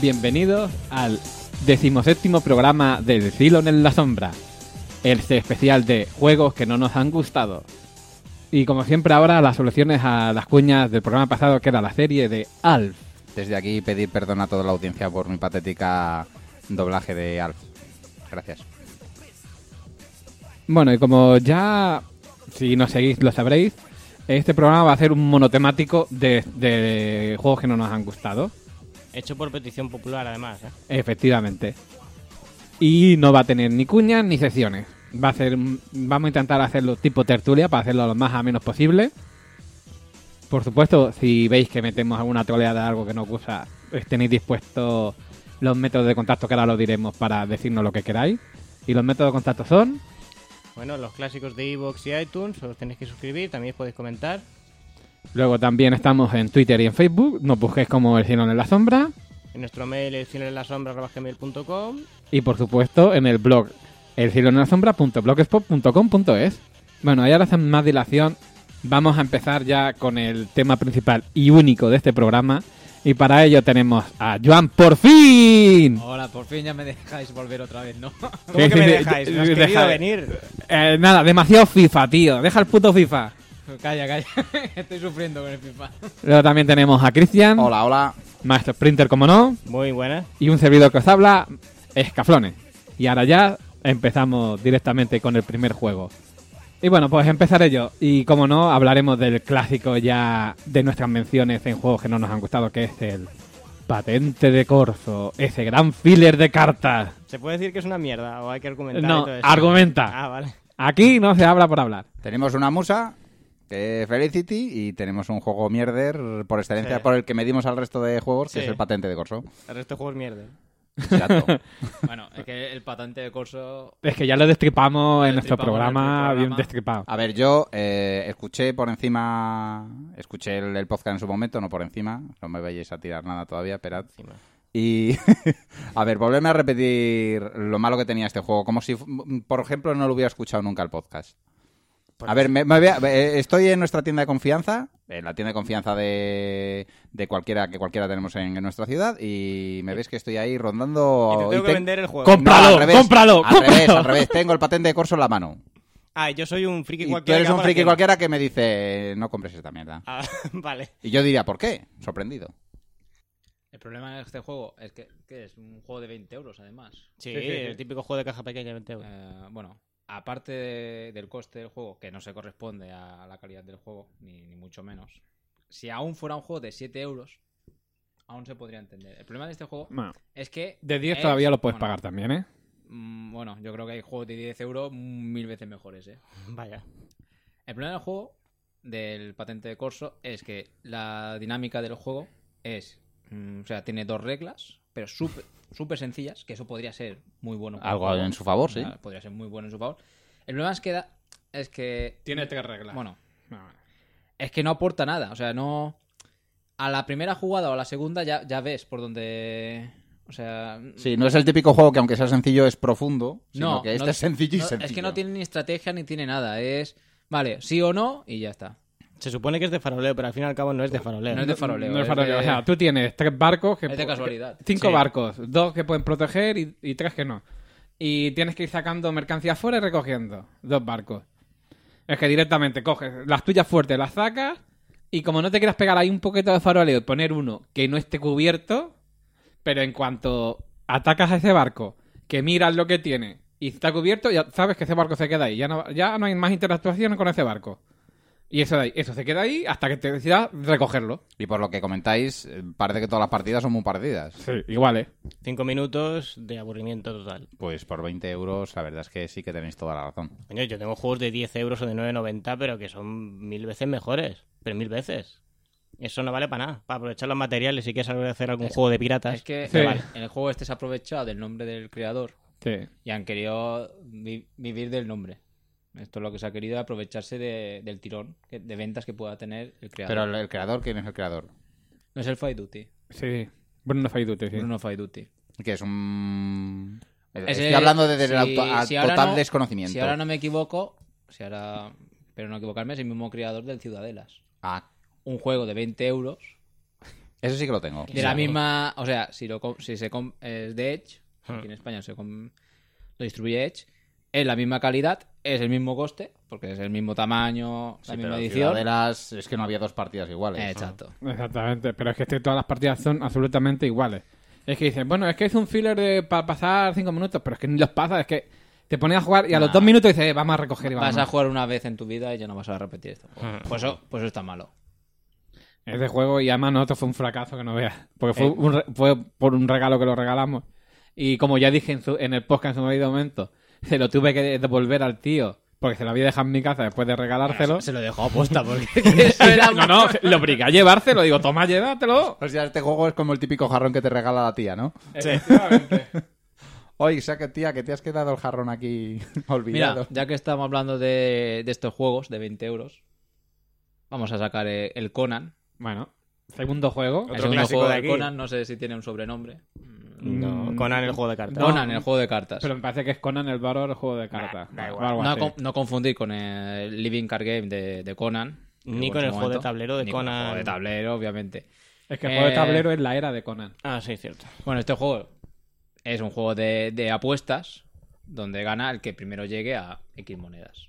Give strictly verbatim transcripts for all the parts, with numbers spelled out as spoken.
bienvenidos al decimoséptimo programa del Cylon en la Sombra, el especial de juegos que no nos han gustado. Y como siempre ahora, las soluciones a las cuñas del programa pasado, que era la serie de Alf. Desde aquí pedir perdón a toda la audiencia por mi patética doblaje de Alf. Gracias. Bueno, y como ya, si nos seguís lo sabréis, este programa va a ser un monotemático de, de juegos que no nos han gustado. Hecho por petición popular, además, ¿eh? Efectivamente. Y no va a tener ni cuñas ni secciones. Va a ser, vamos a intentar hacerlo tipo tertulia para hacerlo lo más a menos posible. Por supuesto, si veis que metemos alguna troleada de algo que nos gusta, tenéis dispuestos los métodos de contacto, que ahora lo diremos, para decirnos lo que queráis. Y los métodos de contacto son... Bueno, los clásicos de iVoox y iTunes, os tenéis que suscribir, también podéis comentar. Luego también estamos en Twitter y en Facebook, nos busquéis como El Cylon en la Sombra. En nuestro mail, el cylon en la sombra arroba gmail punto com. Y por supuesto en el blog el cylon en la sombra punto blogspot punto com punto es. Bueno, y ahora sin más dilación, vamos a empezar ya con el tema principal y único de este programa. Y para ello tenemos a Joan, ¡por fin! Hola, por fin ya me dejáis volver otra vez, ¿no? ¿Cómo que me dejáis? ¿No has Deja- querido venir? Eh, nada, demasiado FIFA, tío. Deja el puto FIFA. Calla, calla. Estoy sufriendo con el FIFA. Luego también tenemos a Cristian, Hola, hola. Maestro Sprinter, como no. Muy buenas. Y un servidor que os habla, Escaflones. Y ahora ya empezamos directamente con el primer juego. Y bueno, pues empezaré yo. Y como no, hablaremos del clásico ya de nuestras menciones en juegos que no nos han gustado, que es el Patente de Corso. Ese gran filler de cartas. ¿Se puede decir que es una mierda o hay que argumentar? y No, todo eso? argumenta. Ah, vale. Aquí no se habla por hablar. Tenemos una musa, que es Felicity, y tenemos un juego mierder por excelencia Sí. por el que medimos al resto de juegos, que Sí. es el Patente de Corso. El resto de juegos mierda. Exacto. Bueno, es que el patente de corso... Es que ya lo destripamos Lo en nuestro destripamos en programa, nuestro bien programa. destripado. A ver, yo eh, escuché por encima, escuché el, el podcast en su momento, no por encima, no me vayáis a tirar nada todavía, esperad. Encima. Y, a ver, volverme a repetir lo malo que tenía este juego, como si, por ejemplo, no lo hubiera escuchado nunca el podcast. A ver, me, me voy a- eh, estoy en nuestra tienda de confianza, en la tienda de confianza de, de cualquiera que cualquiera tenemos en, en nuestra ciudad, y me ves que estoy ahí rondando... Y te tengo y que te- vender el juego. Com- ¡Cómpralo, al revés, cómpralo, Al cómpralo! revés, al revés, tengo el Patente de Corso en la mano. Ah, yo soy un friki Y tú cualquiera. eres que un hago la friki tienda. cualquiera que me dice, no compres esta mierda. Ah, vale. Y yo diría, ¿por qué? Sorprendido. El problema de este juego es que, que es un juego de veinte euros, además. Sí, Sí, sí, sí. el típico juego de caja pequeña de veinte euros. Eh, bueno, aparte de- del coste del juego, que no se corresponde a la calidad del juego, ni, ni mucho menos. Si aún fuera un juego de siete euros, aún se podría entender. El problema de este juego Bueno, es que... de diez es- todavía lo puedes bueno, pagar también, ¿eh? mm, Bueno, yo creo que hay juegos de diez euros mil veces mejores, ¿eh? Vaya. El problema del juego, del Patente de Corso, es que la dinámica del juego es... mm, o sea, tiene dos reglas, pero súper súper sencillas, que eso podría ser muy bueno. para el Algo juego. en su favor, sí. Ah, podría ser muy bueno en su favor. El problema es que... da- es que... Tiene tres reglas. Bueno, No, es que no aporta nada. O sea, no... A la primera jugada o a la segunda ya, ya ves por dónde... O sea... Sí, no es el típico juego que aunque sea sencillo es profundo, sino no, que este no- es sencillo y no, sencillo. Es que no tiene ni estrategia ni tiene nada. Es... Vale, sí o no y ya está. Se supone que es de faroleo, pero al fin y al cabo no es de faroleo. No es de faroleo. No es es faroleo. de- O sea, tú tienes tres barcos que... Es de pu- casualidad. Cinco Sí. barcos, dos que pueden proteger y, y tres que no. Y tienes que ir sacando mercancías fuera y recogiendo dos barcos. Es que directamente coges las tuyas fuertes, las sacas, y como no te quieras pegar ahí un poquito de faroleo y poner uno que no esté cubierto, pero en cuanto atacas a ese barco, que miras lo que tiene y está cubierto, ya sabes que ese barco se queda ahí. Ya no, ya no hay más interactuación con ese barco. Y eso de ahí, eso se queda ahí hasta que te decidas recogerlo. Y por lo que comentáis, eh, parece que todas las partidas son muy parecidas. Sí, igual, ¿eh? Cinco minutos de aburrimiento total. Pues por veinte euros, la verdad es que sí que tenéis toda la razón. Coño, yo tengo juegos de diez euros o de nueve noventa, pero que son mil veces mejores. Pero mil veces. Eso no vale para nada. Para aprovechar los materiales, si quieres hacer algún Es- juego de piratas. Es que Sí. vale, en el juego este se ha aprovechado del nombre del creador Sí. y han querido vi- vivir del nombre. Esto es lo que se ha querido, aprovecharse de- del tirón que- de ventas que pueda tener el creador. Pero el, el creador, ¿quién es el creador? No es el Fight Duty. Sí. Bruno Faiduti, sí. Bruno Fight Duty. Que es un... Ese- Estoy hablando desde si- el auto- a si ahora total no- desconocimiento. Si ahora no me equivoco, si ahora, pero no equivocarme, es el mismo creador del Ciudadelas. Ah, Un juego de veinte euros Ese sí que lo tengo. De la misma, o sea, si lo com- si se com- es de Edge, Hmm. aquí en España se com- lo distribuye Edge, es la misma calidad, es el mismo coste, porque es el mismo tamaño, Sí, la pero misma el edición. Ciudadelas es que no había dos partidas iguales. Eh, Exacto. Exactamente, pero es que este- todas las partidas son absolutamente iguales. Es que dicen, bueno, es que es un filler de para pasar cinco minutos, pero es que ni los pasas, es que te pones a jugar y a los Nah. dos minutos dices, eh, vamos a recoger y vamos. Vas a jugar una vez en tu vida y ya no vas a repetir esto. Hmm. Pues eso, pues eso está malo. Ese juego, y además nosotros fue un fracaso que no veas, porque fue, Eh. un re- fue por un regalo que lo regalamos. Y como ya dije en, su- en el podcast en su debido momento, se lo tuve que devolver al tío, porque se lo había dejado en mi casa después de regalárselo. Se lo dejó a posta porque eso era... No, no, lo obligué a llevárselo, digo, toma, llévatelo. O sea, este juego es como el típico jarrón que te regala la tía, ¿no? Efectivamente. Oye, saca tía, que te has quedado el jarrón aquí olvidado. Mira, ya que estamos hablando de, de estos juegos de veinte euros, vamos a sacar eh, el Conan. Bueno, segundo juego. Otro El segundo clásico juego de de aquí. Conan, no sé si tiene un sobrenombre. No, Mm, Conan el juego de cartas. No. Conan, el juego de cartas. Pero me parece que es Conan el Bárbaro, el juego de cartas. da o igual. algo no, así. con- no confundir con el Living Card Game de, de Conan. Ni que con hubo en el su juego de momento. tablero de Ni con el Conan. juego de tablero, obviamente. Es que el juego de Eh, tablero es la era de Conan. Ah, sí, cierto. Bueno, este juego es un juego de, de apuestas donde gana el que primero llegue a X monedas.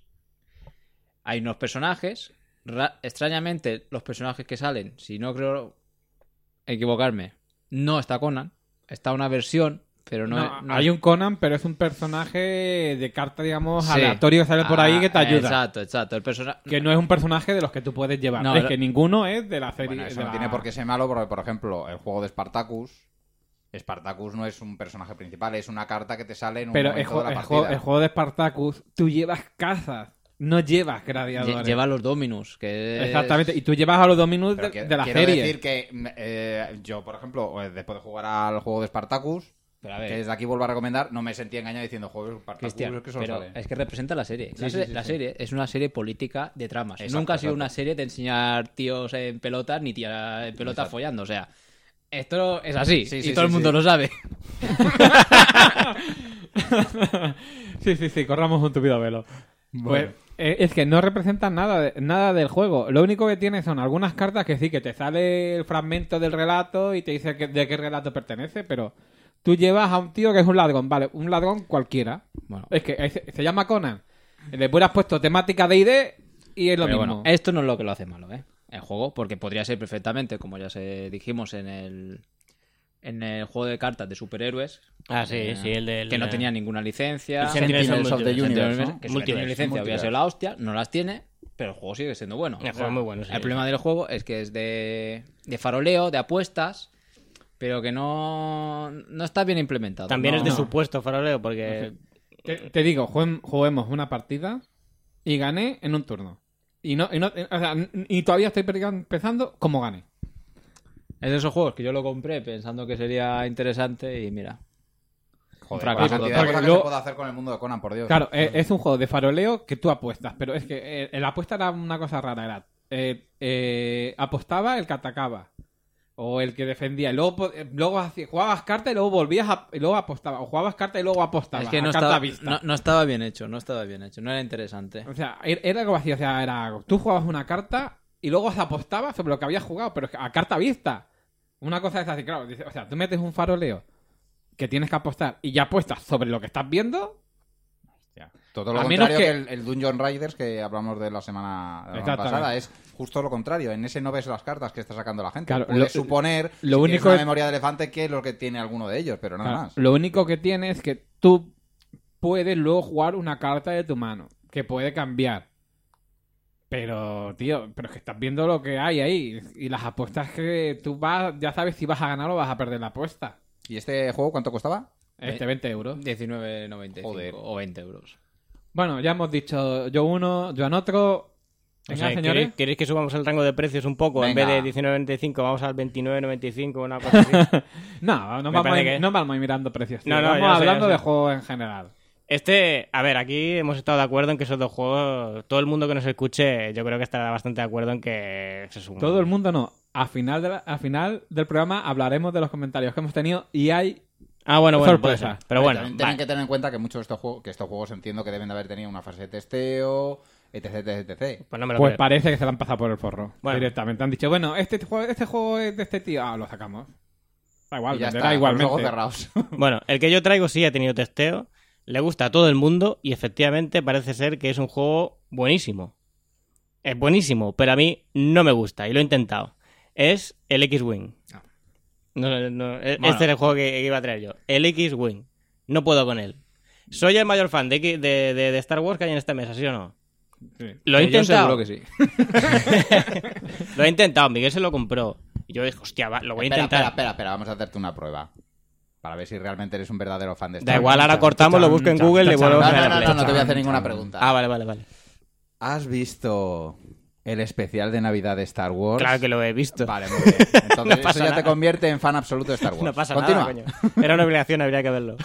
Hay unos personajes. ra- extrañamente, los personajes que salen, si no creo equivocarme, no está Conan. Está una versión, pero no, No, es- no hay es- un Conan, pero es un personaje de carta, digamos, Sí. aleatorio que sale por ahí que te Ah, ayuda. Exacto, exacto. El personaje. Que no es un personaje de los que tú puedes llevar. No, es lo- que ninguno es de la serie. Bueno, eso de no la- tiene por qué ser malo porque, por ejemplo, el juego de Spartacus... Spartacus no es un personaje principal, es una carta que te sale en un Pero el, momento juego- de la el partida. juego, el juego de Spartacus, tú llevas cazas, no llevas lle- gladiadores. Lleva los Dominus, que es- Exactamente, y tú llevas a los dos minutos Pero de, que- de la quiero serie. decir que eh, yo, por ejemplo, eh, después de jugar al juego de Spartacus, Pero a ver, que desde aquí vuelvo a recomendar, no me sentí engañado diciendo juego de Spartacus, Cristian, es que solo pero sale. es que representa la serie. la sí, serie, sí, la sí. serie es una serie política de tramas. Exacto, Nunca ha sido exacto. una serie de enseñar tíos en pelotas ni tías en pelotas Exacto. follando. O sea, esto es así Sí, y sí, todo sí, el mundo sí. lo sabe. Sí, sí, sí, corramos un tupido velo. Pues, eh, es que no representan nada, de- nada del juego. Lo único que tiene son algunas cartas que sí, que te sale el fragmento del relato y te dice que- de qué relato pertenece, pero tú llevas a un tío que es un ladrón, vale, un ladrón cualquiera. Bueno, Es que es- se llama Conan. Le hubieras puesto temática de I D y es lo pero mismo. bueno, esto no es lo que lo hace malo, ¿eh? El juego, porque podría ser perfectamente, como ya se dijimos en el en el juego de cartas de superhéroes. Ah, sí, eh, sí, el del... que no tenía ninguna licencia. El Sentinels Sentinels of the Multiverse. Universe, Sentinels, ¿no? que si hubiera tenido Multiverse, licencia hubiera Multiverse. sido la hostia, no las tiene, pero el juego sigue siendo bueno. El juego es muy bueno, sí. El problema del juego es que es de, de faroleo, de apuestas, pero que no, no está bien implementado. También No- es de no. supuesto faroleo, porque... Te, te digo, juguem- juguemos una partida y gané en un turno. Y no, y no o sea, n- y todavía estoy pe- empezando como gané. Es de esos juegos que yo lo compré pensando que sería interesante y mira. Joder, fracaso con la cantidad de total. cosas que Luego- se puede hacer con el mundo de Conan, por Dios. Claro, eh, es un juego de faroleo que tú apuestas, pero es que eh, la apuesta era una cosa rara. Era, eh, eh, apostaba el que atacaba o el que defendía. Y luego, po- eh, luego hacía- jugabas carta y luego volvías a, y luego apostabas. O jugabas carta y luego apostabas. Es que a no carta estaba, vista. no, no estaba bien hecho, no estaba bien hecho, no era interesante. O sea, er- era algo así. O sea, era, tú jugabas una carta y luego apostabas sobre lo que habías jugado, pero es que a carta vista. Una cosa es así, claro. dice- O sea, tú metes un faroleo que tienes que apostar y ya apuestas sobre lo que estás viendo. Todo lo A menos contrario que, que- el, el Dungeon Riders que hablamos de la semana, la semana Exactamente. pasada. Es justo lo contrario. En ese no ves las cartas que está sacando la gente. Claro, Puedes lo- suponer, lo si único tienes una es- memoria de elefante, que es lo que tiene alguno de ellos, pero nada Claro, más. lo único que tiene es que tú puedes luego jugar una carta de tu mano que puede cambiar. Pero, tío, pero es que estás viendo lo que hay ahí. Y las apuestas que tú vas, ya sabes si vas a ganar o vas a perder la apuesta. ¿Y este juego cuánto costaba? Este veinte euros. diecinueve noventa y cinco Joder. o veinte euros. Bueno, ya hemos dicho yo uno, yo en otro. O Venga, sea, señores. ¿queréis, queréis que subamos el rango de precios un poco? En Venga. vez de diecinueve noventa y cinco vamos al veintinueve noventa y cinco, una cosa así. No, no Me vamos, a parece ir, que- no vamos a ir mirando precios. tío. No, no, vamos ya sé, hablando ya de sé. juegos en general. Este, a ver, aquí hemos estado de acuerdo en que esos dos juegos, todo el mundo que nos escuche, yo creo que estará bastante de acuerdo en que es un... Todo el mundo no. A final, de la- a final del programa hablaremos de los comentarios que hemos tenido y hay. Ah, bueno, bueno, Sorpresa. puede ser. Pero bueno, También va. tienen que tener en cuenta que muchos de estos juegos, que estos juegos entiendo que deben de haber tenido una fase de testeo, etc, etc, etcétera. Pues no me lo Pues creo. parece que se lo han pasado por el forro. Bueno. Directamente. Han dicho, bueno, este juego, este juego es de este tío. Ah, lo sacamos. Da igual, Y ya venderá está, con los ojos igualmente. cerrados. Bueno, el que yo traigo sí ha tenido testeo, le gusta a todo el mundo y efectivamente parece ser que es un juego buenísimo. Es buenísimo, pero a mí no me gusta y lo he intentado. Es el X-Wing. Ah. No, no, e- Bueno. Este es el juego que, que iba a traer yo. El X-Wing. No puedo con él. Soy el mayor fan de, X- de, de- de Star Wars que hay en esta mesa, ¿sí o no? Sí. Lo he Que yo intentado. seguro que sí. Lo he intentado. Miguel se lo compró. Y yo dije, hostia, va, lo voy a Espera, intentar. espera, espera, espera, vamos a hacerte una prueba. Para ver si realmente eres un verdadero fan de Star Da igual, ahora Chan, cortamos, lo chan, busco en chan, Google y chan, vuelvo No, a no, poner no, la no, play. no te voy a hacer Chan, ninguna chan. pregunta. Ah, vale, vale, vale. ¿Has visto el especial de Navidad de Star Wars? Claro que lo he visto. Vale, muy bien. Entonces No pasa eso ya nada. te convierte en fan absoluto de Star Wars. No pasa Continúa. nada, coño. Era una obligación, habría que verlo.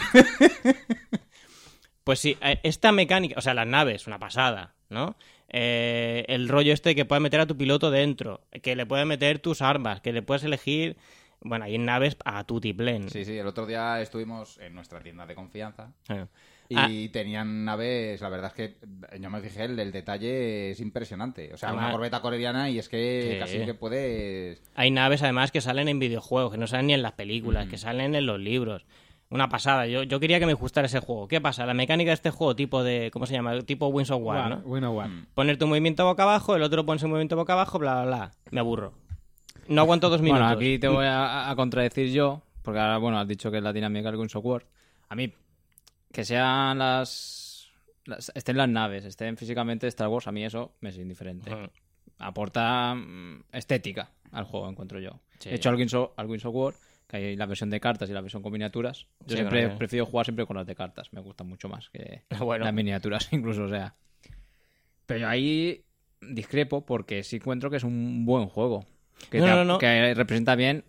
Pues sí, eh, esta mecánica, o sea, las naves, una pasada, ¿no? Eh, el rollo este que puedes meter a tu piloto dentro, que le puedes meter tus armas, que le puedes elegir... Bueno, hay naves a tutiplén. Sí, sí, el otro día estuvimos en nuestra tienda de confianza Eh. y tenían naves, la verdad es que yo me fijé, el, el detalle es impresionante. O sea, Además- una corbeta coreana y es que Sí. casi que puedes... Hay naves además que salen en videojuegos, que no salen ni en las películas, Mm. que salen en los libros. Una pasada. Yo, yo quería que me gustara ese juego. ¿Qué pasa? La mecánica de este juego, tipo de... ¿Cómo se llama? Tipo Wings of War, ¿no? Bueno, bueno. Mm. Ponerte un movimiento boca abajo, el otro pones un movimiento boca abajo, bla, bla, bla. Me aburro. No aguanto dos minutos. Bueno, aquí te voy a, a contradecir yo, porque ahora, bueno, has dicho que es la dinámica del Wings of War. A mí, que sean las, las- estén las naves, estén físicamente Star Wars, a mí eso me es indiferente. Ujú. Aporta mm, estética al juego, encuentro yo. Sí. De hecho, al Wings of, al Wings of War, que hay la versión de cartas y la versión con miniaturas, yo Sí, siempre pero que- prefiero jugar siempre con las de cartas. Me gustan mucho más que Bueno. las miniaturas, incluso, o sea. Pero ahí discrepo porque sí encuentro que es un buen juego. Que, No, te- no, no. que representa bien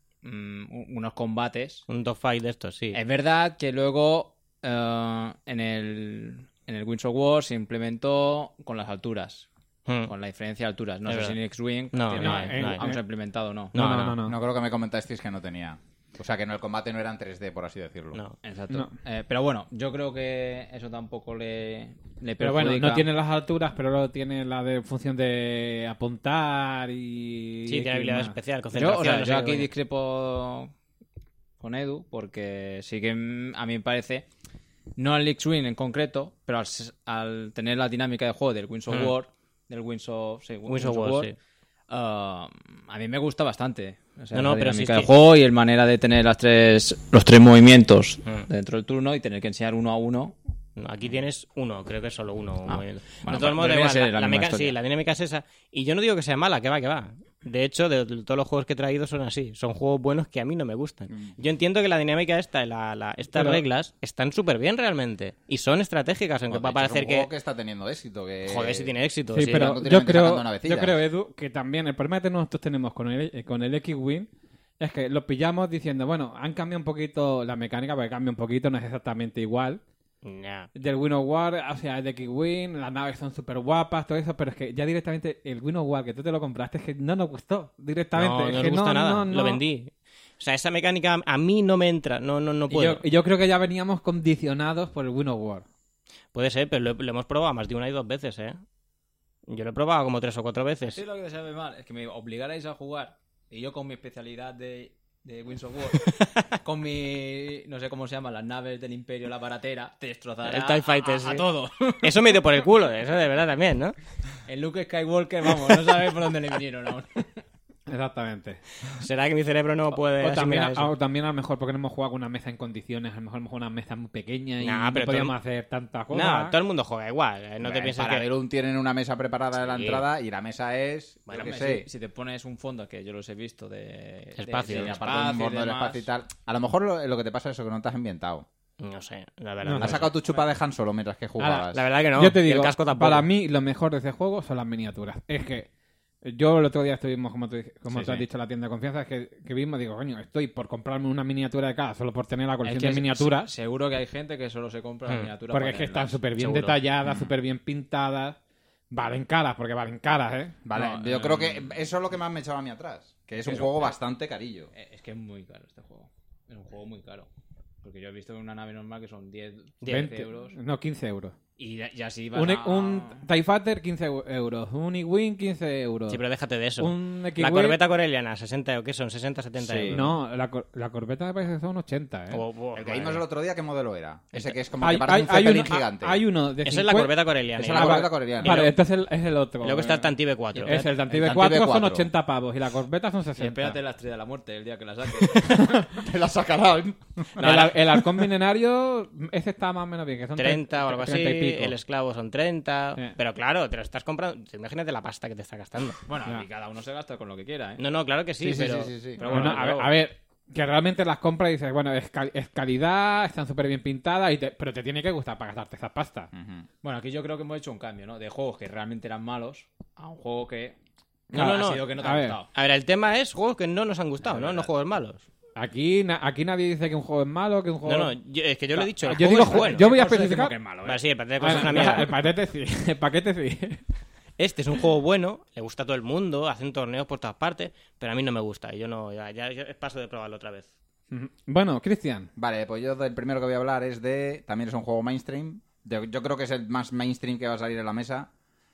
mm, unos combates. Un dogfight de estos, sí. Es verdad que luego eh, en el en el Wings of War se implementó con las alturas, Hmm. con la diferencia de alturas. No Es sé verdad. si en X-Wing No, tiene- no hay, no hay. aún se ha implementado o no. No, No, no, no, no. No creo que me comentasteis que no tenía. O sea, que no, el combate no era en tres D, por así decirlo. No. Exacto. No. Eh, pero bueno, yo creo que eso tampoco le, le Pero bueno, perjudica. no tiene las alturas, pero luego tiene la de función de apuntar y... Sí, tiene y habilidad más. especial, Yo, concentración. o sea, no sé yo qué aquí coño. discrepo con Edu porque sí que mm, a mí me parece, no al X-Wing en concreto, pero al, s- al tener la dinámica de juego del Wings of Mm. War, del Wings of, sí, Wings of War, sí. uh, a mí me gusta bastante. O sea, No, no, la pero dinámica si es del que- juego y el manera de tener las tres, los tres movimientos Mm. dentro del turno y tener que enseñar uno a uno. No, aquí tienes uno, creo que es solo uno. un Ah, movimiento. bueno, de todos pues modos, da debería igual, ser la, la la misma meca- historia. sí, la dinámica es esa. Y yo no digo que sea mala, que va, que va. De hecho, de, de todos los juegos que he traído son así. Son juegos buenos que a mí no me gustan. Yo entiendo que la dinámica esta, la, la- estas Pero- reglas, están súper bien realmente. Y son estratégicas, aunque Bueno, va a de hecho, es parecer un juego que... que está teniendo éxito. Que... Joder, si tiene éxito. Sí, sí. pero yo continuamente creo, sacando navecillas. yo creo, Edu, que también el problema que nosotros tenemos con el, eh, con el X-Wing es que lo pillamos diciendo, bueno, han cambiado un poquito la mecánica, porque cambia un poquito, no es exactamente igual. Ya. Del Wing of War, o sea, el de X-Wing, las naves son súper guapas, todo eso, pero es que ya directamente el Wing of War que tú te lo compraste es que no nos gustó directamente. No, es no que me gusta no, nada. no, Lo no. vendí. O sea, esa mecánica a mí no me entra. No, no, no Y puedo. yo, y yo creo que ya veníamos condicionados por el Wing of War. Puede ser, pero lo, lo hemos probado más de una y dos veces, ¿eh? Yo lo he probado como tres o cuatro veces. Sí, lo que te sabe mal es que me obligarais a jugar y yo con mi especialidad de, de Wings of War, con mi, no sé cómo se llaman, las naves del Imperio, la baratera, te destrozará El TIE Fighter, a, a- sí. a todo. Eso me dio por el culo, eso de verdad también, ¿no? El Luke Skywalker, vamos, no sabes por dónde le vinieron aún. Exactamente. ¿Será que mi cerebro no puede O también, asimilar eso? o también a lo mejor porque no hemos jugado con una mesa en condiciones, a lo mejor hemos jugado una mesa muy pequeña y Nah, no pero todo podíamos el- hacer tantas cosas. No, todo el mundo juega igual, ¿eh? No te Hombre, pienses para que... Verum tienen una mesa preparada de la Sí. entrada y la mesa es, Bueno, yo qué Hombre, sé, si, si te pones un fondo, que yo los he visto, de... Espacio. de, y de aparte un espacio y fondo del demás. espacio y tal. A lo mejor lo, lo que te pasa es eso, que no te has ambientado. No sé, la verdad. No, no Has sé. sacado tu chupa de Han Solo mientras que jugabas. La verdad que no. Yo te y digo, el casco tampoco. para mí lo mejor de ese juego son las miniaturas. Es que yo el otro día estuvimos, como tú, como Sí, tú has sí. dicho, en la tienda de confianza, es que, que vimos, digo, coño, estoy por comprarme una miniatura de cada solo por tener la Es colección que de miniaturas. se- Seguro que hay gente que solo se compra la Hmm. miniatura Porque para es que están tenerlas. súper bien Seguro. detalladas, súper bien pintadas. Valen caras, porque valen caras, ¿eh? Vale, No, yo eh, creo que eso es lo que más me echaba a mí atrás. Que es un Eso, juego eh. bastante carillo. Eh, Es que es muy caro este juego. Es un juego muy caro. Porque yo he visto una nave normal que son diez, diez veinte veinte euros. No, quince euros. Y, y así vas Un, a... un TIE Fighter, quince euros. Un E-Wing, quince euros. Sí, pero déjate de eso. Un La X-Wing- corbeta coreliana, sesenta, ¿o qué son? sesenta, setenta Sí. euros. No, la, cor- la corbeta me parece que son ochenta, ¿eh? Oh, oh, El que madre vimos el mía. otro día, ¿qué modelo era? Ese que es como hay, que parece hay- un hay Zeppelin uno, gigante. hay uno de Esa es cincuenta. la corbeta coreliana. Esa y es la luego- corbeta vale, coreana. Vale, luego- este es el, es el otro. y luego está el Tantive cuatro. Es el Tantive El cuatro, Tantive son cuatro. ochenta pavos y la corbeta son Y sesenta. espérate la estrella de la muerte el día que la saques. Te la sacarán. el, el halcón milenario, ese está más o menos bien, que son treinta o algo así, treinta y pico. el esclavo son treinta, Sí. pero claro, te lo estás comprando, imagínate la pasta que te está gastando. Bueno, Ya. y cada uno se gasta con lo que quiera, ¿eh? No, no, claro que sí, Sí, sí, pero, sí, sí, sí. pero Bueno, bueno, a, ver, luego- a ver, que realmente las compras y dices, bueno, es, cal- es calidad, están súper bien pintadas, y te- pero te tiene que gustar para gastarte esa pasta. Ujú. Bueno, aquí yo creo que hemos hecho un cambio, ¿no? De juegos que realmente eran malos a un juego que No, no, ha no. sido que no te A ha ver. gustado. A ver, el tema es juegos que no nos han gustado, Es ¿no? No verdad. juegos malos. Aquí, na- aquí nadie dice que un juego es malo, que un juego... No, no, yo- es que yo lo he dicho, el Yo juego digo, es bueno. yo voy a Por eso especificar... decimos que es malo, ¿eh? Vale, sí, el paquete de Ah, cosas es una no, mierda. el paquete sí, el paquete sí. Este es un juego bueno, le gusta a todo el mundo, hacen torneos por todas partes, pero a mí no me gusta y yo no, ya, ya, ya paso de probarlo otra vez. Bueno, Cristian, Vale, pues yo del primero que voy a hablar es de... También es un juego mainstream. De- yo creo que es el más mainstream que va a salir en la mesa.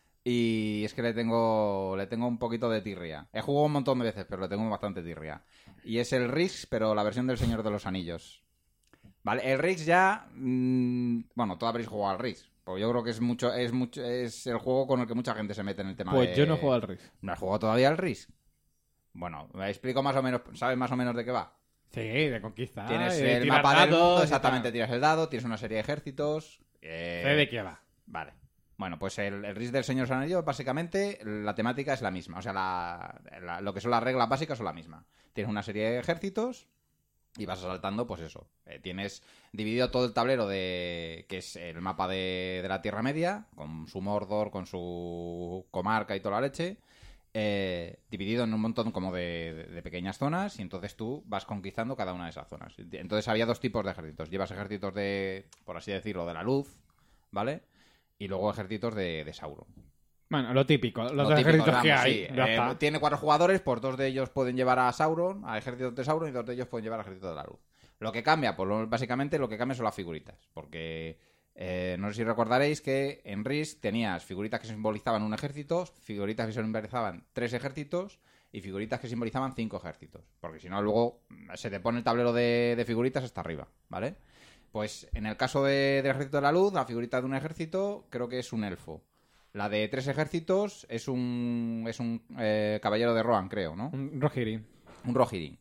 Y es que le tengo le tengo un poquito de tirria. He jugado un montón de veces, pero le tengo bastante tirria. Y es el Risk, pero la versión del Señor de los Anillos. Vale, el Risk ya... mmm, bueno, todos habréis jugado al Risk. Pues yo creo que es mucho es mucho es el juego con el que mucha gente se mete en el tema de... pues yo no juego al Risk. ¿No has jugado todavía al Risk? Bueno, me explico más o menos... ¿Sabes más o menos de qué va? Sí, de conquista. Tienes y de el tirar mapa del dados mundo, y exactamente, tal. tiras el dado, tienes una serie de ejércitos. eh, Sé de qué va. Vale. Bueno, pues el, el Risk del Señor Anillos, básicamente, la temática es la misma. O sea, la, la- lo que son las reglas básicas son la misma. Tienes una serie de ejércitos y vas saltando, pues eso. Eh, tienes dividido todo el tablero de que es el mapa de, de la Tierra Media, con su Mordor, con su comarca y toda la leche. eh, dividido en un montón como de, de- de pequeñas zonas y entonces tú vas conquistando cada una de esas zonas. Entonces había dos tipos de ejércitos. Llevas ejércitos de, por así decirlo, de la luz, ¿vale? Y luego ejércitos de, de Sauron. Bueno, lo típico, los Lo dos típico, ejércitos que vamos, hay. sí. Ya Eh, está. tiene cuatro jugadores, pues dos de ellos pueden llevar a Sauron, a ejércitos de Sauron, y dos de ellos pueden llevar a ejércitos de la luz. Lo que cambia, pues lo- básicamente lo que cambia son las figuritas. Porque eh, no sé si recordaréis que en Risk tenías figuritas que simbolizaban un ejército, figuritas que simbolizaban tres ejércitos y figuritas que simbolizaban cinco ejércitos. Porque si no, luego se te pone el tablero de, de figuritas hasta arriba, ¿vale? Pues en el caso de- del ejército de la luz, la figurita de un ejército creo que es un elfo. La de tres ejércitos es un es un eh, caballero de Rohan, creo, ¿no? Un Rohirrim. Un Rohirrim.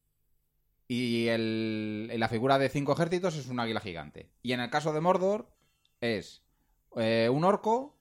Y el, y la figura de cinco ejércitos es un águila gigante. Y en el caso de Mordor es eh, un orco,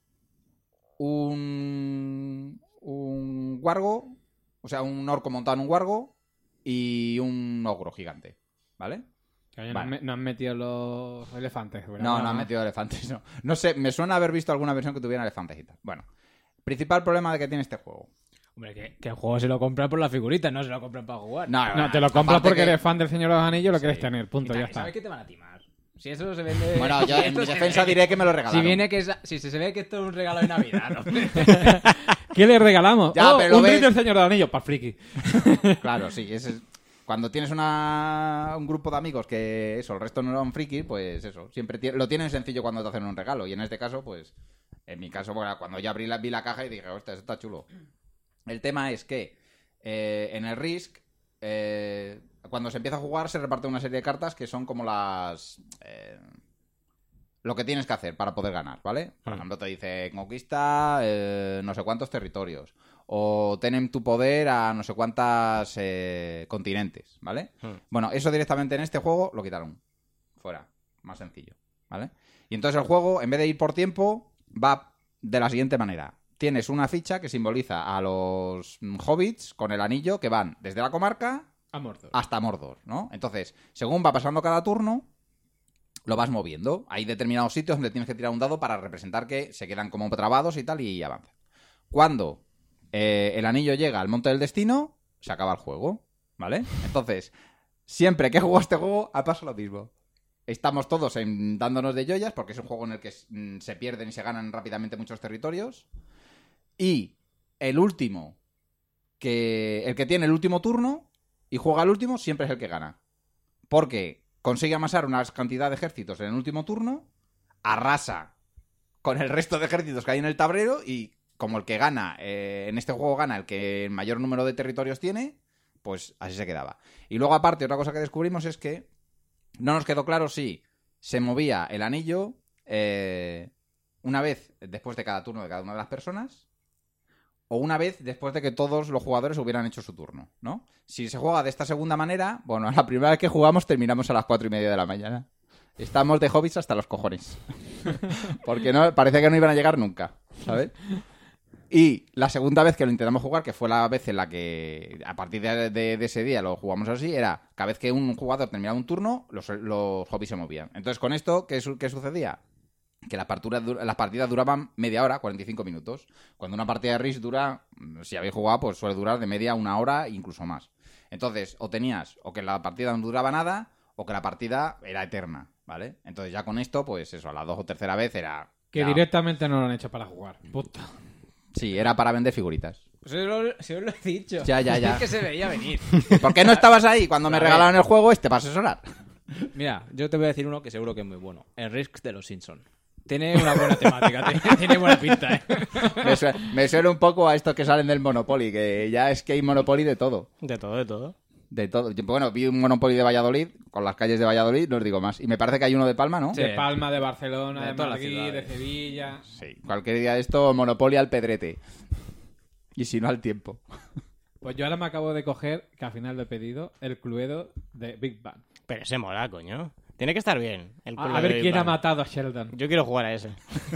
un un guargo, o sea, un orco montado en un guargo y un ogro gigante, ¿ale? Que no, Vale. han me- no han metido los elefantes, ¿verdad? No, no han metido elefantes, no. No sé, me suena haber visto alguna versión que tuviera elefantes y tal. Bueno, principal problema de que tiene este juego. Hombre, que, que el juego se lo compra por las figuritas, no se lo compran para jugar. No, No, te lo compras aparte porque que- eres fan del Señor de los Anillos, lo quieres tener, punto, Y ya tal, está. ¿Sabes qué te van a timar? Si eso se vende... Bueno, yo si en esto mi se defensa vende- diré que me lo regalaron. Si viene que es- si se ve que esto es un regalo de Navidad, ¿no? ¿Qué le regalamos? Ya, Oh, pero lo un ves- Risk del Señor de los Anillos, para friki. Claro, sí, ese es... Cuando tienes una... un grupo de amigos que eso, el resto no eran frikis, pues eso, siempre ti- lo tienen sencillo cuando te hacen un regalo. Y en este caso, pues, en mi caso, bueno, cuando ya abrí la, vi la caja y dije, hostia, eso está chulo. El tema es que eh, en el Risk, eh, cuando se empieza a jugar, se reparte una serie de cartas que son como las... eh, lo que tienes que hacer para poder ganar, ¿vale? Por Mm. ejemplo, te dice conquista eh, no sé cuántos territorios. O ten en tu poder a no sé cuántas eh, continentes, ¿vale? Mm. Bueno, eso directamente en este juego lo quitaron. Fuera. Más sencillo, ¿vale? Y entonces el juego, en vez de ir por tiempo, va de la siguiente manera. Tienes una ficha que simboliza a los mm, hobbits con el anillo que van desde la comarca A Mordor. hasta Mordor, ¿no? Entonces, según va pasando cada turno, lo vas moviendo. Hay determinados sitios donde tienes que tirar un dado para representar que se quedan como trabados y tal y avanzan. Cuando eh, el anillo llega al monte del destino, se acaba el juego, ¿vale? Entonces, siempre que juego este juego, ha pasado lo mismo. Estamos todos en- dándonos de joyas porque es un juego en el que mm, se pierden y se ganan rápidamente muchos territorios. Y el último, que el que tiene el último turno y juega el último, siempre es el que gana. Porque consigue amasar una cantidad de ejércitos en el último turno, arrasa con el resto de ejércitos que hay en el tablero y como el que gana, eh, en este juego gana el que el mayor número de territorios tiene, pues así se quedaba. Y luego aparte, otra cosa que descubrimos es que no nos quedó claro si se movía el anillo eh, una vez después de cada turno de cada una de las personas o una vez después de que todos los jugadores hubieran hecho su turno, ¿no? Si se juega de esta segunda manera, bueno, la primera vez que jugamos terminamos a las cuatro y media de la mañana. Estamos de hobbits hasta los cojones. Porque no, parece que no iban a llegar nunca, ¿sabes? Y la segunda vez que lo intentamos jugar, que fue la vez en la que a partir de, de, de ese día lo jugamos así, era cada vez que un jugador terminaba un turno, los, los hobbits se movían. Entonces, con esto, ¿qué, qué sucedía? Que las partidas, las partidas duraban media hora, cuarenta y cinco minutos. Cuando una partida de Risk dura, si habéis jugado, pues suele durar de media una hora, incluso más. Entonces, o tenías o que la partida no duraba nada, o que la partida era eterna, ¿vale? Entonces ya con esto, pues eso, a la dos o tercera vez era... Que ya... directamente no lo han hecho para jugar. Puta. Sí, era para vender figuritas. Pues si os lo, si os lo he dicho. Ya, ya, ya. Es que se veía venir. ¿Por qué no estabas ahí cuando me regalaron el juego este para asesorar? Mira, yo te voy a decir uno que seguro que es muy bueno. El Risk de los Simpsons. Tiene una buena temática, tiene, tiene buena pinta, ¿eh? Me suena, me suena un poco a estos que salen del Monopoly, que ya es que hay Monopoly de todo. De todo, de todo. De todo. Yo, bueno, vi un Monopoly de Valladolid, con las calles de Valladolid, no os digo más. Y me parece que hay uno de Palma, ¿no? Sí. De Palma, de Barcelona, De de, todas las Madrid, de ciudades. Sevilla... Sí. Cualquier día de esto, Monopoly al pedrete. Y si no, al tiempo. Pues yo ahora me acabo de coger, que al final lo he pedido, el Cluedo de Big Bang. Pero ese mola, coño. Tiene que estar bien. El A, culo a de ver Big quién ha Bang. matado a Sheldon. Yo quiero jugar a ese.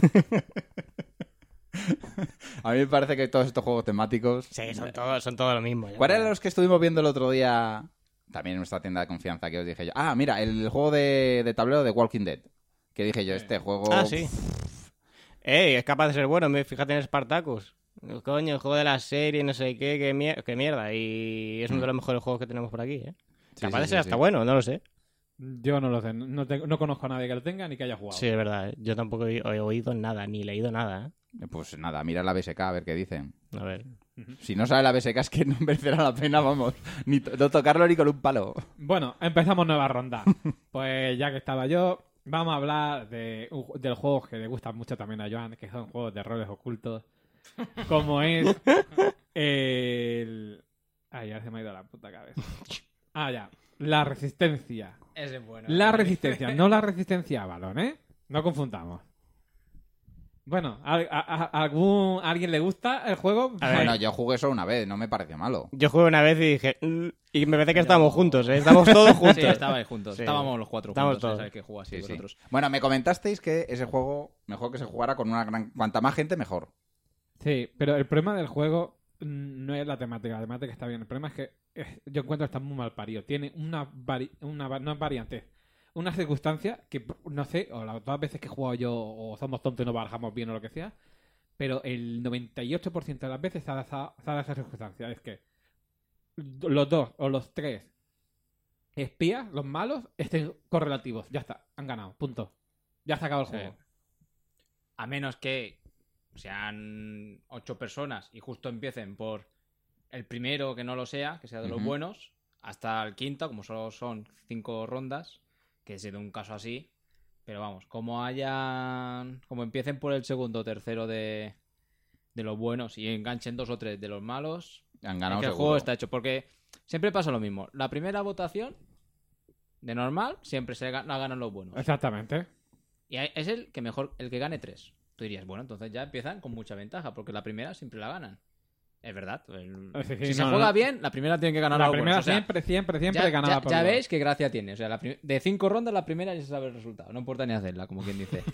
A mí me parece que todos estos juegos temáticos... Sí, son todos son todo lo mismo. ya. ¿Cuáles eran los que estuvimos viendo el otro día? También en nuestra tienda de confianza, que os dije yo. Ah, mira, el juego de, de tablero de Walking Dead. Que dije yo, este juego... Ah, sí. Ey, es capaz de ser bueno. me- Fíjate en Spartacus. Coño, el juego de la serie, no sé qué, qué, mier- qué mierda. Y es uno de los mejores juegos que tenemos por aquí, ¿eh? Sí, Capaz sí, de sí, ser hasta sí. bueno, no lo sé. Yo no lo sé, no, tengo- no conozco a nadie que lo tenga ni que haya jugado. Sí, es verdad. ¿eh? Yo tampoco he, he oído nada, ni leído nada, ¿eh? Pues nada, mira la B S K a ver qué dicen. A ver. Si no sabe la B S K es que no merecerá la pena, vamos. Ni to- no tocarlo ni con un palo. Bueno, empezamos nueva ronda. Pues ya que estaba yo, vamos a hablar de, un ju- del juego que le gustan mucho también a Joan, que son juegos de roles ocultos. Como es el... Ay, ya se me ha ido la puta cabeza. Ah, ya. La Resistencia. Ese es bueno. La Resistencia, no la Resistencia a balón, ¿eh? No confundamos. Bueno, ¿a, a- a- algún, ¿a alguien le gusta el juego? A ver. Bueno, yo jugué solo una vez, no me pareció malo. Yo jugué una vez y dije... "Mm", y me parece que estábamos juntos, ¿eh? Estamos todos juntos. Sí, estabais juntos. Sí. Estábamos los cuatro Estábamos juntos. todos. ¿Sabes que jugáis Sí, sí. vosotros? Bueno, me comentasteis que ese juego mejor que se jugara con una gran... Cuanta más gente, mejor. Sí, pero el problema del juego mm, no es la temática, la temática está bien. El problema es que eh, yo encuentro que está muy mal parido. Tiene una, vari- una va- no es variante, una circunstancia que no sé, o las dos veces que he jugado yo, o somos tontos y no barajamos bien o lo que sea, pero el noventa y ocho por ciento de las veces se ha dado esa, se ha dado esa circunstancia. Es que los dos o los tres espías, los malos, estén correlativos. Ya está, han ganado, punto. Ya se ha acabado el Sí. juego. A menos que sean ocho personas y justo empiecen por el primero que no lo sea, que sea de los Ujú. buenos, hasta el quinto, como solo son cinco rondas, que es de un caso así. Pero vamos, como hayan. Como empiecen por el segundo o tercero de, de los buenos y enganchen dos o tres de los malos, Han es ganado que el seguro. juego está hecho. Porque siempre pasa lo mismo. La primera votación, de normal, siempre se ga- la ganan los buenos. Exactamente. Y hay- es el que mejor, el que gane tres. Tú dirías, bueno, entonces ya empiezan con mucha ventaja, porque la primera siempre la ganan. Es verdad. el- Sí, sí, si se no, juega no. bien, la primera tiene que ganar La los primera buenos. O sea, siempre, siempre, siempre ya, ganaba ya- por ya dos. veis qué gracia tiene. O sea, la prim- de cinco rondas, la primera ya se sabe el resultado. No importa ni hacerla, como quien dice.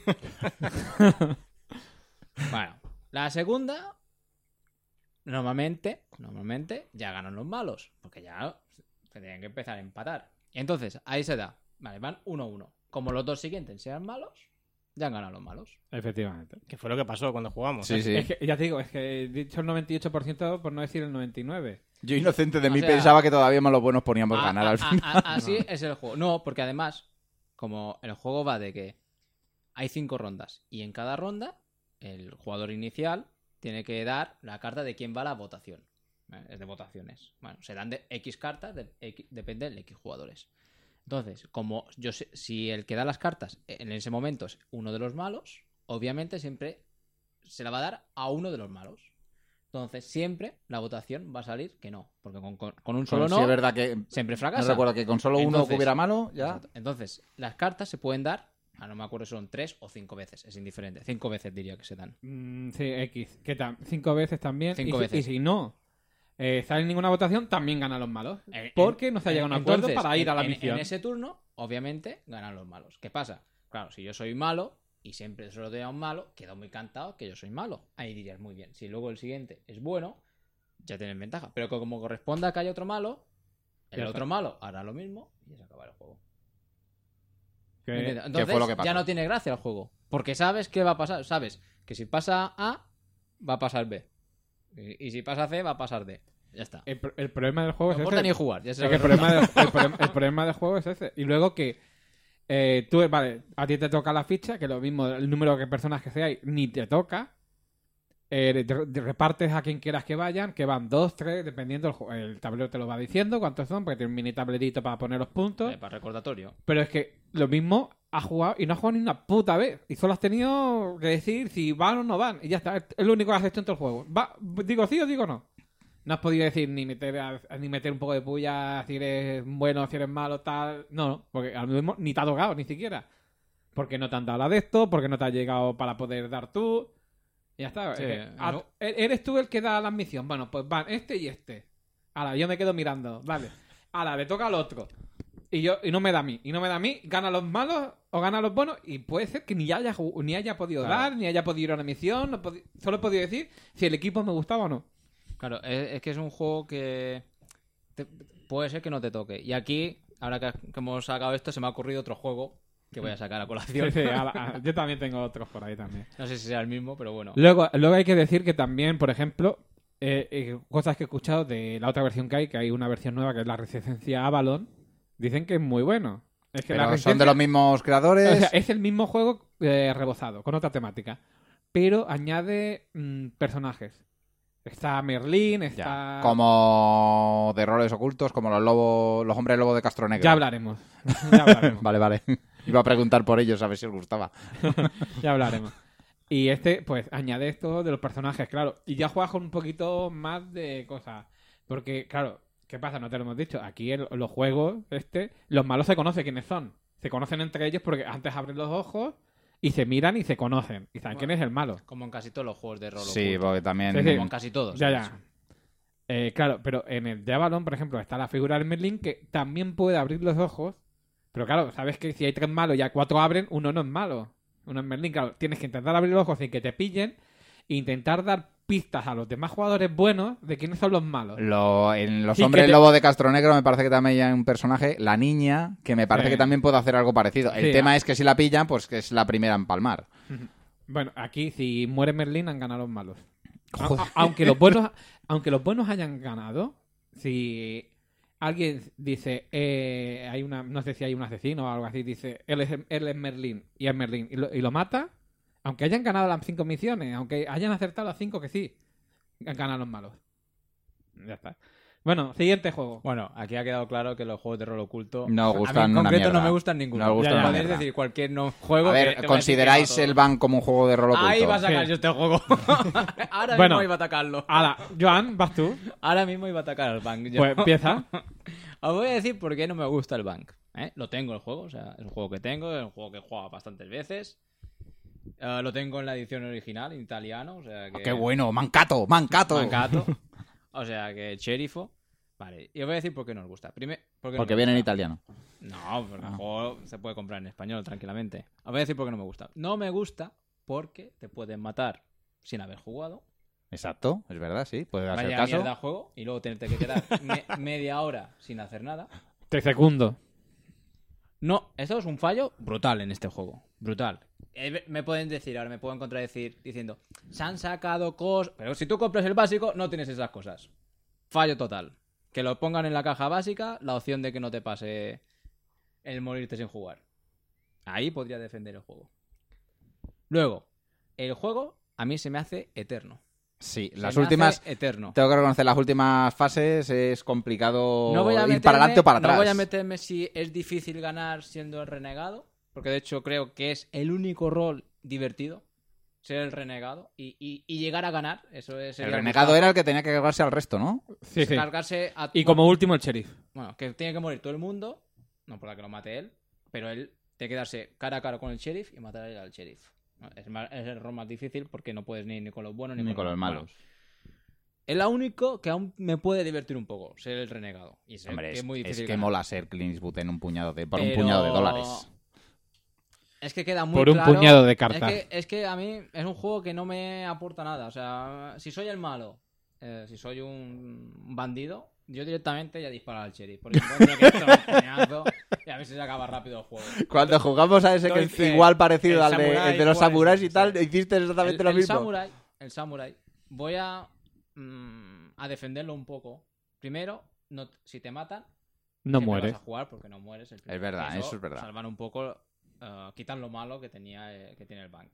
Bueno, la segunda, normalmente, normalmente, ya ganan los malos. Porque ya se tienen que empezar a empatar. Y entonces, ahí se da. Vale, van uno a uno. Como los dos siguientes sean malos, ya han ganado los malos. Efectivamente. Que fue lo que pasó cuando jugamos. Sí, ¿eh? sí. Es que, ya te digo, es que he dicho el noventa y ocho por ciento por no decir el noventa y nueve por ciento. Yo inocente de O mí sea- pensaba que todavía más los buenos poníamos A- ganar a- al a- final. a- así es el juego. No, porque además, como el juego va de que hay cinco rondas y en cada ronda el jugador inicial tiene que dar la carta de quién va a la votación. ¿Vale? Es de votaciones. Bueno, se dan de X cartas, de X- depende de X jugadores. Entonces, como yo sé, si el que da las cartas en ese momento es uno de los malos, obviamente siempre se la va a dar a uno de los malos. Entonces, siempre la votación va a salir que no. Porque con, con, con un solo Bueno, no, sí, es verdad que siempre no fracasa. recuerdo que con solo uno Entonces- que hubiera malo, ya. Exacto. Entonces, las cartas se pueden dar, ah, no me acuerdo si son tres o cinco veces, es indiferente. Cinco veces diría que se dan. Mm, sí, X. ¿Qué tal? Cinco veces también. Cinco y, si- veces. y si no eh, sale en ninguna votación, también ganan los malos. En- Porque en- no se ha llegado a un acuerdo entonces, para ir a la en- en- misión. En ese turno, obviamente, ganan los malos. ¿Qué pasa? Claro, si yo soy malo y siempre solo doy a un malo, quedo muy cantado que yo soy malo. Ahí dirías muy bien. Si luego el siguiente es bueno, ya tienes ventaja. Pero que como corresponda que haya otro malo, el Ya está. otro malo hará lo mismo y ya se acaba el juego. Que- ¿Me entiendes? ¿qué Entonces, fue lo que pasó? ya no tiene gracia el juego. Porque sabes qué va a pasar. Sabes que si pasa A, va a pasar B. Y, y si pasa C, va a pasar D. Ya está. el, pro- el problema del juego No es importa ese. ni jugar. Ya se Es que el sabe. problema, del, el, problema, el problema del juego es ese. Y luego que eh, tú, vale, a ti te toca la ficha, que lo mismo, el número de personas que seáis, ni te toca. Eh, te- te repartes a quien quieras que vayan, que van dos, tres, dependiendo. El, ju- el tablero te lo va diciendo cuántos son, porque tiene un mini tablerito para poner los puntos. Eh, para recordatorio. Pero es que lo mismo has jugado y no has jugado ni una puta vez. Y solo has tenido que decir si van o no van. Y ya está. Es lo único que has hecho en todo el juego. Va, digo sí o digo no. No has podido decir ni meter a- ni meter un poco de puya si eres bueno, si eres malo, tal. No, no. Porque a lo mismo ni te ha tocado, ni siquiera. Porque no te han dado la de esto, porque no te ha llegado para poder dar tú. Y ya está. Sí, Es que, a- no. eres tú el que da la misión. Bueno, pues van este y este. Ahora, yo me quedo mirando. Vale. Ahora, le toca al otro. Y yo y no me da a mí. Y no me da a mí. Gana los malos o gana los buenos. Y puede ser que ni haya, ju- ni haya podido Claro. dar, ni haya podido ir a una misión. No podi- solo he podido decir si el equipo me gustaba o no. Claro, es, es que es un juego que te- puede ser que no te toque. Y aquí, ahora que, que hemos sacado esto, se me ha ocurrido otro juego que voy a sacar a colación. Sí, sí, a la- a- yo también tengo otros por ahí también. No sé si sea el mismo, pero bueno. Luego, luego hay que decir que también, por ejemplo, eh, eh, cosas que he escuchado de la otra versión que hay, que hay una versión nueva que es la Resistencia Avalon, dicen que es muy bueno. Es que la Pero son Resistencia- de los mismos creadores. O sea, es el mismo juego eh, rebozado, con otra temática. Pero añade mm, personajes. Está Merlín, está... Ya, como de roles ocultos, como los lobos, los hombres lobo de Castro Negro. Ya hablaremos. Ya hablaremos. Vale, vale. Iba a preguntar por ellos a ver si os gustaba. Ya hablaremos. Y este, pues, añade esto de los personajes, claro. Y ya juegas con un poquito más de cosas. Porque, claro, ¿qué pasa? No te lo hemos dicho. Aquí en los juegos, este, los malos se conocen quiénes son. Se conocen entre ellos porque antes abren los ojos y se miran y se conocen. Y saben quién es el malo. Como en casi todos los juegos de rol Sí, oculto. porque también... Sí, sí. Como en casi todos. Ya, de ya. hecho. Eh, claro, pero en el de Avalon, por ejemplo, está la figura del Merlín que también puede abrir los ojos. Pero claro, sabes que si hay tres malos y ya cuatro abren, uno no es malo. Uno es Merlín. Claro, tienes que intentar abrir los ojos sin que te pillen e intentar dar pistas a los demás jugadores buenos de quiénes son los malos. Lo- en los Sí, hombres que te- lobo de Castro Negro me parece que también hay un personaje, la niña, que me parece Sí. que también puede hacer algo parecido. El Sí, tema ah. es que si la pillan, pues que es la primera en palmar. Bueno, aquí si muere Merlín han ganado los malos. A- Joder. a- aunque los buenos, aunque los buenos hayan ganado, si alguien dice, eh, hay una, no sé si hay un asesino o algo así, dice, él es, él es Merlín y es Merlín y lo, y lo mata, aunque hayan ganado las cinco misiones, aunque hayan acertado las cinco que sí, han ganado los malos. Ya está. Bueno, siguiente juego. Bueno, aquí ha quedado claro que los juegos de rol oculto No a mí gustan en una concreto no mierda. me gustan ninguno. No gustan una Podéis mierda. decir cualquier no juego. A que- ver, que voy a decir ¿consideráis que no a el todos. Ban como un juego de rol oculto? Ahí va a sacar Sí. yo este juego. Ahora Bueno. mismo iba a atacarlo. Ahora, Joan, vas tú. Ahora mismo iba a atacar al Bank. yo. Pues empieza. Os voy a decir por qué no me gusta el Bank. ¿eh? Lo tengo el juego, o sea, es un juego que tengo, es un juego que he jugado bastantes veces. Eh, lo tengo en la edición original, en italiano, o sea que... ¡Qué bueno! ¡Mancato! ¡Mancato! Mancato. O sea que Cherifo. Vale, y os voy a decir por qué nos gusta. Primero, ¿por qué no Porque me viene en gusta? italiano. No, porque Ah. el juego se puede comprar en español tranquilamente. Os voy a decir por qué no me gusta. No me gusta porque te pueden matar sin haber jugado. Exacto, es verdad, sí. Puede darse el Vaya caso. mierda juego y luego tenerte que quedar me- media hora sin hacer nada. Te segundo. No, esto es un fallo brutal en este juego. Brutal. Eh, Me pueden decir, ahora me pueden contradecir diciendo, se han sacado cosas... Pero si tú compras el básico, no tienes esas cosas. Fallo total. Que lo pongan en la caja básica, la opción de que no te pase el morirte sin jugar. Ahí podría defender el juego. Luego, el juego a mí se me hace eterno. Sí, Se las me últimas... hace eterno. Tengo que reconocer, las últimas fases es complicado No voy a ir meterme, para adelante o para atrás. No voy a meterme si es difícil ganar siendo el renegado, porque de hecho creo que es el único rol divertido. ser el renegado y, y, y llegar a ganar. Eso es. El renegado era el que tenía que cargarse al resto, ¿no? Sí, sí. Cargarse a... Y como último el sheriff. Bueno, que tiene que morir todo el mundo, no por la que lo mate él, pero él tiene que darse cara a cara con el sheriff y matar a él al sheriff. No, es, más, es el rol más difícil porque no puedes ni, ni con los buenos ni, Ni con los malos. Bueno, es lo único que aún me puede divertir un poco, ser el renegado. Y sé Hombre, que es, es muy difícil es que ganar. mola ser Clint Eastwood en un puñado de, por un Pero- puñado de dólares. Es que queda muy Por un claro- puñado de cartas. Es que, es que a mí es un juego que no me aporta nada. O sea, si soy el malo, eh, si soy un bandido, yo directamente ya disparo al sheriff. Porque encuentro que esto es un puñazo y a ver si se acaba rápido el juego. Cuando jugamos a ese que es Entonces, igual parecido el al de, samurái el de los igual, samuráis y tal, sí. hiciste exactamente el, lo el mismo. Samurai, el samurai, voy a, mm, a defenderlo un poco. Primero, no, si te matan, No siempre mueres. vas a jugar porque no mueres. El Es verdad, Y eso es verdad. Salvan un poco, uh, quitan lo malo que tenía eh, que tiene el bank.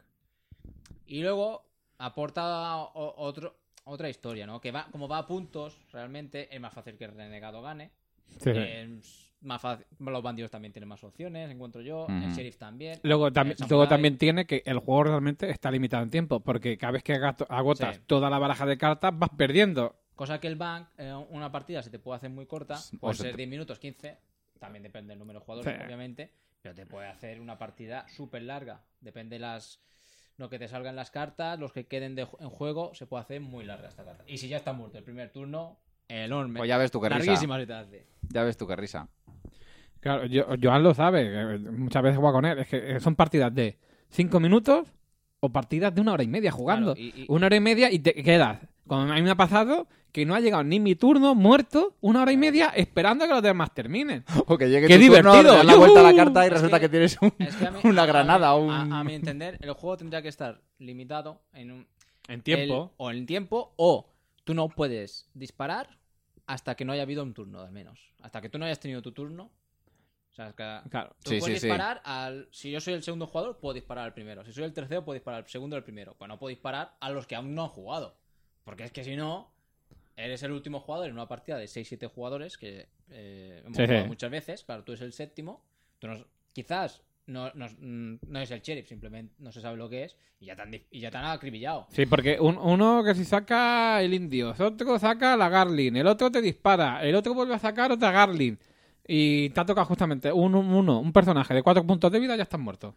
Y luego aporta o- otro, otra historia, ¿no? Que va, como va a puntos, realmente es más fácil que el renegado gane. Sí, sí. Es más fácil, los bandidos también tienen más opciones, encuentro yo. El Ujú. sheriff también. Luego, el también, samurai. luego también tiene que el juego realmente está limitado en tiempo, porque cada vez que agato- agotas Sí. toda la baraja de cartas vas perdiendo. Cosa que el bank, eh, una partida se te puede hacer muy corta, O puede se ser te- diez minutos, quince, también depende del número de jugadores, Sí. obviamente, pero te puede hacer una partida súper larga. Depende las lo que te salgan las cartas, los que queden de ju- en juego, se puede hacer muy larga esta carta. Y si ya está muerto el primer turno, enorme. Pues ya ves tú qué risa. Larguísima se te hace. Ya ves tú qué risa. Claro, yo, Joan lo sabe, que muchas veces juega con él. Es que son partidas de cinco minutos o partidas de una hora y media jugando. Claro, y- y- Una hora y media y te quedas. Como a mí me ha pasado que no ha llegado ni mi turno, muerto, una hora y media esperando a que los demás terminen. O que llegue ¡Qué tu turno, divertido! le das la vuelta a la ¡Yujú! carta y Es resulta que, que- tienes un- Es que a mí- una a- a granada mí- o un... a, a mi entender, el juego tendría que estar limitado en un En el- o en tiempo, o tú no puedes disparar hasta que no haya habido un turno, al menos. Hasta que tú no hayas tenido tu turno. O sea, es que Claro. tú Sí, puedes sí, sí. disparar al. Si yo soy el segundo jugador, puedo disparar al primero. Si soy el tercero, puedo disparar al segundo y al primero. Pues no puedo disparar a los que aún no han jugado. Porque es que si no, eres el último jugador en una partida de seis siete jugadores, que eh, hemos Sí, jugado sí. muchas veces. Claro, tú eres el séptimo. Tú no- quizás no, no, no es el sheriff, simplemente no se sabe lo que es. Y ya te han, di- y ya te han acribillado. Sí, porque un- uno que si saca el indio, otro saca la Garlin, el otro te dispara, el otro vuelve a sacar otra Garlin. Y te ha tocado justamente un, un- uno, un personaje de cuatro puntos de vida, ya estás muerto.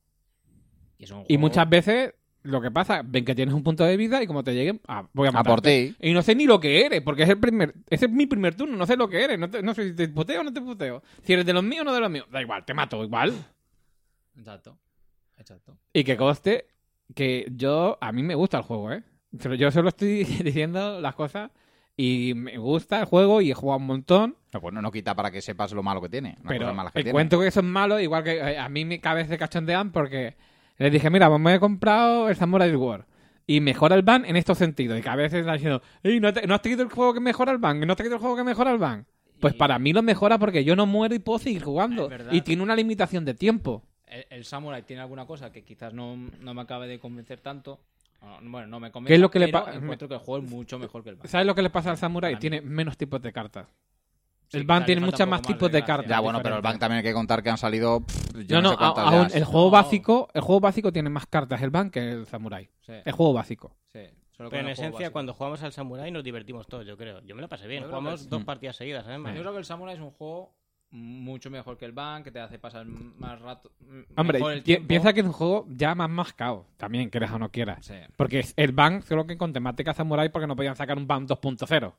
Y, es un Y juego- muchas veces lo que pasa, ven que tienes un punto de vida y como te lleguen, ah, voy a A matarte. por ti. Y no sé ni lo que eres, porque es el primer, ese es mi primer turno, no sé lo que eres, no, te- no sé si te puteo o no te puteo. Si eres de los míos o no de los míos, da igual, te mato igual. Exacto. Exacto. Y que conste que yo, a mí me gusta el juego, ¿eh? Pero yo solo estoy diciendo las cosas y me gusta el juego y he jugado un montón. No, pues no, no quita para que sepas lo malo que tiene. Las Pero cosas malas que el tiene. cuento que eso es malo, igual que eh, a mí me cada vez se cachondean porque les dije, mira, pues me he comprado el Samurai War y mejora el ban en estos sentidos. Y cada vez está diciendo, "Ey, ¿no, te- ¿no has tenido el juego que mejora el ban? ¿No has tenido el juego que mejora el ban? Pues Y- para mí lo mejora porque yo no muero y puedo seguir jugando. Es verdad. Y tiene una limitación de tiempo. El, el Samurai tiene alguna cosa que quizás no, no me acabe de convencer tanto. O, Bueno, no me convence. ¿Qué es lo que le pero pa- encuentro que el juego es mucho mejor que el Bank. ¿Sabes lo que le pasa al Samurai? Para mí. Tiene menos tipos de cartas. Sí, el ban quizás tiene le falta muchos un más poco tipos de gracia. cartas. Ya, bueno, pero el diferentes. Bank también hay que contar que han salido... pff, yo No, no, no, sé cuántas a- aún ya. el juego No. básico, el juego básico tiene más cartas el ban que el Samurai. Sí, El juego básico. sí. Solo Pero con en el juego esencia, básico. cuando jugamos al Samurai nos divertimos todos, yo creo. Yo me lo pasé bien. Yo creo Jugamos que dos sí. partidas seguidas, además. Yo creo que el Samurai es un juego mucho mejor que el Bank, que te hace pasar más rato. m- Hombre, mejor el pi- tiempo. piensa que es un juego ya más mascado. También, quieras o no quieras. Sí. Porque es el ban solo que con temática Samurai porque no podían sacar un ban dos punto cero.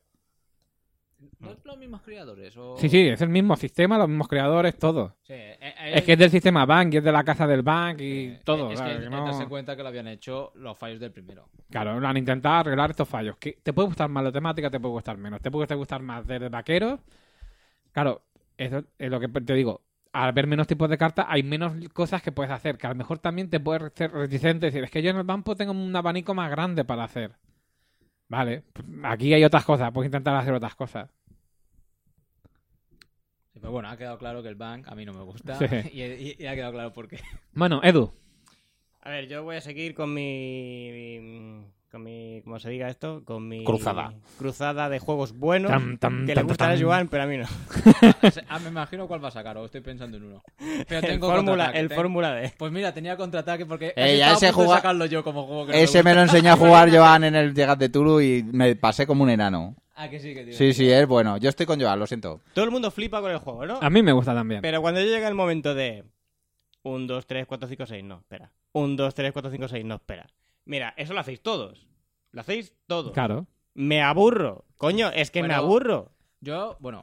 ¿No es los mismos creadores? O... Sí, sí, es el mismo sistema, los mismos creadores, todo. Sí, eh, eh, Es que es del sistema Bank y es de la casa del Bank y eh, todo. Es ¿sabes? que Que es no- darse cuenta que lo habían hecho los fallos del primero. Claro, han intentado arreglar estos fallos. Que te puede gustar más la temática, te puede gustar menos. Te puede gustar más de vaqueros. Claro, eso es lo que te digo. Al ver menos tipos de cartas, hay menos cosas que puedes hacer. Que a lo mejor también te puedes ser reticente y decir, es que yo en el banco tengo un abanico más grande para hacer. Vale, aquí hay otras cosas, puedes intentar hacer otras cosas. Sí, pero bueno, ha quedado claro que el Bank a mí no me gusta. Sí. Y, y- y ha quedado claro por qué. Bueno, Edu. A ver, yo voy a seguir con mi. con mi. como se diga esto, con mi Cruzada. cruzada de juegos buenos Tam, tam, que tam, le gustará a tam. Joan, pero a mí no. Ah, me imagino cuál va a sacar, o estoy pensando en uno. Pero El tengo Fórmula, contraataque, el tengo- Fórmula D. Pues mira, tenía contraataque porque Eh, has ya estado a ese punto de juga- sacarlo yo como juego que no Ese me lo enseñó a jugar Joan en el Llegat de Tulu y me pasé como un enano. Ah, que sí, que tiene. Sí, sí, es bueno. Yo estoy con Joan, lo siento. Todo el mundo flipa con el juego, ¿no? A mí me gusta también. Pero cuando llega el momento de uno, dos, tres, cuatro, cinco, seis, no, espera. uno, dos, tres, cuatro, cinco, seis, no, espera. Mira, eso lo hacéis todos. Lo hacéis todos. Claro. Me aburro. Coño, es que me Bueno, aburro. Yo, bueno.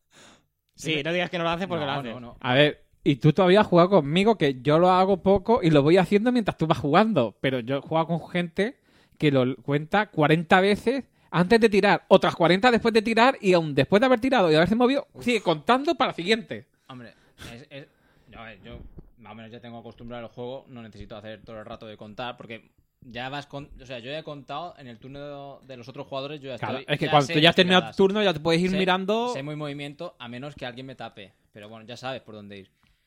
Sí, no digas que no lo haces porque no, lo haces. no, no. A ver, y tú todavía has jugado conmigo, que yo lo hago poco y lo voy haciendo mientras tú vas jugando. Pero yo he jugado con gente que lo cuenta cuarenta veces antes de tirar, otras cuarenta después de tirar y aún después de haber tirado y haberse movido, sigue contando para la siguiente. Hombre, es, es- no, a ver, yo más o menos ya tengo acostumbrado al juego, no necesito hacer todo el rato de contar porque ya vas con, o sea, yo ya he contado en el turno de los otros jugadores, yo ya Claro, estoy. es que ya cuando sé tú ya has las terminado tu tiradas. turno ya te puedes ir Sé- mirando... Sé muy movimiento a menos que alguien me tape, pero bueno, ya sabes por dónde ir.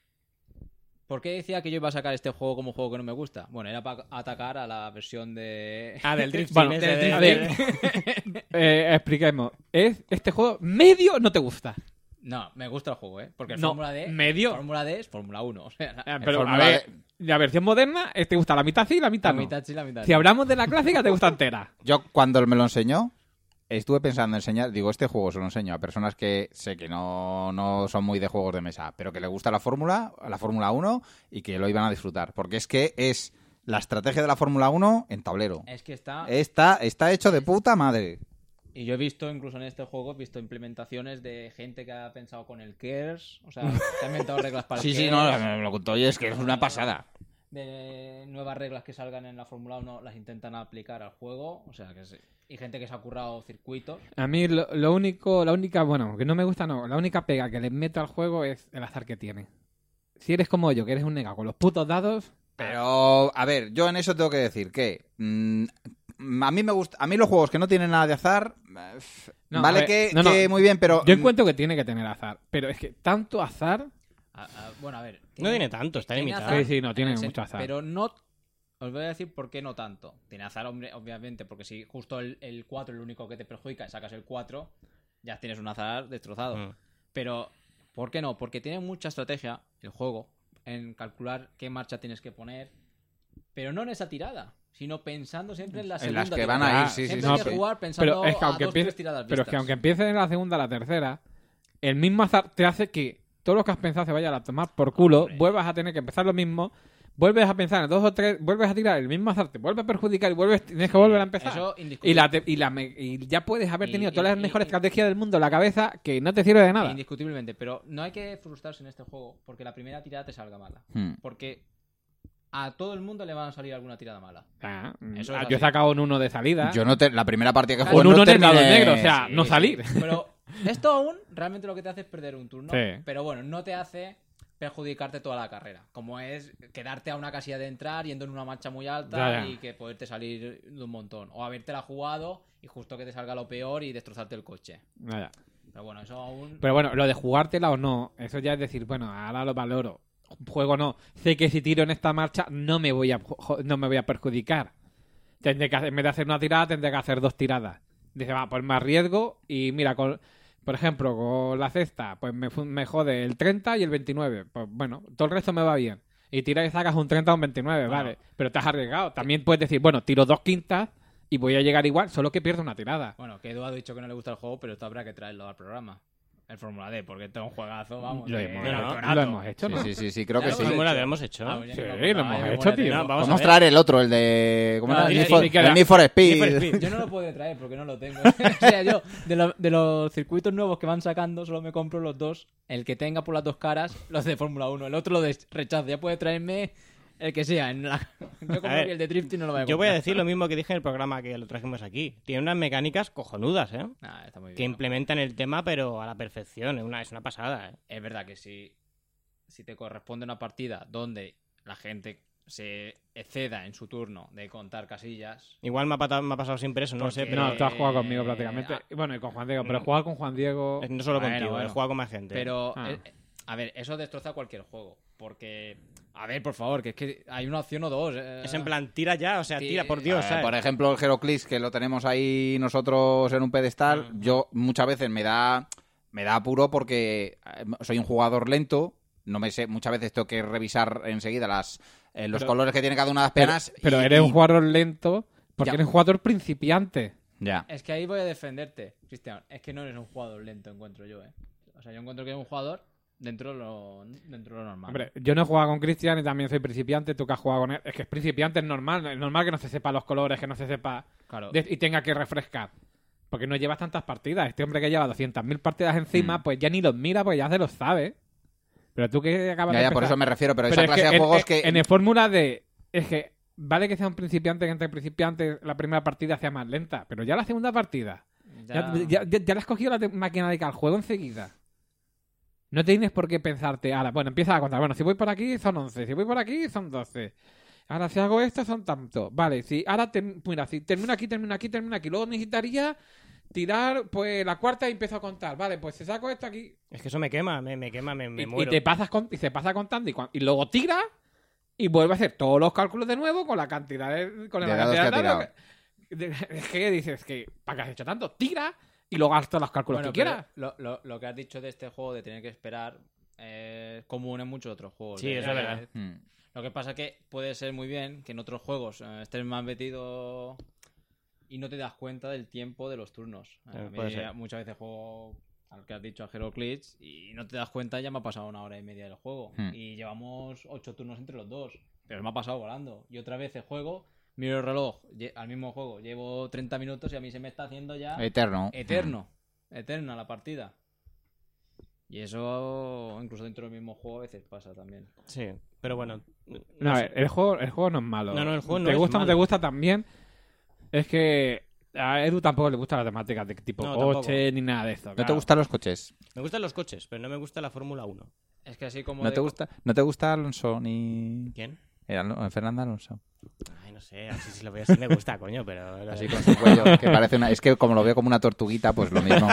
¿Por qué decía que yo iba a sacar este juego como juego que no me gusta? Bueno, era para atacar a la versión de... Ah, del Drift Bueno, Sim del ese de- a de- ver, eh, expliquemos. ¿Es este juego medio no te gusta? No, me gusta el juego, ¿eh? Porque el No, Fórmula D... medio. Fórmula D es Fórmula uno, o sea... Ah, pero a Fórmula ver, la versión moderna eh, te gusta la mitad sí y la mitad La no. mitad sí, la mitad Si no. hablamos de la clásica te gusta entera. Yo cuando me lo enseñó, estuve pensando en enseñar, digo, este juego se lo enseño a personas que sé que no, no son muy de juegos de mesa, pero que les gusta la Fórmula, la Fórmula uno y que lo iban a disfrutar. Porque es que es la estrategia de la Fórmula uno en tablero. Es que está... Está, está hecho de puta madre. Y yo he visto, incluso en este juego, he visto implementaciones de gente que ha pensado con el Kers, o sea, que ha inventado reglas para el Sí, sí, Kers, no, me lo contó y es que es una pasada. de nuevas reglas que salgan en la Fórmula uno las intentan aplicar al juego, o sea, que sí. Y gente que se ha currado circuitos. A mí lo, lo único, la única, bueno, que no me gusta no, la única pega que le meto al juego es el azar que tiene. Si eres como yo, que eres un nega con los putos dados, Pero, a ver, yo en eso tengo que decir que mm, a mí me gusta, a mí los juegos que no tienen nada de azar, eh, No, vale a ver, que, no, no. que muy bien, pero yo encuentro que tiene que tener azar. Pero es que tanto azar, A- a- bueno, a ver. No tiene tanto, está tiene limitado. azar Sí, sí, no, tiene en el sen- mucho azar. Pero no. Os voy a decir por qué no tanto. Tiene azar, hombre, obviamente, porque si justo el, el cuatro es lo único que te perjudica y sacas el cuatro, ya tienes un azar destrozado. Mm. Pero, ¿por qué no? Porque tiene mucha estrategia el juego en calcular qué marcha tienes que poner, pero no en esa tirada, sino pensando siempre en la En segunda las que tirada. van a ir, Ah, sí, sí, Siempre sí. hay no, que sí. jugar pensando pero es que a aunque dos, tres empiece, tiradas pero es que vistas. aunque empieces en la segunda o la tercera, el mismo azar te hace que todo lo que has pensado se vaya a tomar por culo, Hombre. vuelvas a tener que empezar lo mismo, vuelves a pensar en dos o tres, vuelves a tirar el mismo azar, te vuelve a perjudicar y vuelves, tienes que volver a empezar. Eso, Y, indiscutible. la te- y, la me- y ya puedes haber Y- tenido y- todas las y- mejores y- estrategias del mundo en la cabeza que no te sirve de nada. Indiscutiblemente, pero no hay que frustrarse en este juego porque la primera tirada te salga mala. Hmm. Porque a todo el mundo le van a salir alguna tirada mala. Ah, Eso ah, es yo he así. sacado un uno de salida. Yo no te, la primera partida que Claro, jugué Con uno no en el lado terminé- negro, o sea, Sí, no sí, salir. Pero esto aún realmente lo que te hace es perder un turno. Sí. Pero bueno, no te hace perjudicarte toda la carrera. Como es quedarte a una casilla de entrar yendo en una marcha muy alta Ya, ya. y que poderte salir de un montón. O habértela jugado y justo que te salga lo peor y destrozarte el coche. Vaya. Pero bueno, eso aún... Pero bueno, lo de jugártela o no, eso ya es decir, bueno, ahora lo valoro. Juego no. Sé que si tiro en esta marcha no me voy a jo- no me voy a perjudicar. Tendré que hacer, en vez de hacer una tirada, tendré que hacer dos tiradas. Dice, va, pues más riesgo y mira, con, por ejemplo, con la cesta, pues me, fu- me jode el treinta y el veintinueve. Pues bueno, todo el resto me va bien. Y tiras y sacas un treinta o un veintinueve, Bueno. vale. Pero te has arriesgado. También puedes decir, bueno, tiro dos quintas y voy a llegar igual, solo que pierdo una tirada. Bueno, que Edu ha dicho que no le gusta el juego, pero esto habrá que traerlo al programa. El Fórmula D, porque esto es un juegazo, vamos. Lo de- hemos, de no, campeonato. lo hemos hecho, ¿no? Sí, sí, sí, sí, creo que Claro, sí. hemos Fórmula hecho. lo hemos hecho. Ah, ya Sí, me lo acordaba, hemos ya me hecho, acordaba. tío. No, vamos a Podemos ver. traer el otro, el de... ¿Cómo No, era? sí, Need sí, for, sí, que era- el Need for Speed. Need for Speed. Yo no lo puedo traer porque no lo tengo. O sea, yo, de, lo- de los circuitos nuevos que van sacando, solo me compro los dos. El que tenga por las dos caras, los de Fórmula uno. El otro lo de rechazo. Ya puede traerme el que sea. En la... Yo como ver, que el de Drifting no lo voy a Yo voy a comprar. decir lo mismo que dije en el programa que lo trajimos aquí. Tiene unas mecánicas cojonudas, ¿eh? Nah, está muy Que bien. implementan el tema, pero a la perfección. Es una, es una pasada, ¿eh? Es verdad que si, si te corresponde una partida donde la gente se exceda en su turno de contar casillas... Igual me ha, pata- me ha pasado siempre eso, no lo sé, Porque- pero No, tú has jugado conmigo Eh, prácticamente. ah. Bueno, y con Juan Diego, pero jugar con Juan Diego... no solo Bueno, contigo, bueno. he jugado con más gente. Pero, Ah. eh, a ver, eso destroza cualquier juego. Porque, a ver, por favor, que es que hay una opción o dos. eh. Es en plan, tira ya, o sea, Sí, tira, por Dios, Eh, ¿sabes? por ejemplo, el Heroclix, que lo tenemos ahí nosotros en un pedestal, yo muchas veces me da me da apuro porque eh, soy un jugador lento, no me sé, muchas veces tengo que revisar enseguida las eh, los Pero- colores que tiene cada una de las Pero, penas. pero y- eres y- un jugador lento porque Ya. eres un jugador principiante. Ya. Es que ahí voy a defenderte, Cristian. Es que no eres un jugador lento, encuentro yo, ¿eh? O sea, yo encuentro que eres un jugador dentro de lo, dentro de lo normal. Hombre, yo no he jugado con Cristian y también soy principiante. Tú que has jugado con él. Es que es principiante, es normal. Es normal que no se sepa los colores, que no se sepa Claro. de- y tenga que refrescar. Porque no llevas tantas partidas. Este hombre que lleva doscientas mil partidas encima, Mm. pues ya ni los mira, pues ya se los sabe. Pero tú que acabas Ya, de ya, por empezar- eso me refiero, pero, Pero esa es clase que de en- juegos en, que... En el Fórmula de... Es que vale que sea un principiante, que entre principiantes la primera partida sea más lenta. Pero ya la segunda partida... Ya, ya, ya- ya le has cogido la te- máquina de al juego enseguida. No tienes por qué pensarte, ahora, bueno, empieza a contar, bueno, si voy por aquí son once, si voy por aquí son doce. Ahora si hago esto son tanto. Vale, si ahora, term- mira, si termino aquí, termino aquí, termino aquí. Luego necesitaría tirar, pues, la cuarta y empiezo a contar. Vale, pues si saco esto aquí... Es que eso me quema, me, me quema, me, me y, y muero. te pasas con, y se pasa contando y, cuan- y luego tira y vuelve a hacer todos los cálculos de nuevo con la cantidad de... Con la De dados cantidad que ha de dados tirado. que- de- es que dices que, ¿para qué has hecho tanto? Tira y luego haz todos los cálculos Bueno, que pero quieras. Lo, lo, lo que has dicho de este juego de tener que esperar eh, es común en muchos otros juegos. Sí, de- eso es verdad. Mm. Lo que pasa que puede ser muy bien que en otros juegos eh, estés más metido y no te das cuenta del tiempo de los turnos. A Eh, mí puede ser. muchas veces juego al que has dicho, a Heroclix, y no te das cuenta, ya me ha pasado una hora y media del juego. Hmm. Y llevamos ocho turnos entre los dos. Pero me ha pasado volando. Y otra vez el juego, miro el reloj, lle- al mismo juego, llevo treinta minutos y a mí se me está haciendo ya Eterno. eterno. Eterna la partida. Y eso, incluso dentro del mismo juego, a veces pasa también. Sí, pero bueno. No, a sé. ver, el juego, el juego no es malo. No, no, el juego no te es gusta o no malo. te gusta también. Es que a Edu tampoco le gustan las temáticas de tipo No, coche tampoco. ni nada de eso. ¿No te claro. gustan los coches? Me gustan los coches, pero no me gusta la Fórmula uno. Es que así como... ¿No de- te gusta, ¿no te gusta Alonso ni... ¿Quién? eh, Alo- Fernando Alonso? Ay, no sé, así si lo veo así me gusta, coño, pero... Así con su cuello, que parece una... Es que como lo veo como una tortuguita, pues lo mismo.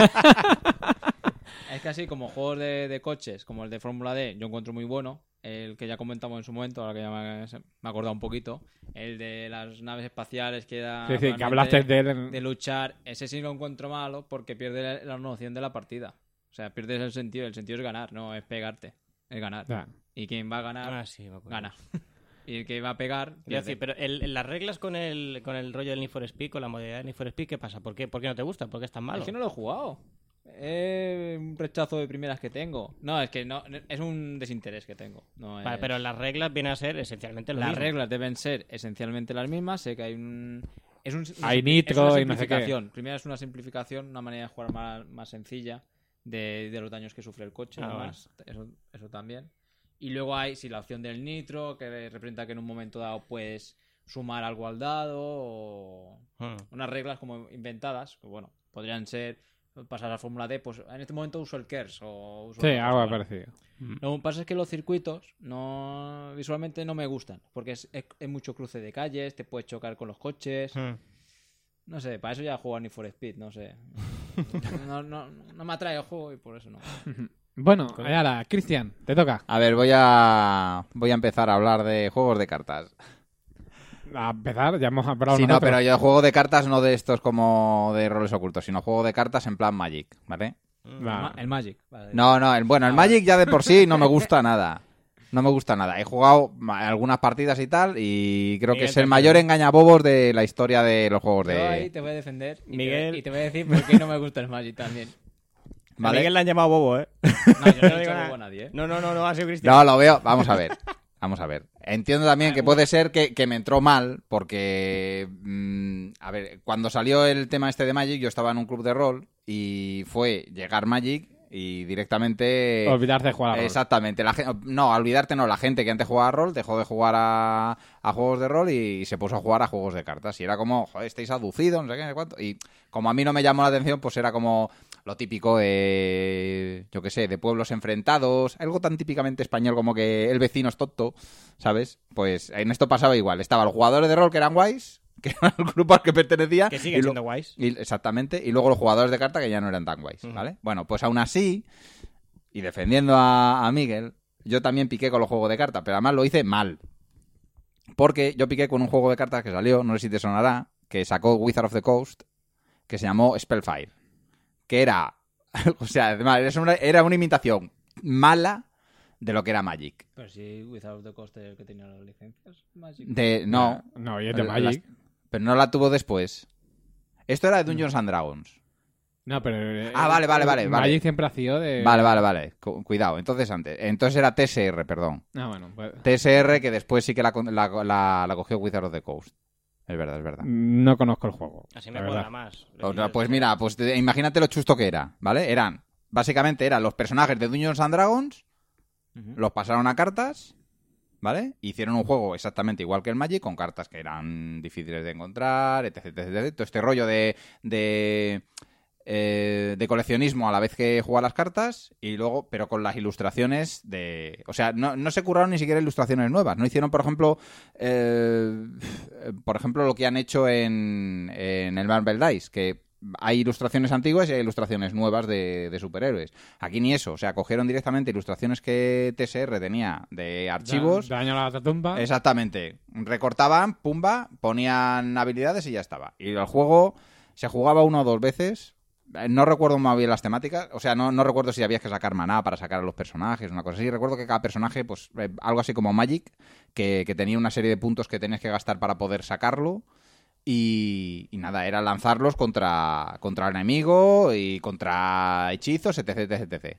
Es que así como juegos de, de coches, como el de Fórmula D, yo encuentro muy bueno. El que ya comentamos en su momento, ahora que ya me, se- me he acordado un poquito. El de las naves espaciales que era... Sí, sí, que realmente hablaste de él. en- de luchar. Ese sí lo encuentro malo porque pierde la, la noción de la partida. O sea, pierdes el sentido. El sentido es ganar, no es pegarte. Es ganar. Ya. Y quien va a ganar, Ah, sí, me acuerdo. gana. Y el que va a pegar, Quiero pierde. decir, pero el- las reglas con el, con el rollo del Need for Speed, con la modalidad de Need for Speed, ¿qué pasa? ¿Por qué, ¿Por qué no te gusta? ¿Por qué es tan malo? Es que no lo he jugado. Es un rechazo de primeras que tengo. No, es que no, es un desinterés que tengo. No es- Vale, pero las reglas vienen a ser esencialmente lo las mismo. reglas deben ser esencialmente las mismas. Sé que hay un. Es un Hay es nitro una y no sé qué. simplificación. Primero es una simplificación, una manera de jugar más, más sencilla de, de los daños que sufre el coche. Ah, además. Eso, eso también. Y luego hay, sí, la opción del nitro, que representa que en un momento dado puedes sumar algo al dado o Hmm. unas reglas como inventadas, que bueno, podrían ser pasar a Fórmula D, pues en este momento uso el KERS o uso Sí, otra algo cosa, ¿vale? parecido. Lo que pasa es que los circuitos no visualmente no me gustan, porque es, es, es mucho cruce de calles, te puedes chocar con los coches. Hmm. No sé, para eso ya juego a Need for Speed, no sé. No, no, no me atrae el juego y por eso no. Bueno, ahora, Cristian, te toca. A ver, voy a... Voy a empezar a hablar de juegos de cartas. A empezar, ya hemos hablado Sí, no, nosotros. pero yo juego de cartas no de estos como de roles ocultos, sino juego de cartas en plan Magic, ¿vale? Va. Ma- El Magic. Vale. No, no, el, bueno, el Magic ya de por sí no me gusta nada. No me gusta nada. He jugado ma- algunas partidas y tal, y creo que Miguel, es el tranquilo. mayor engañabobos de la historia de los juegos Yo ahí de... te voy a defender y, Miguel. Te, y te voy a decir por qué no me gusta el Magic también. A ¿Vale? Miguel le han llamado bobo, ¿eh? No, yo no No he digo dicho nada. bobo a nadie, ¿eh? No, no, no, no, ha sido Cristian. No, lo veo. Vamos a ver. Vamos a ver. Entiendo también que puede ser que, que me entró mal porque, mm, a ver, cuando salió el tema este de Magic, yo estaba en un club de rol y fue llegar Magic y directamente... Olvidarte de jugar a rol. Exactamente. La, gen- no, a olvidarte no. La gente que antes jugaba a rol dejó de jugar a, a juegos de rol y se puso a jugar a juegos de cartas. Y era como, joder, estáis aducidos, no sé qué, no sé cuánto. Y como a mí no me llamó la atención, pues era como lo típico de, yo qué sé, de pueblos enfrentados. Algo tan típicamente español como que el vecino es tonto, ¿sabes? Pues en esto pasaba igual. Estaban los jugadores de rol que eran guays, que era el grupo al que pertenecía. Que y siguen lo- siendo guays. y- exactamente. Y luego los jugadores de carta que ya no eran tan guays, Ujú. ¿vale? Bueno, pues aún así, y defendiendo a, a Miguel, yo también piqué con los juegos de cartas, pero además lo hice mal. Porque yo piqué con un juego de cartas que salió, no sé si te sonará, que sacó Wizard of the Coast, que se llamó Spellfire. Que era, o sea, además era una, era una imitación mala de lo que era Magic. Pero sí, Wizard of the Coast es el que tenía las licencias. Magic. De, no, No, y es de las- Magic. pero no la tuvo después. Esto era de Dungeons and Dragons. No, pero... eh, Ah, vale, vale, vale, Magic vale. siempre ha sido de... Vale, vale, vale. Cu- Cuidado. Entonces antes. Entonces era T S R, perdón. Ah, bueno, pues... T S R que después sí que la, la, la, la cogió Wizard of the Coast. Es verdad, es verdad. No conozco el juego. Así me la cuadra verdad. más. O sea, pues mira, pues te- imagínate lo chusto que era, ¿vale? Eran, básicamente eran los personajes de Dungeons and Dragons, Ujú. los pasaron a cartas, ¿vale? Hicieron un juego exactamente igual que el Magic, con cartas que eran difíciles de encontrar, etc, etc, etcétera. Todo este rollo de, de, eh, de coleccionismo a la vez que jugar las cartas, y luego, pero con las ilustraciones de... O sea, no, no se curraron ni siquiera ilustraciones nuevas. No hicieron, por ejemplo, eh, por ejemplo, lo que han hecho en, en el Marvel Dice, que hay ilustraciones antiguas y hay ilustraciones nuevas de, de superhéroes. Aquí ni eso, o sea, cogieron directamente ilustraciones que T S R tenía de archivos. Da- Daño a la tumba. Exactamente. Recortaban, pumba, ponían habilidades y ya estaba. Y el juego se jugaba una o dos veces. Eh, No recuerdo muy bien las temáticas. O sea, no, no recuerdo si había que sacar maná para sacar a los personajes, una cosa así. Recuerdo que cada personaje, pues, eh, algo así como Magic, que, que tenía una serie de puntos que tenías que gastar para poder sacarlo. Y, y nada, era lanzarlos contra, contra el enemigo y contra hechizos, etc, etc, etcétera.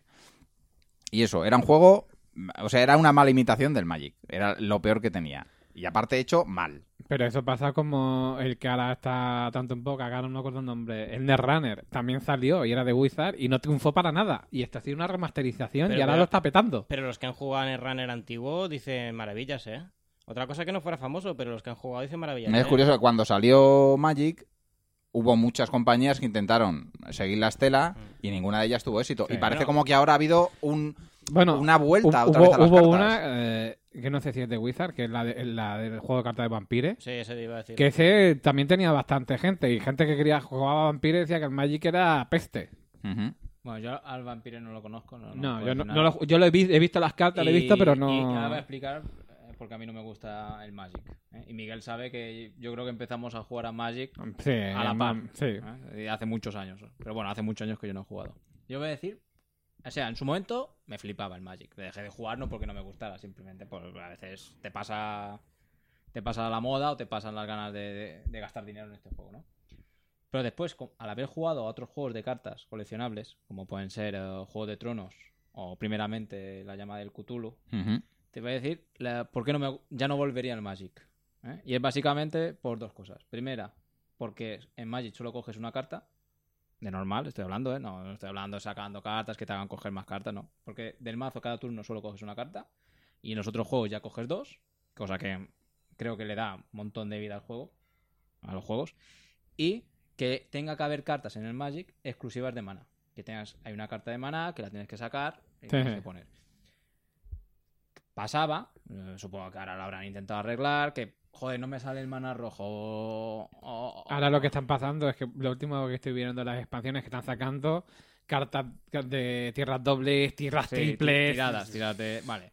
Y eso, era un juego... O sea, era una mala imitación del Magic. Era lo peor que tenía. Y aparte hecho mal. Pero eso pasa como el que ahora está tanto en boca, que ahora no me acuerdo el nombre. El Netrunner también salió y era de Wizard y no triunfó para nada. Y esto ha sido una remasterización Pero y ahora mira- lo está petando. Pero los que han jugado en el Runner antiguo dicen maravillas, ¿eh? Otra cosa que no fuera famoso, pero los que han jugado dicen maravillas. Es ¿eh? curioso que cuando salió Magic hubo muchas compañías que intentaron seguir la estela y ninguna de ellas tuvo éxito. Sí, y parece no. como que ahora ha habido un, Bueno, una vuelta hu- otra hubo, vez a las hubo cartas. una eh, que no sé si es de Wizard, que es la, de- la del juego de cartas de Vampire. Sí, eso te iba a decir. Que ese también tenía bastante gente. Y gente que quería jugar a Vampire decía que el Magic era peste. Ujú. Bueno, yo al vampiro no lo conozco. No, No, puedo yo, no, decir no nada. lo, yo lo he, vi- he visto las cartas, lo he visto, pero Y- no... Y ahora voy a explicar eh, porque a mí no me gusta el Magic. ¿eh? Y Miguel sabe que yo creo que empezamos a jugar a Magic Sí, a la par. mam- sí. ¿eh? Y hace muchos años. Pero bueno, hace muchos años que yo no he jugado. Yo voy a decir... O sea, en su momento me flipaba el Magic. Dejé de jugar no porque no me gustara, simplemente pues a veces te pasa te pasa la moda o te pasan las ganas de, de- de gastar dinero en este juego, ¿no? Pero después, co- al haber jugado a otros juegos de cartas coleccionables, como pueden ser eh, Juego de Tronos o primeramente La Llama del Cthulhu, Ujú. te voy a decir la- por qué no me, ya no volvería al Magic. ¿eh? Y es básicamente por dos cosas. Primera, porque en Magic solo coges una carta. De normal, estoy hablando, ¿eh? No, no estoy hablando de sacando cartas que te hagan coger más cartas, no. Porque del mazo cada turno solo coges una carta. Y en los otros juegos ya coges dos. Cosa que creo que le da un montón de vida al juego. A los juegos. Y que tenga que haber cartas en el Magic exclusivas de mana. Que tengas, hay una carta de mana que la tienes que sacar y Sí. tienes que poner. Pasaba, eh, supongo que ahora lo habrán intentado arreglar, que joder, no me sale el mana rojo. o- o- Ahora lo que están pasando es que lo último que estoy viendo en las expansiones es que están sacando cartas de tierras dobles, tierras Sí, triples. tiradas, tiradas de... Vale.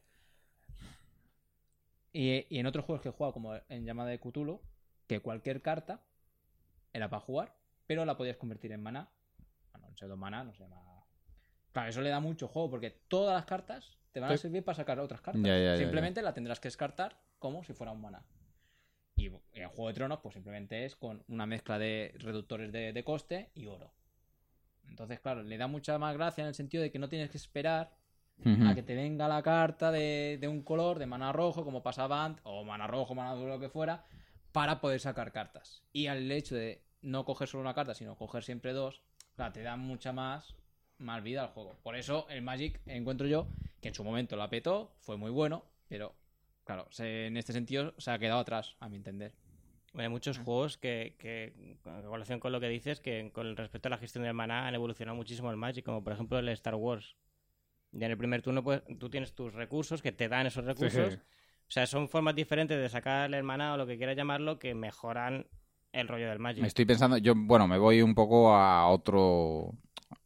Y, y en otros juegos que he jugado, como en Llamada de Cthulhu, que cualquier carta era para jugar, pero la podías convertir en maná. Bueno, en pseudo maná, no se llama... Claro, eso le da mucho juego, porque todas las cartas te van a Sí. servir para sacar otras cartas. Ya, ya, ya, simplemente la tendrás que descartar como si fuera un maná. Y, y en Juego de Tronos, pues simplemente es con una mezcla de reductores de, de coste y oro. Entonces, claro, le da mucha más gracia en el sentido de que no tienes que esperar Ujú. a que te venga la carta de, de un color, de mana rojo, como pasaba antes, o mana rojo, mana azul, lo que fuera, para poder sacar cartas. Y al hecho de no coger solo una carta, sino coger siempre dos, claro, te da mucha más, más vida al juego. Por eso el Magic, encuentro yo, que en su momento la petó, fue muy bueno, pero claro, se- en este sentido se ha quedado atrás, a mi entender. Hay muchos juegos que, que, en relación con lo que dices, que con respecto a la gestión del maná han evolucionado muchísimo el Magic, como por ejemplo el Star Wars. Ya en el primer turno pues, tú tienes tus recursos que te dan esos recursos. sí. O sea, son formas diferentes de sacarle el maná o lo que quieras llamarlo que mejoran el rollo del Magic. Estoy pensando, yo, bueno, me voy un poco a otro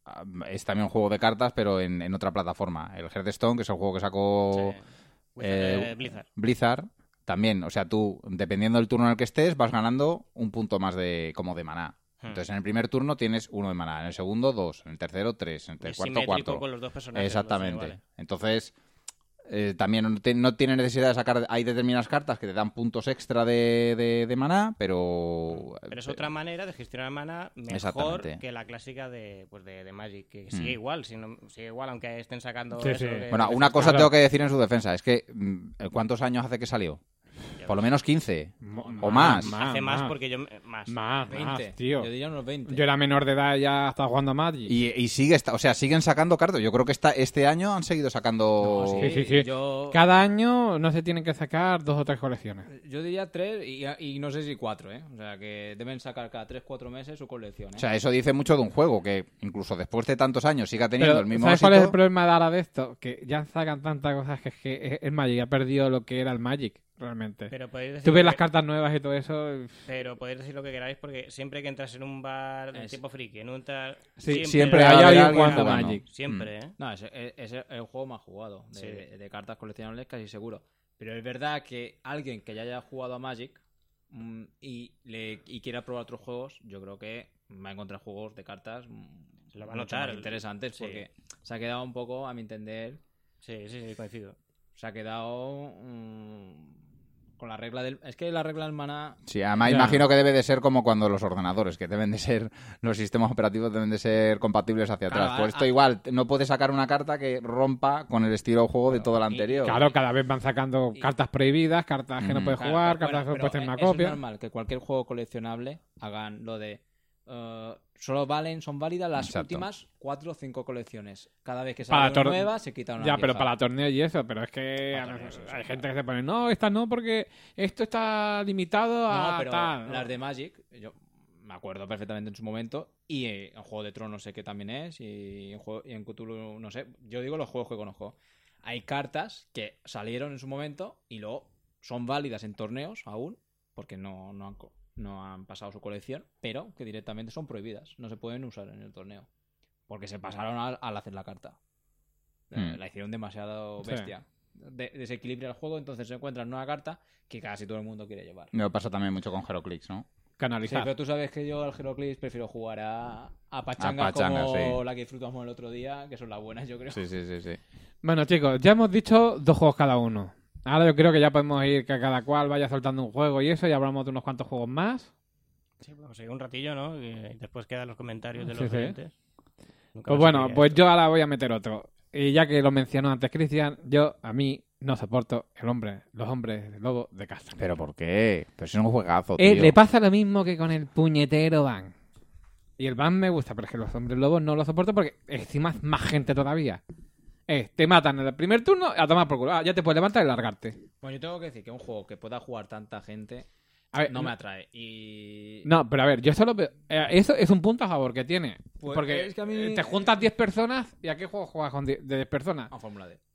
es también un juego de cartas, pero en, en otra plataforma. El Hearthstone, que es el juego que sacó Sí. eh, Blizzard. Blizzard, también. O sea, tú, dependiendo del turno en el que estés, vas ganando un punto más de como de maná. Hmm. Entonces, en el primer turno tienes uno de maná, en el segundo dos, en el tercero tres, en el Es cuarto simétrico cuatro. con los dos personajes. Exactamente. los iguales. Entonces, eh, también no, te- no tiene necesidad de sacar... Hay determinadas cartas que te dan puntos extra de, de, de maná, pero... Pero es otra manera de gestionar mana mejor Exactamente. que la clásica de, pues de, de Magic, que sigue Mm. igual, si no- sigue igual, aunque estén sacando Sí, eso sí. de- Bueno, de- una cosa Claro. tengo que decir en su defensa, es que mm, ¿cuántos años hace que salió? Ya Por lo ves. menos quince. Mo- O más. Hace más porque yo... Más. Más, veinte. más, tío. Yo diría unos veinte. Yo era menor de edad y ya estaba jugando a Magic. Y, y sigue, esta- o sea, siguen sacando cartas. Yo creo que esta, este año han seguido sacando... No, Sí, sí, sí. Yo, Cada año no se tienen que sacar dos o tres colecciones. yo diría tres y, y no sé si cuatro, ¿eh? O sea, que deben sacar cada tres, cuatro meses su colección, ¿eh? O sea, eso dice mucho de un juego que incluso después de tantos años siga teniendo Pero, el mismo ¿sabes éxito. cuál es el problema de ahora de esto? Que ya sacan tantas cosas que es que el Magic ha perdido lo que era el Magic, realmente. Pero podéis decir Tú ves lo las que- cartas nuevas y todo eso. y- Pero podéis decir lo que queráis porque siempre que entras en un bar de Es- tipo friki, en un tal... Sí, siempre hay va a haber alguien alguien jugando jugando. Magic. Siempre, ¿eh? No, es, es- es el juego más jugado de, Sí. de- de cartas coleccionables, casi seguro. Pero es verdad que alguien que ya haya jugado a Magic mm, y, le, y quiera probar otros juegos, yo creo que va a encontrar juegos de cartas mm, Se lo va a mucho notar. más interesantes Sí. porque se ha quedado un poco, a mi entender, Sí, sí, sí, coincido. se ha quedado mm, con la regla del... Es que la regla del maná... Sí, además Ya. imagino que debe de ser como cuando los ordenadores, que deben de ser, los sistemas operativos deben de ser compatibles hacia Claro, atrás. Por a- esto a- igual, no puedes sacar una carta que rompa con el estilo de juego de todo el y- anterior. Claro, cada vez van sacando Y- cartas prohibidas, cartas que no Mm. puedes Claro, jugar, pero- cartas que bueno, no puedes pero tener una eso copia. Es normal que cualquier juego coleccionable hagan lo de... eh, solo valen, son válidas las Exacto. últimas cuatro o cinco colecciones. Cada vez que Para sale una tor- nueva, se quita una Ya, pero vieja. para torneos y eso, pero es que Para a torneos, veces sí, hay sí, gente claro. que se pone, no, esta no, porque esto está limitado a No, pero tal. las de Magic, yo me acuerdo perfectamente en su momento, y eh, en Juego de Tronos sé que también es, y en, juego, y en Cthulhu no sé. Yo digo los juegos que conozco. Hay cartas que salieron en su momento y luego son válidas en torneos aún, porque no, no han, co- no han pasado su colección, pero que directamente son prohibidas. No se pueden usar en el torneo. Porque se pasaron al, al hacer la carta. Eh, Hmm. La hicieron demasiado Sí. bestia. De- desequilibra el juego, entonces se encuentran una carta que casi todo el mundo quiere llevar. Me pasa también mucho con HeroClix, ¿no? Sí, Canalizar. pero tú sabes que yo al HeroClix prefiero jugar a, a pachangas A pachangas, como sí. la que disfrutamos el otro día, que son las buenas, yo creo. Sí, sí, sí, sí. Bueno, chicos, ya hemos dicho dos juegos cada uno. Ahora yo creo que ya podemos ir que cada cual vaya soltando un juego y eso, y hablamos de unos cuantos juegos más. Sí, podemos seguir un ratillo, ¿no? Y después quedan los comentarios de Sí, los sí. oyentes. Nunca Pues me bueno, sabía pues esto. yo ahora voy a meter otro. Y ya que lo mencionó antes Cristian, yo a mí no soporto el hombre, los hombres lobo de casa. ¿Pero por qué? Pero si es un juegazo, tío. Eh, le pasa lo mismo que con el puñetero Van. Y el Van me gusta, pero es que los hombres lobos no lo soporto porque encima es más gente todavía. Eh, te matan en el primer turno a tomar por culo. Ah, ya te puedes levantar y largarte. Pues yo tengo que decir que un juego que pueda jugar tanta gente A ver, no me atrae. Y. No, pero a ver, yo solo veo... eh, eso es un punto a favor que tiene. Pues porque es que a mí- eh, te juntas diez personas y ¿a qué juego juegas con die- de diez personas? A Fórmula D.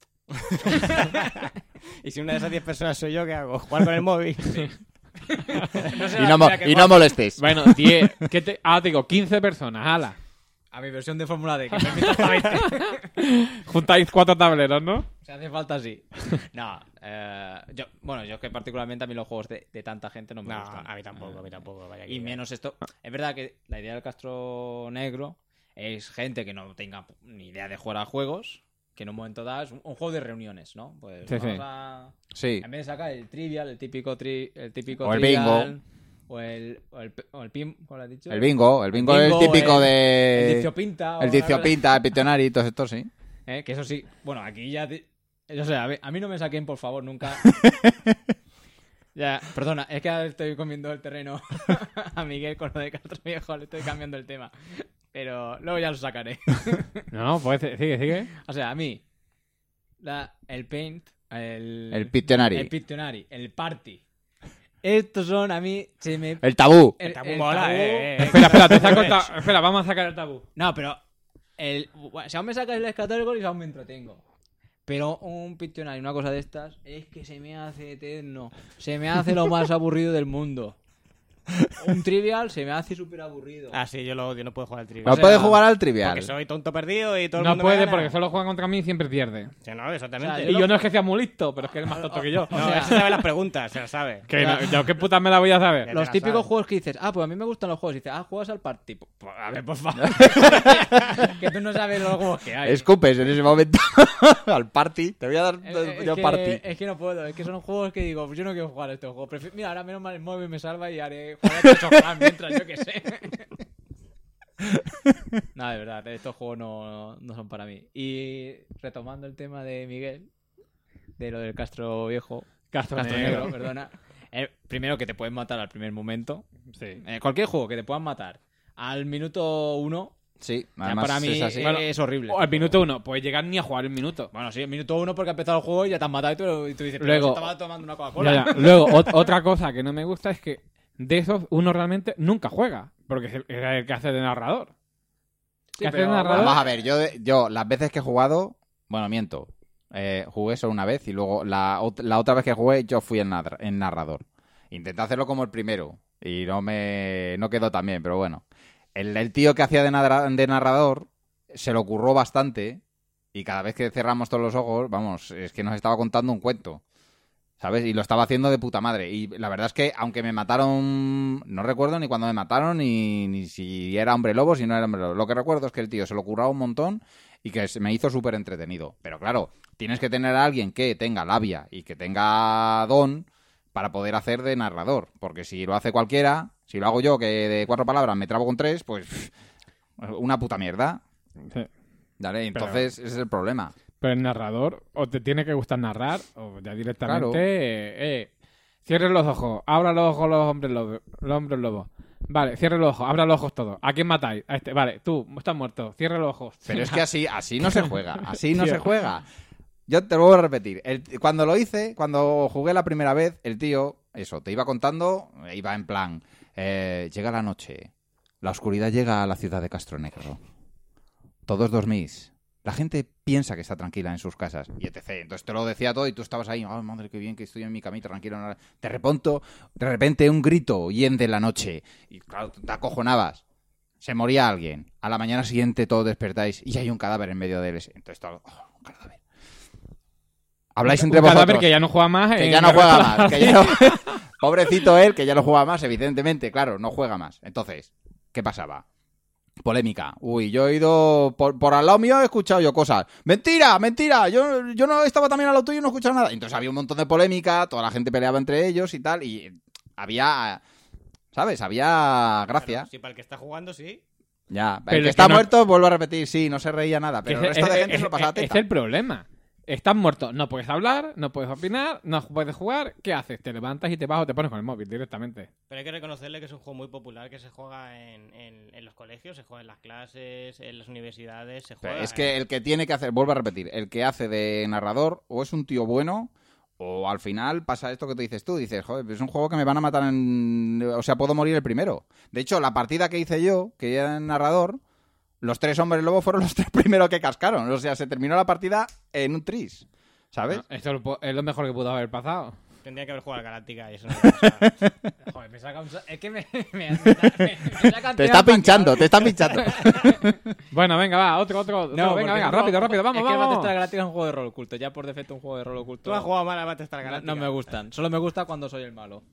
Y si una de esas diez personas soy yo, ¿qué hago? ¿Jugar con el móvil? No sé Y la no, mo- primera que y no juega- molestes. Bueno, diez. ¿Qué te... Ah, te digo, quince personas, ala. A mi versión de Fórmula D, que me meto hasta veinte. Juntáis cuatro tableros, ¿no? Si hace falta, sí. No, eh, yo, bueno, yo es que particularmente a mí los juegos de, de tanta gente no me No, gustan. a mí tampoco, a mí tampoco. Vaya que Y ya. menos esto. Es verdad que la idea del Castro Negro es gente que no tenga ni idea de jugar a juegos, que en un momento dado es un, un juego de reuniones, ¿no? Pues Sí, vamos sí. a... Sí. En vez de sacar el trivial, el típico tri, el típico O el trivial, bingo. O el, o el, o el pim, ¿cómo lo has dicho? El bingo. El bingo es bingo, el típico el- de... El dicio pinta. o El dicio algo- pinta, el pitonari, todos estos, sí. Eh, Que eso sí. Bueno, aquí ya... te- Yo sé, a, ver, a mí no me saquen, por favor, nunca. Ya, perdona, es que ahora estoy comiendo el terreno a Miguel con lo de Castro Viejo, le estoy cambiando el tema. Pero luego ya lo sacaré. No, pues sigue, sigue. O sea, a mí, la, el Paint, el... El Pictionary. El Pictionary, el Party. Estos son, a mí, se me... El tabú. el- tabú el mola, tabú- eh, eh. Espera, espera, te saco el tabú. Espera, vamos a sacar el tabú. No, pero... El, bueno, si aún me sacas el Escatorgol, aún me entretengo. Pero un Pictionary, una cosa de estas, es que se me hace eterno. Se me hace lo más aburrido del mundo. un Trivial se me hace súper aburrido. Ah, sí, yo lo odio, no puedo jugar al No Trivial. sea, puedes jugar al trivial. Porque soy tonto perdido y todo el No mundo me puede gana. porque solo juega contra mí y siempre pierde. Sí, no, exactamente. O sea, Y yo no es que sea muy listo, pero es que es más tonto que yo. No, o sea- él se sabe las preguntas, se las sabe. Que no- yo qué puta me la voy a saber. te Los la típicos sabes. juegos que dices, ah, pues a mí me gustan los juegos. Y dices, ah, juegas al party. Pues, pues, a ver, por favor. Que tú no sabes los juegos que hay. Escupes en ese momento al party. Te voy a dar Es, es yo que, party. es que no puedo, es que son juegos que digo, pues yo no quiero jugar a estos juegos. Prefi- Mira, ahora menos mal el móvil me salva y haré jugar a sofá mientras yo que sé. No, de verdad, estos juegos no, no son para mí. Y retomando el tema de Miguel, de lo del Castro Viejo, Castro Castro Negro. Negro, perdona. Eh, primero que te pueden matar al primer momento. Sí. Eh, cualquier juego que te puedan matar al minuto uno, Sí, ya además para mí es así. Bueno, es horrible. O al minuto uno, puedes llegar ni a jugar el minuto. Bueno, sí, el minuto uno porque ha empezado el juego y ya te han matado y tú, y tú dices, pero Luego- si estaba tomando una Coca-Cola. Ya, ya. Luego, ot- otra cosa que no me gusta es que de esos uno realmente nunca juega. Porque es el, es el que hace de narrador. Sí, ¿Qué hace pero de narrador? Vamos a ver, yo, yo las veces que he jugado, bueno, miento, eh, jugué solo una vez y luego la, ot- la otra vez que jugué yo fui el, nar- el narrador. Intenté hacerlo como el primero y no me no quedó tan bien, pero bueno. El, el tío que hacía de, narra- de narrador se lo curró bastante y cada vez que cerramos todos los ojos, vamos, es que nos estaba contando un cuento. ¿Sabes? Y lo estaba haciendo de puta madre. Y la verdad es que, aunque me mataron... No recuerdo ni cuándo me mataron, ni, ni si era hombre lobo, si no era hombre lobo. Lo que recuerdo es que el tío se lo curraba un montón y que se me hizo súper entretenido. Pero claro, tienes que tener a alguien que tenga labia y que tenga don para poder hacer de narrador. Porque si lo hace cualquiera, si lo hago yo, que de cuatro palabras me trabo con tres, pues... pff, una puta mierda. Sí. ¿Vale? Entonces, ese es el problema. Pero el narrador, o te tiene que gustar narrar, o ya directamente, Claro. eh, eh, cierre los ojos, abra los ojos los hombres lobos, los hombres lobos. Vale, cierre los ojos, abra los ojos todos. ¿A quién matáis? A este. Vale, tú, estás muerto, cierre los ojos. Pero es que así, así no se juega, así no Tío. se juega. Yo te lo vuelvo a repetir. El- cuando lo hice, cuando jugué la primera vez, el tío, eso, te iba contando, iba en plan, eh, llega la noche, la oscuridad llega a la ciudad de Castro Negro. Todos dormís. La gente piensa que está tranquila en sus casas y etcétera. Entonces te lo decía todo y tú estabas ahí, oh, madre, qué bien que estoy en mi camita, tranquilo. no- De repente, de repente un grito hiende la noche y claro, te acojonabas. Se moría alguien. A la mañana siguiente todos despertáis y hay un cadáver en medio de él. Entonces todo, oh, un cadáver. Habláis entre Un cadáver vosotros. que ya no juega más. Que en ya no el juega resto de la más. Que ya no- Pobrecito él, que ya no juega más, evidentemente. Claro, no juega más. Entonces, ¿qué pasaba? Polémica. Uy, yo he ido... Por, por al lado mío he escuchado yo cosas. ¡Mentira! ¡Mentira! Yo, yo no estaba también al lado tuyo y no he escuchado nada. Entonces había un montón de polémica, toda la gente peleaba entre ellos y tal, y había... ¿Sabes? Había gracia. Claro, sí, para el que está jugando, sí. Ya. Pero El que es está que no- muerto, vuelvo a repetir, sí, no se reía nada. Que Pero el es- resto de es- gente se lo es- pasaba es- teta. Es el problema. Estás muerto, no puedes hablar, no puedes opinar, no puedes jugar. ¿Qué haces? Te levantas y te vas o te pones con el móvil directamente. Pero hay que reconocerle que es un juego muy popular que se juega en, en, en los colegios, se juega en las clases, en las universidades, se Pero juega... es que el que tiene que hacer, vuelvo a repetir, el que hace de narrador o es un tío bueno o al final pasa esto que te dices tú, dices, joder, es un juego que me van a matar en... O sea, puedo morir el primero. De hecho, la partida que hice yo, que era el narrador, los tres hombres lobo fueron los tres primeros que cascaron. O sea, se terminó la partida en un tris, ¿sabes? No, esto lo pu- es lo mejor que pudo haber pasado. Tendría que haber jugado al Galáctica y eso no me pasa. Joder, me saca un... sa- Es que me... me, me, me- me saca Te está pinchando, te está pinchando. Bueno, venga, va, otro, otro. otro. No, venga, porque venga, no- rápido, rápido, vamos, es que el vamos. Battlestar Galactica es un juego de rol oculto. Ya por defecto un juego de rol oculto. Tú has jugado mal a Battlestar no, Galáctica. no me gustan. Solo me gusta cuando soy el malo.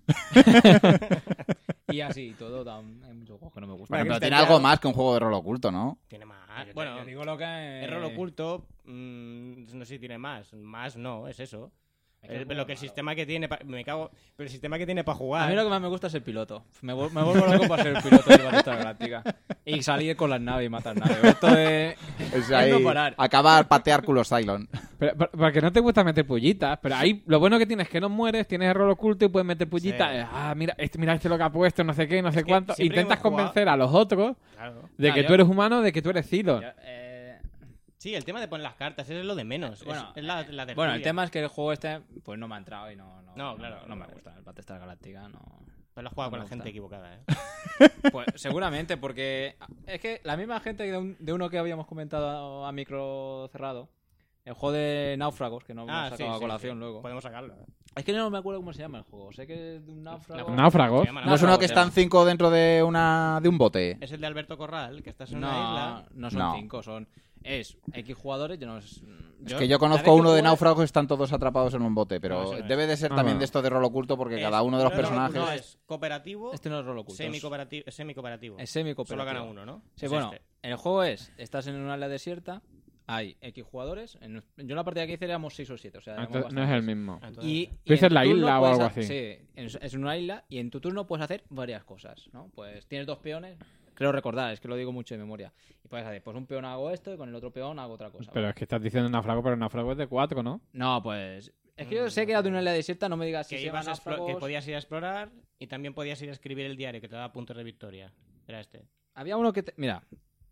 Y así, todo. Tan... Hay muchos juegos que no me gustan. Bueno, que pero te tiene entiendo. algo más que un juego de rol oculto, ¿no? Tiene más. Yo- Bueno, yo digo lo que... el rol oculto, mm, no sé si tiene más. Más no, es eso. Es que El- es muy lo que el malo. sistema que tiene... pa- Me cago... Pero el sistema que tiene para A jugar... mí lo que más me gusta es el piloto. Me, vu- me vuelvo loco para ser el piloto de Battlestar Galáctica. Y salir con las naves y matar naves. Esto de... Es de ahí, no parar. acabar, patear culos Cylon. Pero- pero- porque no te gusta meter pullitas, pero ahí lo bueno que tienes es que no mueres, tienes el rol oculto y puedes meter pullitas. Sí. Eh, Ah, mira, este, mira este lo que ha puesto, no sé qué, no sé que cuánto. siempre Intentas hemos jugado- convencer a los otros Claro. de No, que yo- tú eres humano, de que tú eres Cylon. Yo, eh, Sí, el tema de poner las cartas, eso es lo de menos. Bueno, es, es la, la tertulia. Bueno, el tema es que el juego este pues no me ha entrado y no... No, No, claro, No, me no. gusta. El Battlestar Galáctica no... Pero lo has jugado no con me la gente gusta. equivocada, ¿eh? Pues seguramente, porque es que la misma gente de, un- de uno que habíamos comentado a micro cerrado, el juego de Náufragos, que no hemos Ah, sacado sí, a sí, colación sí. luego. Podemos sacarlo. ¿eh? Es que no me acuerdo cómo se llama el juego. Sé que es de un náufrago. Náufragos. Se llama ¿No es uno Náufrago, que se están llama. cinco dentro de una de un bote? Es el de Alberto Corral, que estás en una No, isla. no son No. cinco, son... Es X jugadores, yo no... Es, Es que yo conozco uno de náufragos que estestán todos atrapados en un bote, pero No, ese no es. debe de ser No, también no. de esto de rol oculto porque Es- cada uno de los no, no, personajes... No, es cooperativo, Este no es rol oculto. semi-cooperativo. Es semi-cooperativo. Es semi-cooperativo. Solo gana uno, ¿no? Sí, Es bueno, este. el juego es... Estás en una isla desierta, hay X jugadores. En, yo en la partida que hice éramos seis o siete, o sea, éramos Entonces, no es el bastantes. mismo. Entonces, Y, ¿Tú y dices en tu la turno isla o puedes algo ha- así? Sí, es, es una isla y en tu turno puedes hacer varias cosas, ¿no? Pues tienes dos peones, creo recordar, es que lo digo mucho de memoria. Y puedes hacer, pues un peón hago esto y con el otro peón hago otra cosa. Pero ¿vale? es que estás diciendo náufrago, pero náufrago es de cuatro, ¿no? No, pues... Es que yo sé que era de una isla desierta, no me digas si que, se llaman ibas a explo- náufragos. que podías ir a explorar y también podías ir a escribir el diario que te daba puntos de victoria. Era este. Había uno que... te- Mira,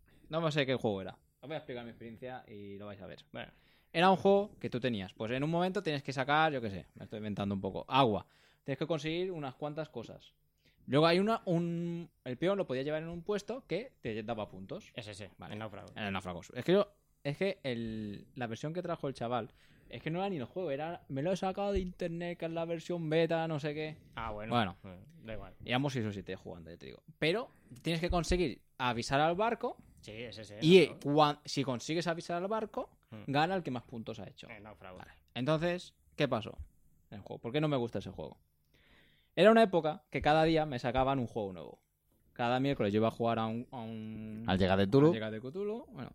no sé qué juego era. Os voy a explicar mi experiencia y lo vais a ver. Bueno, Era un juego que tú tenías. Pues en un momento tienes que sacar, yo qué sé, me estoy inventando un poco, agua. Tienes que conseguir unas cuantas cosas. Luego hay una, un... El peón lo podía llevar en un puesto que te daba puntos. es ese, Vale. el náufrago. En el náufrago. Es que yo... Es que el... la versión que trajo el chaval... Es que no era ni el juego, era... Me lo he sacado de internet, que es la versión beta, no sé qué. Ah, bueno. Bueno. Eh, Da igual. Éramos seis o siete jugando, ya te digo. Pero tienes que conseguir avisar al barco. Sí, es ese. Y náufrago. cuan- si consigues avisar al barco, Mm. gana el que más puntos ha hecho. El náufrago. Vale. Entonces, ¿qué pasó en el juego? ¿Por qué no me gusta ese juego? Era una época que cada día me sacaban un juego nuevo. Cada miércoles yo iba a jugar a un... A un Al llegar de Tulu. al llegar de Cthulhu, bueno.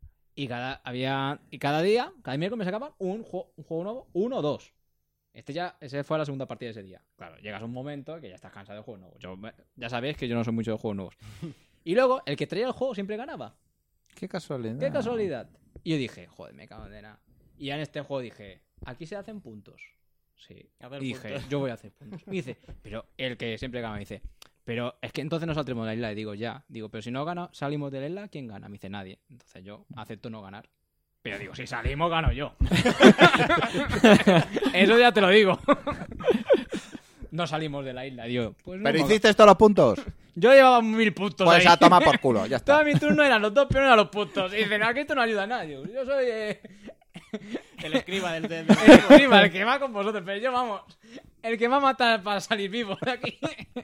Y cada, había, y cada día, cada miércoles me sacaban un, juego- un juego nuevo, uno o dos. Este ya, ese fue la segunda partida de ese día. Claro, llegas a un momento que ya estás cansado de juegos nuevos. Yo, me- ya sabéis que yo no soy mucho de juegos nuevos. Y luego, el que traía el juego siempre ganaba. Qué casualidad. ¡Qué casualidad! Y yo dije, joder, me cago en nada. Y ya en este juego dije, aquí se hacen puntos. Sí. Hacer Y dije, puntos. yo voy a hacer puntos. Y dice, pero el que siempre gana me dice, pero es que entonces no saldremos de la isla. Y digo, ya. Digo, pero si no gana, salimos de la isla, ¿quién gana? Me dice, nadie. Entonces yo acepto no ganar. Pero digo, si salimos, gano yo. Eso ya te lo digo. No salimos de la isla. Digo, pues no ¿Pero hemos- hiciste todos los puntos? Yo llevaba mil puntos Pues ahí. a tomar por culo, ya Todo está. mi turno eran los dos peones a los puntos. Y dicen, aquí esto no ayuda a nadie. Yo soy eh, El escriba del... del- el escriba, el que va con vosotros. Pero yo, vamos, el que va a matar para salir vivo de aquí.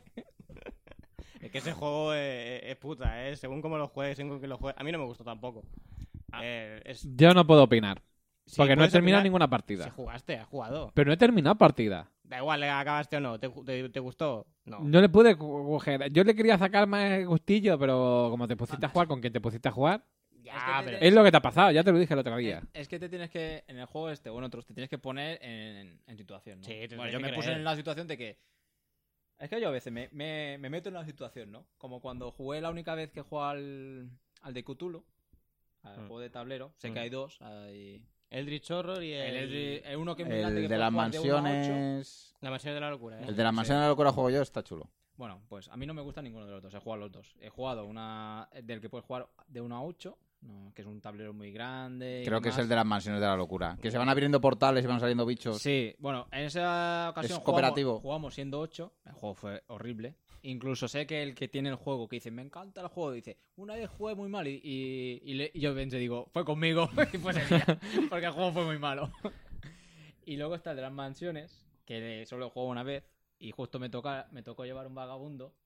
Es que ese juego es, es puta, ¿eh? Según cómo lo juegues, según que lo juegues. A mí no me gustó tampoco. Eh, es... Yo no puedo opinar. Sí, Porque no he puedes terminado opinar. ninguna Si partida. jugaste, has jugado. Pero no he terminado partida. Da igual, ¿le acabaste o no? ¿Te, te, te gustó? No. No le pude cu- coger. Yo le quería sacar más gustillo, pero como te pusiste a jugar con quien te pusiste a jugar, Ya, Es que te- pero... es lo que te ha pasado. Ya te lo dije el otro día. Es, es que te tienes que, en el juego este o en otros, te tienes que poner en, en situación, ¿no? Sí, te Bueno, tienes yo que me puse creer. en la situación de que... Es que yo a veces me, me, me meto en la situación, ¿no? Como cuando jugué la única vez que jugué al, al de Cthulhu, al Mm. juego de tablero. Sé Mm. que hay dos. Hay... Eldritch Horror y el... El, Eldri- el uno que es muy grande El que de puedes las jugar de uno a ocho. mansiones... La mansión de la locura, ¿eh? El de las mansiones de la locura juego yo, está chulo. Bueno, pues a mí no me gusta ninguno de los dos. He jugado los dos. He jugado una del que puedes jugar de uno a ocho, ¿no? Que es un tablero muy grande. y Creo que es demás. el de las mansiones de la locura. Que se van abriendo portales y van saliendo bichos. Sí, bueno, en esa ocasión Es cooperativo. Jugamos, jugamos siendo ocho. El juego fue horrible. Incluso sé que el que tiene el juego, que dice, me encanta el juego, dice, una vez jugué muy mal y, y, y le- y yo pensé, digo, fue conmigo y fue ese día, porque el juego fue muy malo. Y luego está el de las mansiones, que solo juego una vez y justo me, toca, me tocó llevar un vagabundo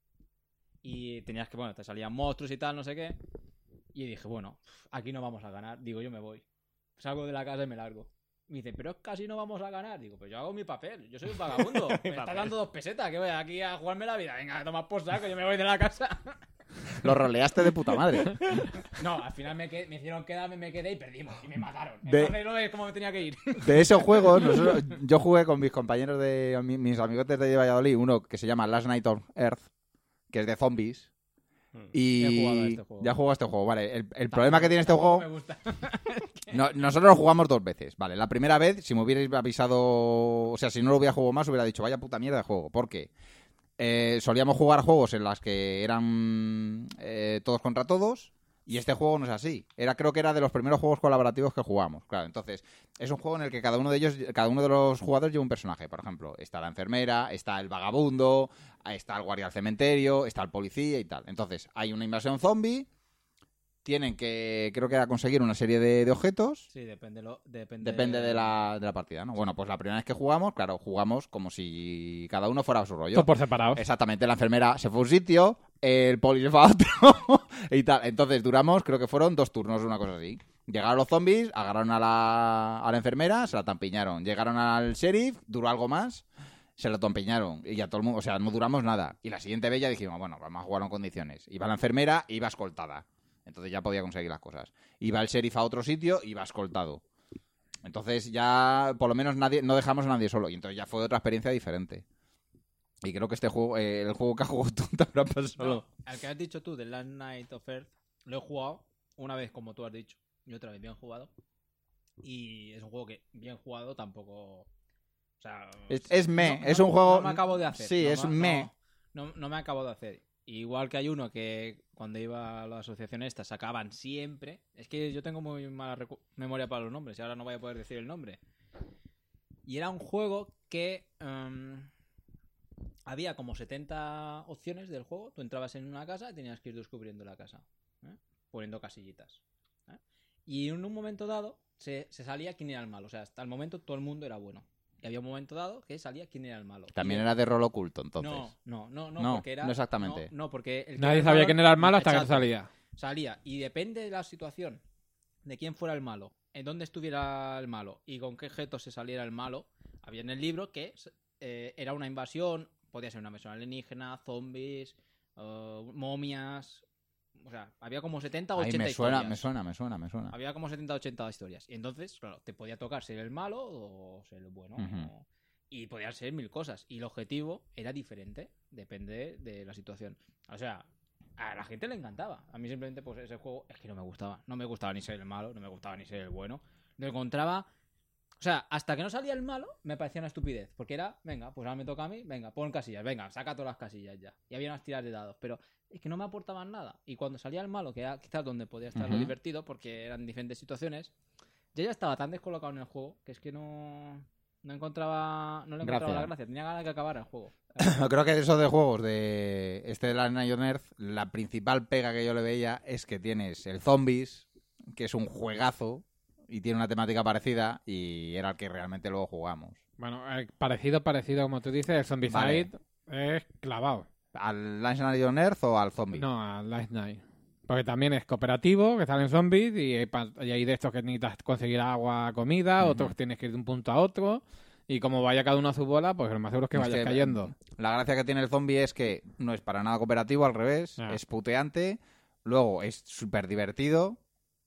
y tenías que, bueno, te salían monstruos y tal, no sé qué. Y dije, bueno, aquí no vamos a ganar. Digo, yo me voy. Salgo de la casa y me largo. Me dice, pero es casi no vamos a ganar. Digo, pues yo hago mi papel. Yo soy un vagabundo. Me está papel. dando dos pesetas. Que voy aquí a jugarme la vida. Venga, a tomar por saco. Yo me voy de la casa. Lo roleaste de puta madre. No, al final me, qued- me hicieron quedarme, me quedé y perdimos. Y me mataron. De- Entonces no es como me tenía que ir. De esos juegos, nosotros- yo jugué con mis compañeros de mi- mis amigotes de Valladolid, uno que se llama Last Night on Earth, que es de zombies. Y He jugado a este juego. ya jugado a este juego, vale. El, el problema que tiene este Tampoco juego, me gusta. no- nosotros lo jugamos dos veces, vale. La primera vez, si me hubierais avisado, o sea, si no lo hubiera jugado más, hubiera dicho, vaya puta mierda de juego. ¿Por qué? Eh, solíamos jugar juegos en las que eran eh, todos contra todos. Y este juego no es así. Era, creo que era de los primeros juegos colaborativos que jugamos. Claro, entonces, es un juego en el que cada uno de ellos, cada uno de los jugadores lleva un personaje. Por ejemplo, está la enfermera, está el vagabundo, está el guardia del cementerio, está el policía y tal. Entonces, hay una invasión zombie, tienen que, creo que era conseguir una serie de, de objetos. Sí, depende, lo, depende, Depende de la, de la partida, ¿no? Bueno, pues la primera vez que jugamos, claro, jugamos como si cada uno fuera a su rollo. Todos por separados. Exactamente, la enfermera se fue a un sitio, el poli se fue a otro y tal. Entonces duramos, creo que fueron dos turnos, una cosa así. Llegaron los zombies, agarraron a la, a la enfermera, se la tampiñaron. Llegaron al sheriff, duró algo más, se lo tampiñaron. Y ya todo el mundo, o sea, no duramos nada. Y la siguiente vez ya dijimos, bueno, vamos a jugar en condiciones. Iba la enfermera, iba escoltada. Entonces ya podía conseguir las cosas. Iba el sheriff a otro sitio, iba escoltado. Entonces ya, por lo menos, nadie no dejamos a nadie solo. Y entonces ya fue otra experiencia diferente. Y creo que este juego, eh, el juego que ha jugado tú te habrá pasado. No, al que has dicho tú, The Last Night of Earth, lo he jugado una vez, como tú has dicho, y otra vez bien jugado. Y es un juego que, bien jugado, tampoco... O sea... Es, es me, no, es no, un juego... No me acabo de hacer. Sí, no es me, me. No, no, no me acabo de hacer. Igual que hay uno que cuando iba a la asociación esta sacaban siempre. Es que yo tengo muy mala recu- memoria para los nombres y ahora no voy a poder decir el nombre. Y era un juego que um, había como setenta opciones del juego. Tú entrabas en una casa y tenías que ir descubriendo la casa, ¿eh? Poniendo casillitas, ¿eh? Y en un momento dado se, se salía quién era el malo. O sea, hasta el momento todo el mundo era bueno. Y había un momento dado que salía quién era el malo. También y era de rol oculto, entonces. No, no, no, no, No, porque era... no exactamente. No, no, porque... El que Nadie era sabía malo- quién era el malo hasta que no Exacto. salía. Salía. Y depende de la situación, de quién fuera el malo, en dónde estuviera el malo y con qué objeto se saliera el malo, había en el libro que eh, era una invasión, podía ser una invasión alienígena, zombies, uh, momias... O sea, había como setenta o Ay, ochenta me suena, historias. me suena, me suena, me suena. Había como setenta o ochenta historias. Y entonces, claro, te podía tocar ser el malo o ser el bueno. Ujú. o- Y podían ser mil cosas. Y el objetivo era diferente. Depende de la situación. O sea, a la gente le encantaba. A mí simplemente, pues ese juego es que no me gustaba. No me gustaba ni ser el malo, no me gustaba ni ser el bueno. Lo encontraba... O sea, hasta que no salía el malo, me parecía una estupidez. Porque era, venga, pues ahora me toca a mí, venga, pon casillas, venga, saca todas las casillas ya. Y había unas tiras de dados. Pero es que no me aportaban nada. Y cuando salía el malo, que era quizás donde podía estar lo Ujú. divertido, porque eran diferentes situaciones, yo ya estaba tan descolocado en el juego que es que no, no encontraba no le encontraba Gracia. la gracia. Tenía ganas de que acabara el juego. Creo que de esos de juegos de este de la Night on Earth, la principal pega que yo le veía es que tienes el Zombies, que es un juegazo y tiene una temática parecida y era el que realmente luego jugamos. Bueno, eh, parecido, parecido, como tú dices, el Zombicide es clavado. ¿Al Night on Earth o al Zombie? No, a Last Night. Porque también es cooperativo, que salen zombies y hay, pa- y hay de estos que necesitas conseguir agua, comida, Ujú. otros que tienes que ir de un punto a otro. Y como vaya cada uno a su bola, pues lo más seguro es que Es vayas que, cayendo. La gracia que tiene el Zombie es que no es para nada cooperativo, al revés, Ah. es puteante, luego es súper divertido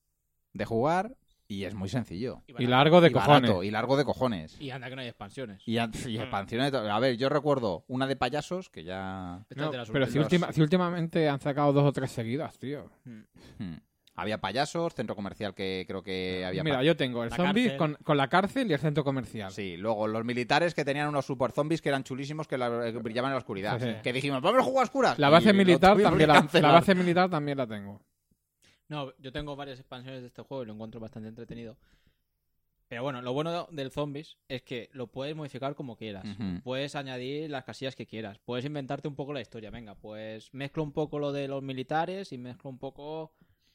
de jugar y es muy sencillo. Y largo de y cojones. barato, y largo de cojones. Y anda que no hay expansiones. Y, a- y expansiones. de todo. A ver, yo recuerdo una de payasos que ya. Esta No, es de las pero si, últimas. última- si últimamente han sacado dos o tres seguidas, tío. Hmm. Había payasos, centro comercial que creo que había. Mira, pa- yo tengo el La zombies cárcel. con, con la cárcel y el centro comercial. Sí, luego los militares que tenían unos super zombies que eran chulísimos que, la- que brillaban en la oscuridad. Sí, sí. Que dijimos, vamos a jugar a oscuras. La Y base lo militar tuvimos también que la, cancelar. la base militar también la tengo. No, yo tengo varias expansiones de este juego y lo encuentro bastante entretenido. Pero bueno, lo bueno del Zombies es que lo puedes modificar como quieras. Ujú. Puedes añadir las casillas que quieras. Puedes inventarte un poco la historia. Venga, pues mezclo un poco lo de los militares y mezclo un poco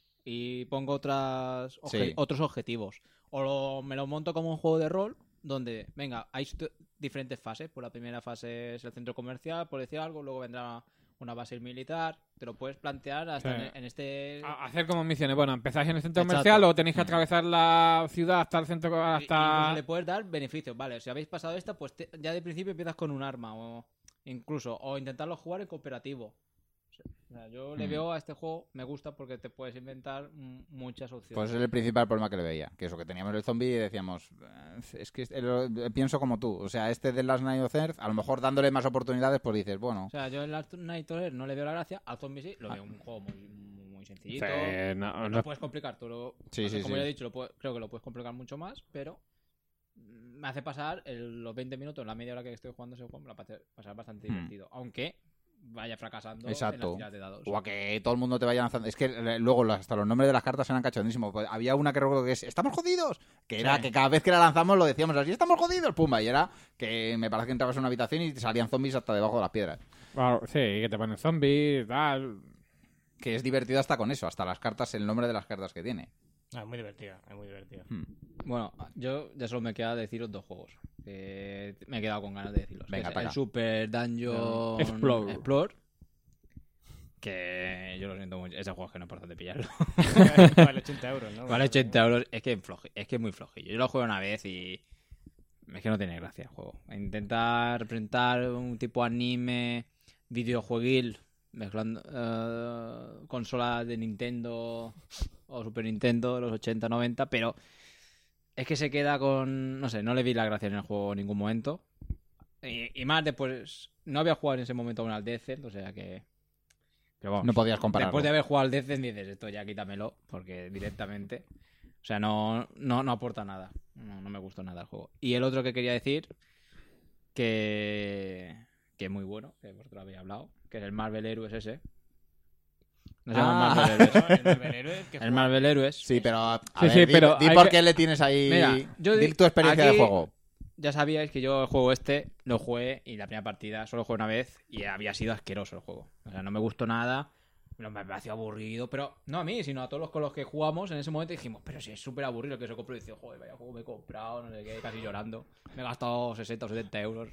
y pongo otras obje- Sí. otros objetivos. O lo- me lo monto como un juego de rol donde, venga, hay st- diferentes fases. Pues la primera fase es el centro comercial, por decir algo. Luego vendrá una base militar. Te lo puedes plantear hasta Sí. en, en este... A- hacer como misiones. Bueno, empezáis en el centro Exacto. comercial, luego tenéis que atravesar la ciudad hasta el centro. Y- hasta Incluso le puedes dar beneficios, vale. Si habéis pasado esta, pues te- ya de principio empiezas con un arma o incluso o intentarlo jugar en cooperativo. O sea, yo le Mm. veo a este juego, me gusta porque te puedes inventar mm, muchas opciones. Pues es el principal problema que le veía. Que eso, que teníamos el zombie y decíamos, "Eh, es que este- lo- pienso como tú. O sea, este de Last Night of Earth, a lo mejor dándole más oportunidades, pues dices, bueno. O sea, yo en Last Night of Earth no le veo la gracia, al Zombie sí, lo Ah. veo un juego muy, muy, muy sencillito. Sí, no, Lo no- puedes complicar, tú lo, Sí, sí, como sí. ya he dicho, lo puedo- creo que lo puedes complicar mucho más, pero mm, me hace pasar el- los veinte minutos, la media hora que estoy jugando ese juego, me la hace pasar bastante Hmm. divertido. Aunque vaya fracasando en Exacto. las tiras de dados. O a que todo el mundo te vaya lanzando. Es que eh, luego las- hasta los nombres de las cartas eran cachondísimos. Pues había una que recuerdo que es ¡estamos jodidos! Que era Sí. que cada vez que la lanzamos lo decíamos así, ¡estamos jodidos! ¡Pumba! Y era que me parece que entrabas en una habitación y te salían zombies hasta debajo de las piedras. Claro, sí, que te ponen zombies, tal. que es divertido hasta con eso, hasta las cartas, el nombre de las cartas que tiene. Ah, es muy divertido, es muy divertido. Hmm. Bueno, yo ya solo me queda deciros dos juegos. Que me he quedado con ganas de decirlos. Venga, Que es para el acá. Super Dungeon Explore. Explore. Que yo lo siento mucho. Ese juego es que no es importante pillarlo. Vale ochenta euros, ¿no? Vale ochenta euros. Es que, es floji- es que es muy flojillo. Yo lo juego una vez y... Es que no tiene gracia el juego. Intentar representar un tipo anime, videojueguil, mezclando eh, consolas de Nintendo o Super Nintendo de los ochenta noventa, pero es que se queda con... No sé, no le vi la gracia en el juego en ningún momento. Y, y más después... No había jugado en ese momento aún al Descent, o sea que... Pero vamos, No podías compararlo. después de haber jugado al Descent dices, esto ya quítamelo, porque directamente... O sea, no, no, no aporta nada. No, no me gustó nada el juego. Y el otro que quería decir, que, que es muy bueno, que vosotros habéis hablado, que es el Marvel Heroes ese. No se llama Ah. Marvel Heroes. El Marvel Heroes, que El Marvel Heroes. Sí, pero a Sí, ver, sí, di, pero di hay por que- qué le tienes ahí... Mira, yo di di- tu experiencia aquí- de juego. Ya sabíais que yo el juego este lo jugué y la primera partida solo jugué una vez y había sido asqueroso el juego. O sea, no me gustó nada, no me pareció aburrido, pero no a mí, sino a todos los con los que jugamos en ese momento dijimos, pero si es súper aburrido el que se compró y dice, joder, vaya juego me he comprado, no sé qué, casi llorando. Me he gastado sesenta o setenta euros.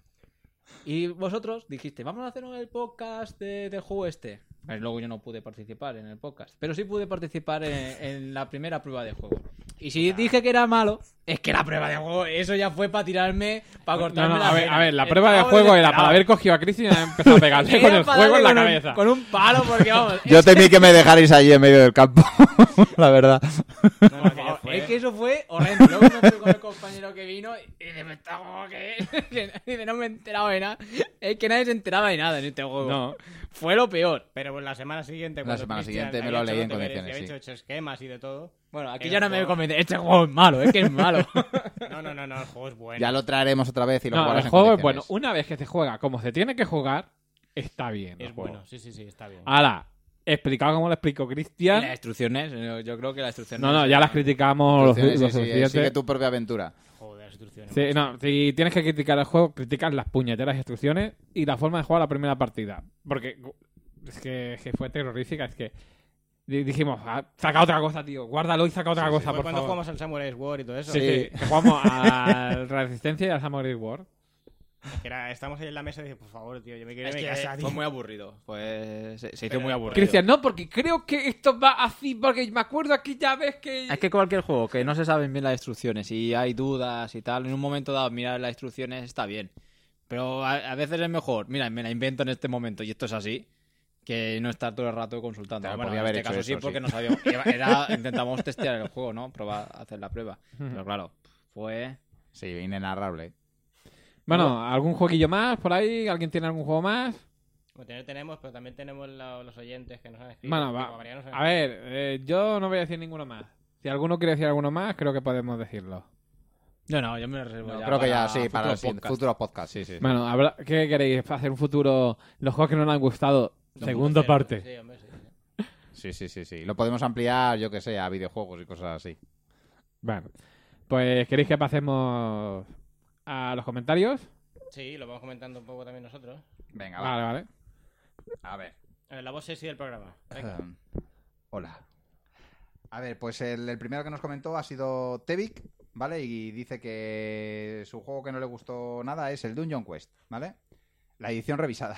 Y vosotros dijiste, vamos a hacer el podcast de- del juego este. Pues luego yo no pude participar en el podcast, pero sí pude participar en, en la primera prueba de juego. Y si dije que era malo, es que la prueba de juego, eso ya fue para tirarme, para No, cortarme no, la a ver, vena. a ver, la prueba de Estaba juego era desesperado. para haber cogido a Cristian y empezar a pegarle con Era el para juego en la darle con un- cabeza. Con un palo, porque vamos. Yo temí que me dejarais allí en medio del campo, la verdad. No, no, Por aquello favor, fue- es que eso fue horrendo. Luego me fui con el compañero que vino y dice, me está como que... Dice, no me he enterado de nada. Es que nadie se enteraba de nada en este juego. No. Fue lo peor. Pero pues la semana siguiente, La cuando semana Cristian siguiente me había lo hecho leí en los deberes, condiciones, había hecho esquemas y de todo. Bueno, aquí El ya no me juego- convence. Este juego es malo, es que es malo. No, no, no, no, el juego es bueno. Ya lo traeremos otra vez y lo No, jugarás el en juego es bueno. condiciones. Una vez que se juega como se tiene que jugar, está bien. el Es juego. bueno, sí, sí, sí, está bien. Ahora, explicado como lo explicó Y las Cristian. instrucciones, eh, yo creo que las instrucciones... No, no, ya las criticamos lo, Instrucciones, lo sí, sí, suficiente. sigue tu propia aventura. Joder, las instrucciones. Sí, no, si tienes que criticar el juego, criticas las puñeteras instrucciones y la forma de jugar la primera partida. Porque es que, es que fue terrorífica, es que di- dijimos, ah, saca otra cosa, tío, guárdalo y saca otra Sí, cosa, fue por cuando favor. jugamos al Samurai Sword y todo eso. Sí, sí, Sí. que jugamos a Resistencia y al Samurai War. Que era, estamos ahí en la mesa y dije, por favor, tío, yo me quiero Es ir a que mi casa, tío. fue muy aburrido. Fue... Se, se hizo Pero- muy aburrido. Cristian, no, porque creo que esto va así, porque me acuerdo aquella vez que... Es que cualquier juego que no se saben bien las instrucciones y hay dudas y tal, en un momento dado mirar las instrucciones está bien. Pero a, a veces es mejor, mira, me la invento en este momento y esto es así, que no estar todo el rato consultando. Claro, Bueno, podía en haber este hecho caso sí, eso, porque sí. no sabíamos. Era, era- intentamos testear el juego, ¿no? Probar, hacer la prueba. Pero claro, fue... Sí, inenarrable. Bueno, ¿algún jueguillo más por ahí? ¿Alguien tiene algún juego más? Como tener tenemos, pero también tenemos la- los oyentes que nos han escrito. Bueno, Tipo, va. Mariano se- A ver, eh, yo no voy a decir ninguno más. Si alguno quiere decir alguno más, creo que podemos decirlo. No, no, yo me lo reservo ya Creo que ya, para sí, para futuro el siguiente- podcast. futuros podcasts, sí, sí. Bueno, habrá- ¿qué queréis? ¿Hacer un futuro? Los juegos que no nos han gustado, segunda Sí, parte. Sí, hombre, sí. Sí, sí, sí, sí. Lo podemos ampliar, yo que sé, a videojuegos y cosas así. Bueno, pues ¿queréis que pasemos a los comentarios? Sí, lo vamos comentando un poco también nosotros. Venga, va. Vale, vale. A ver. Eh, La voz sexy del programa. Venga. Um, hola. A ver, pues el, el primero que nos comentó ha sido Tevic, ¿vale? Y dice que su juego que no le gustó nada es el Dungeon Quest, ¿vale? La edición revisada.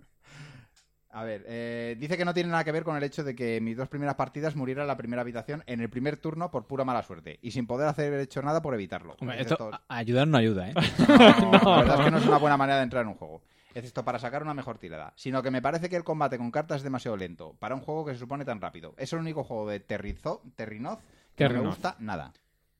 A ver, eh, dice que no tiene nada que ver con el hecho de que mis dos primeras partidas muriera en la primera habitación en el primer turno por pura mala suerte y sin poder hacer hecho nada por evitarlo. Hombre, Dice esto esto- a- ayudar no ayuda, ¿eh? No, la verdad es que no es una buena manera de entrar en un juego. Es esto para sacar una mejor tirada. Sino que me parece que el combate con cartas es demasiado lento para un juego que se supone tan rápido. Es el único juego de Terrizo, Terrinoz que no me Terrinoz. gusta nada.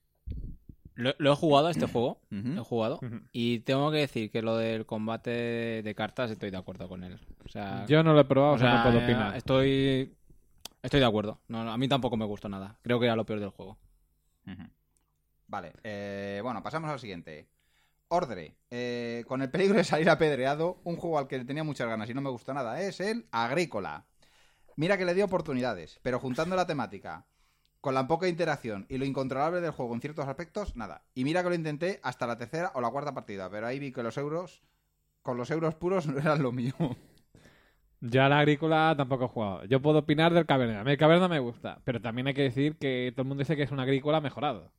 Lo, lo he jugado a este juego, Ujú. lo he jugado, Ujú. y tengo que decir que lo del combate de cartas estoy de acuerdo con él. O sea, Yo no lo he probado, o o sea, no sea, puedo eh, opinar. estoy estoy de acuerdo. No, no, a mí tampoco me gustó nada. Creo que era lo peor del juego. Ujú. Vale, eh, bueno, pasamos al siguiente. Ordre. Eh, con el peligro de salir apedreado, un juego al que tenía muchas ganas y no me gustó nada es el Agrícola. Mira que le dio oportunidades, pero juntando la temática con la poca interacción y lo incontrolable del juego en ciertos aspectos, nada. Y mira que lo intenté hasta la tercera o la cuarta partida, pero ahí vi que los euros, con los euros puros no eran lo mío. Yo a la agrícola tampoco he jugado. Yo puedo opinar del Caverna. A mí el Caverna me gusta, pero también hay que decir que todo el mundo dice que es un agrícola mejorado.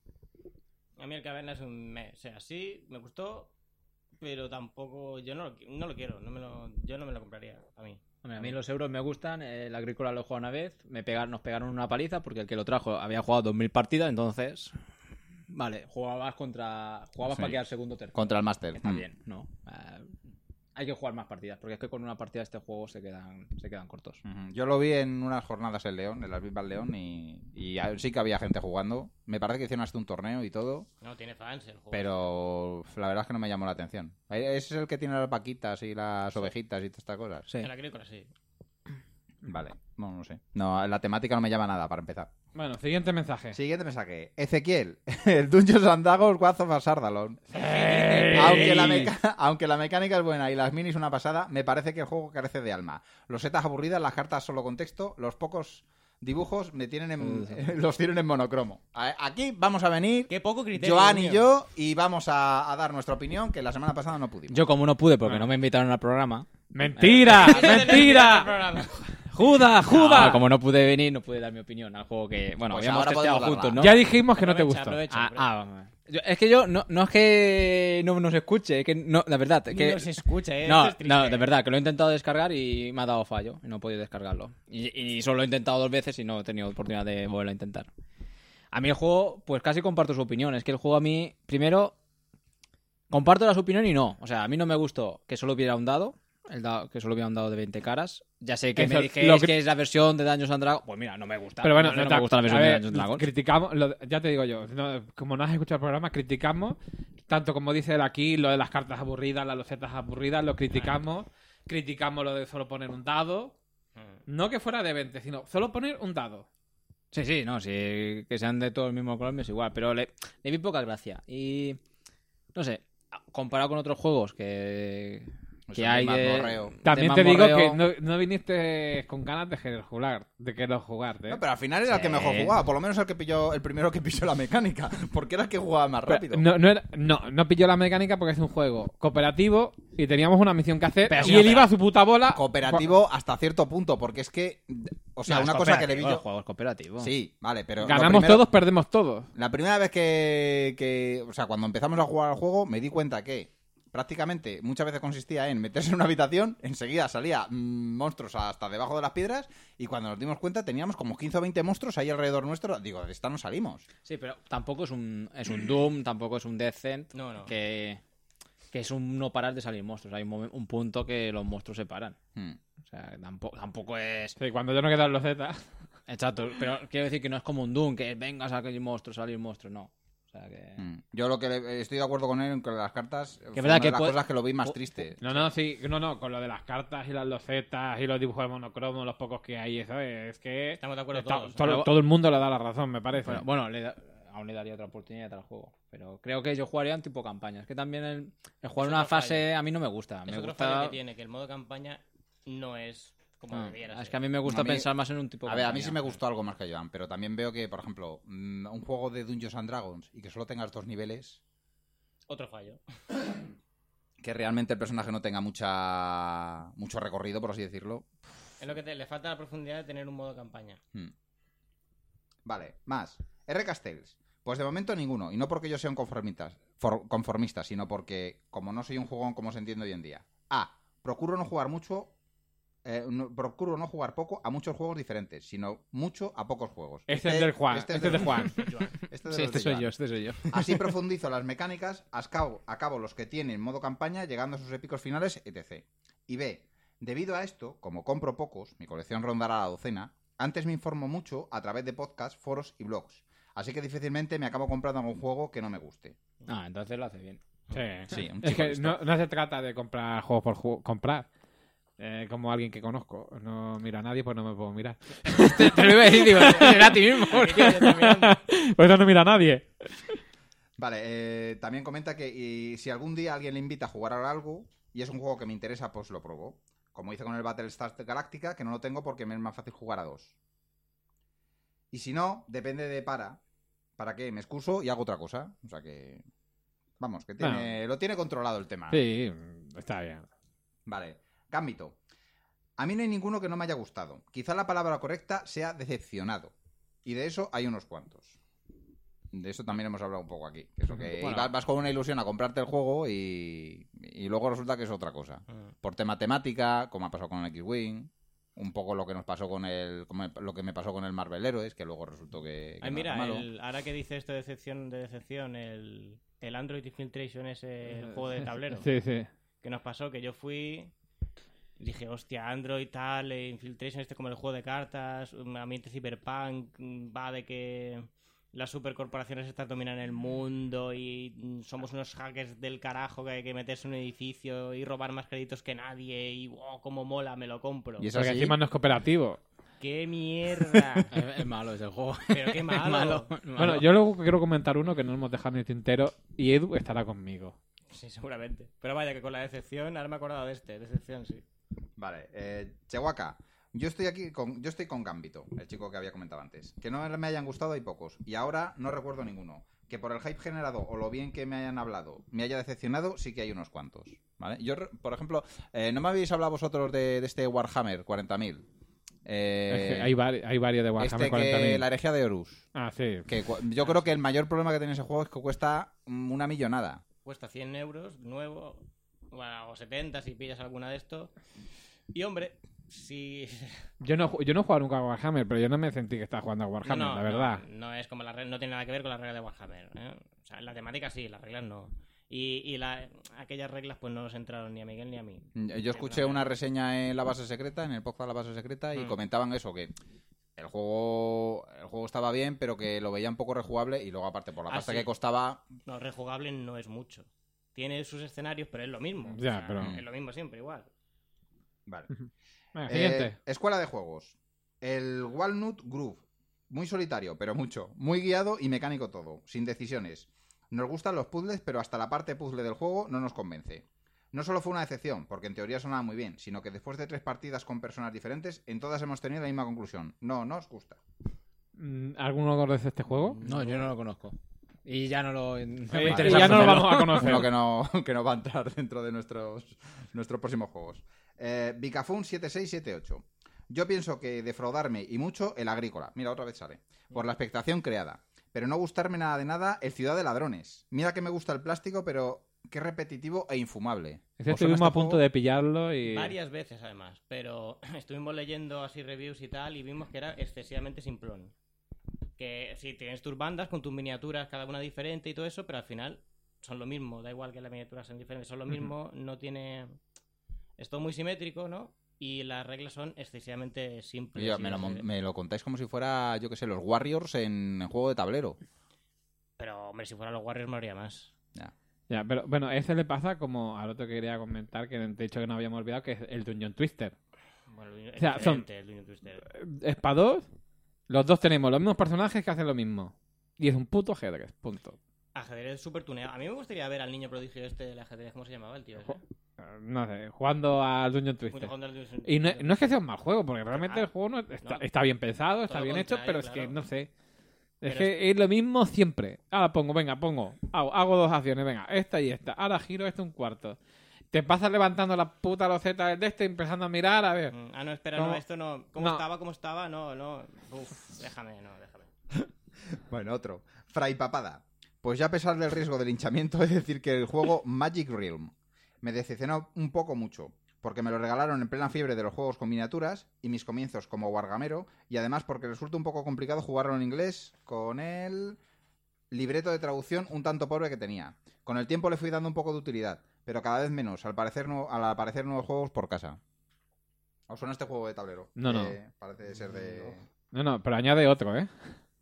A mí el Caverna es un... Me, o sea, sí, me gustó, pero tampoco... Yo no lo, no lo quiero, no me lo, yo no me lo compraría a mí. Hombre, a mí los euros me gustan, el agrícola lo he jugado una vez, me pegaron, nos pegaron una paliza porque el que lo trajo había jugado dos mil partidas, entonces... Vale, jugabas contra... Jugabas Sí. para quedar segundo o tercero. Contra el Master. Está Mm. bien, ¿no? Eh, hay que jugar más partidas, porque es que con una partida de este juego se quedan, se quedan cortos. Ujú. Yo lo vi en unas jornadas en León, en las Viva León, y, y sí que había gente jugando. Me parece que hicieron hasta un torneo y todo, No, tiene fans el juego. pero la verdad es que no me llamó la atención. Ese es el que tiene las vaquitas y las ovejitas y todas estas cosas. Sí. El agrícola sí. Vale, bueno, no sé. No, la temática no me llama nada para empezar. Bueno, siguiente mensaje. Siguiente mensaje. Ezequiel, el Dungeons and Dragons Wrath of Sardalon. Aunque la, meca- aunque la mecánica es buena y las minis una pasada, me parece que el juego carece de alma. Los setas aburridas, las cartas solo con texto, los pocos dibujos me tienen en, los tienen en monocromo. A- Aquí vamos a venir Qué poco criterio. Joan y Dios yo y vamos a, a dar nuestra opinión, que la semana pasada no pudimos. Yo como no pude porque no me invitaron al programa... ¡Mentira! ¡Mentira! mío. ¡Judas! ¡Judas! No, como no pude venir, no pude dar mi opinión al juego que... Bueno, Pues habíamos ahora testeado podemos juntos, darla. ¿no? Ya dijimos que no te Aprovecha, gustó. aprovecha, Ah, aprovecha. ah, vamos. Yo- es que yo, no, no es que no nos escuche, es que no, la verdad, es que... No se escucha, ¿eh? No, Esto es triste. no, de verdad, que lo he intentado descargar y me ha dado fallo. Y no he podido descargarlo. Y, y solo lo he intentado dos veces y no he tenido oportunidad de volverlo a intentar. A mí el juego, pues casi comparto su opinión. Es que el juego a mí, primero, comparto la su opinión y no. O sea, a mí no me gustó que solo hubiera un dado. El dado que solo hubiera un dado de veinte caras. Ya sé que Eso, me dije lo que... que- es la versión de Dungeons and Dragons. Pues mira, no me gusta. Pero bueno, no, no ta- me gusta la versión a de ver, Dungeons and Dragons. criticamos, lo- ya te digo yo, no- como no has escuchado el programa, criticamos, tanto como dice él aquí, lo de las cartas aburridas, las losetas aburridas, lo criticamos, criticamos lo de solo poner un dado, no que fuera de veinte, sino solo poner un dado. Sí, sí, no, sí, que sean de todo el mismo color me es igual, pero le, le vi poca gracia. Y, no sé, comparado con otros juegos que, Pues que el hay de de... mazmorreo. de También te digo que mazmorreo, no, no viniste con ganas de querer jugar, de querer jugar, ¿eh? No, pero al final era el que Sí. mejor jugaba, por lo menos el que pilló, el primero que pilló la mecánica, porque era el que jugaba más Pero rápido. no, no, era- no, no pilló la mecánica porque es un juego cooperativo y teníamos una misión que hacer Pero y sí, él pero- iba a su puta bola. Cooperativo hasta cierto punto, porque es que, o sea, no, es una cosa que le vi cooperativo, yo... el juego es cooperativo. Sí, vale, pero... lo Ganamos primero- todos, perdemos todos. La primera vez que, que... O sea, cuando empezamos a jugar al juego, me di cuenta que prácticamente muchas veces consistía en meterse en una habitación, enseguida salía mm, monstruos hasta debajo de las piedras, y cuando nos dimos cuenta teníamos como quince o veinte monstruos ahí alrededor nuestro. Digo, de esta no salimos. Sí, pero tampoco es un, es un Doom, tampoco es un Descent, No, no. que, que es un no parar de salir monstruos. Hay un, momen- un punto que los monstruos se paran. Hmm. O sea, tampoco, tampoco es... Sí, cuando yo no quedan los Z. Exacto, pero quiero decir que no es como un Doom, que venga a salir monstruos, salir monstruos, no. O sea que... Hmm. Yo lo que le- estoy de acuerdo con él en que las cartas fue verdad una que de las puede- cosas que lo vi más pu- triste. No, no, sí, no, no, con lo de las cartas y las losetas y los dibujos de monocromo, los pocos que hay, eso es que... Estamos de acuerdo está- todos. todo, Pero- todo el mundo le da la razón, me parece. Bueno, bueno, le da- aún le daría otra oportunidad al juego. Pero creo que yo jugaría en tipo campaña. Es que también el, el jugar Es una otro fase fallo. a mí no me gusta. Es Me otro gusta... fallo que tiene, que el modo campaña no es como Ah, debiera es ser. que a mí me gusta A mí- pensar más en un tipo A ver, a mí campaña. sí me gustó algo más que Joan, pero también veo que, por ejemplo, mm, un juego de Dungeons and Dragons y que solo tengas dos niveles, Otro fallo. que realmente el personaje no tenga mucha mucho recorrido, por así decirlo. Es lo que te, le falta la profundidad de tener un modo campaña. Hmm. Vale, más. R. Castells. Pues de momento ninguno, y no porque yo sea un conformista, for- conformista, sino porque, como no soy un jugón como se entiende hoy en día. A. Procuro no jugar mucho, eh, no- procuro no jugar poco a muchos juegos diferentes, sino mucho a pocos juegos. Este es del Juan, este este es de Juan. Este es de Sí, los este de soy Joan. yo, este soy yo. Así profundizo las mecánicas, acabo, acabo los que tienen modo campaña, llegando a sus épicos finales, etcétera. Y B. Debido a esto, como compro pocos, mi colección rondará la docena, antes me informo mucho a través de podcasts, foros y blogs. Así que difícilmente me acabo comprando algún juego que no me guste. Ah, entonces lo hace bien. Sí, Sí, un es chico que listo. no, no se trata de comprar juegos por ju- comprar. Eh, como alguien que conozco. No mira a nadie, pues no me puedo mirar. Te lo iba a decir, digo, será a ti mismo. Pues no mira a nadie. Vale, eh, también comenta que y si algún día alguien le invita a jugar a algo y es un juego que me interesa, pues lo pruebo. Como hice con el Battlestar Galactica, que no lo tengo porque me es más fácil jugar a dos. Y si no, depende de para. ¿Para qué? Me excuso y hago otra cosa. O sea que... Vamos, que tiene, lo tiene controlado el tema. Sí, está bien. Vale. Gambito. A mí no hay ninguno que no me haya gustado. Quizá la palabra correcta sea decepcionado. Y de eso hay unos cuantos. De eso también hemos hablado un poco aquí. Que eso que Bueno. vas, vas con una ilusión a comprarte el juego y, y luego resulta que es otra cosa. Mm. Por tema temática, como ha pasado con el X-Wing, un poco lo que nos pasó con el, como lo que me pasó con el Marvel Heroes, que luego resultó que, que Ay, no mira, era malo. el- ahora que dice esto de decepción, de decepción, el, el Android Infiltration ese el juego de tablero Sí, sí. que nos pasó, que yo fui y dije, hostia, Android tal, eh, Infiltration este como el juego de cartas, un ambiente cyberpunk, mm, va de que las supercorporaciones estas dominan el mundo y mm, somos unos hackers del carajo que hay que meterse en un edificio y robar más créditos que nadie y wow, cómo mola, me lo compro. Y es Porque así. encima no es cooperativo. ¡Qué mierda! Es, es malo ese juego. Pero qué Es malo. malo, es Bueno, malo. yo luego quiero comentar uno que no hemos dejado en el tintero y Edu estará conmigo. Sí, seguramente. Pero vaya que con la decepción, ahora me he acordado de este, decepción, sí. Vale, eh, Chihuahua. Yo estoy aquí con, yo estoy con Gambito, el chico que había comentado antes. Que no me hayan gustado hay pocos. Y ahora no recuerdo ninguno. Que por el hype generado o lo bien que me hayan hablado me haya decepcionado, sí que hay unos cuantos. ¿Vale? Yo, por ejemplo, eh, ¿no me habéis hablado vosotros de, de este Warhammer cuarenta mil? Eh, Es que hay, vari- hay varios de Warhammer este cuarenta mil. que la herejía de Horus. Ah, sí. Que cu- yo creo que el mayor problema que tiene ese juego es que cuesta mm, una millonada. Cuesta cien euros, nuevo, bueno, o setenta si pillas alguna de estos. Y hombre, si... Yo no, ju- yo no he jugado nunca a Warhammer, pero yo no me sentí que estaba jugando a Warhammer, no, la verdad. No, no es como la regla, no tiene nada que ver con la regla de Warhammer. ¿eh? O sea, la temática sí, las reglas no. Y, y la, aquellas reglas pues no nos entraron ni a Miguel ni a mí. Yo escuché una reseña en la base secreta, en el podcast de la base secreta, y Mm. comentaban eso, que el juego el juego estaba bien, pero que lo veía un poco rejugable, y luego aparte por la Ah, pasta sí. que costaba, No, rejugable no es mucho. Tiene sus escenarios, pero es lo mismo. Ya, O sea, pero- Es lo mismo siempre, igual. vale. Venga, Eh, siguiente. escuela de juegos. El Walnut Groove. Muy solitario, pero mucho. Muy guiado y mecánico todo, sin decisiones. Nos gustan los puzzles, pero hasta la parte puzzle del juego no nos convence. No solo fue una decepción, porque en teoría sonaba muy bien, sino que después de tres partidas con personas diferentes, en todas hemos tenido la misma conclusión. No nos gusta. Mm, ¿Alguno conoce este juego? No, yo no lo conozco. Y ya no lo. no me Eh, interesa y ya no lo conocerlo. vamos a conocer. Uno que no, que no va a entrar dentro de nuestros, nuestros próximos juegos. Eh, Bicafun siete seis siete ocho. Yo pienso que defraudarme y mucho el Agrícola. Mira, otra vez sale. Por la expectación creada. Pero no gustarme nada de nada el Ciudad de Ladrones. Mira que me gusta el plástico, pero qué repetitivo e infumable. Ese ¿Os suena estuvimos a este punto juego? de pillarlo y... Varias veces, además. Pero estuvimos leyendo así reviews y tal y vimos que era excesivamente simplón. Que sí, tienes tus bandas con tus miniaturas, cada una diferente y todo eso, pero al final son lo mismo. Da igual que las miniaturas sean diferentes, son lo mismo. No tiene... Es todo muy simétrico, ¿no? Y las reglas son excesivamente simples. Oye, y me, lo, así. me lo contáis como si fuera, yo qué sé, los Warriors en, en juego de tablero. Pero, hombre, si fuera los Warriors me haría más. Ya. Ya, pero bueno, ese le pasa como al otro que quería comentar, que de hecho que no habíamos olvidado, que es el Dungeon Twister. Bueno, es O sea, son- diferente el Dungeon Twister. Es para dos, los dos tenemos los mismos personajes que hacen lo mismo. Y es un puto ajedrez, punto. Ajedrez súper tuneado. A mí me gustaría ver al niño prodigio este del ajedrez. ¿Cómo se llamaba el tío ese? Eh, No sé, jugando al Dungeon Twister. Bueno, cuando el- Y no, no es que sea un mal juego, porque realmente Ah, el juego no está, no. está bien pensado, está Todo bien lo hecho, contrario, pero es que claro. no sé. Es Pero que es lo mismo siempre. Ahora pongo, venga, pongo. Hago, hago dos acciones, venga, esta y esta. Ahora giro este un cuarto. Te pasas levantando la puta loseta de este, empezando a mirar, a ver. Mm, Ah, no, espera, ¿Cómo? no, esto no. ¿Cómo No. estaba? ¿Cómo estaba? No, no. Uf, déjame, no, déjame. Bueno, otro. Fray Papada. Pues ya a pesar del riesgo del hinchamiento, he de decir que el juego Magic Realm me decepcionó un poco mucho, porque me lo regalaron en plena fiebre de los juegos con miniaturas y mis comienzos como wargamero, y además porque resulta un poco complicado jugarlo en inglés con el libreto de traducción un tanto pobre que tenía. Con el tiempo le fui dando un poco de utilidad, pero cada vez menos al, parecer nu- al aparecer nuevos juegos por casa. ¿Os suena este juego de tablero? No, no. Eh, parece ser de... No, no, pero añade otro, ¿eh?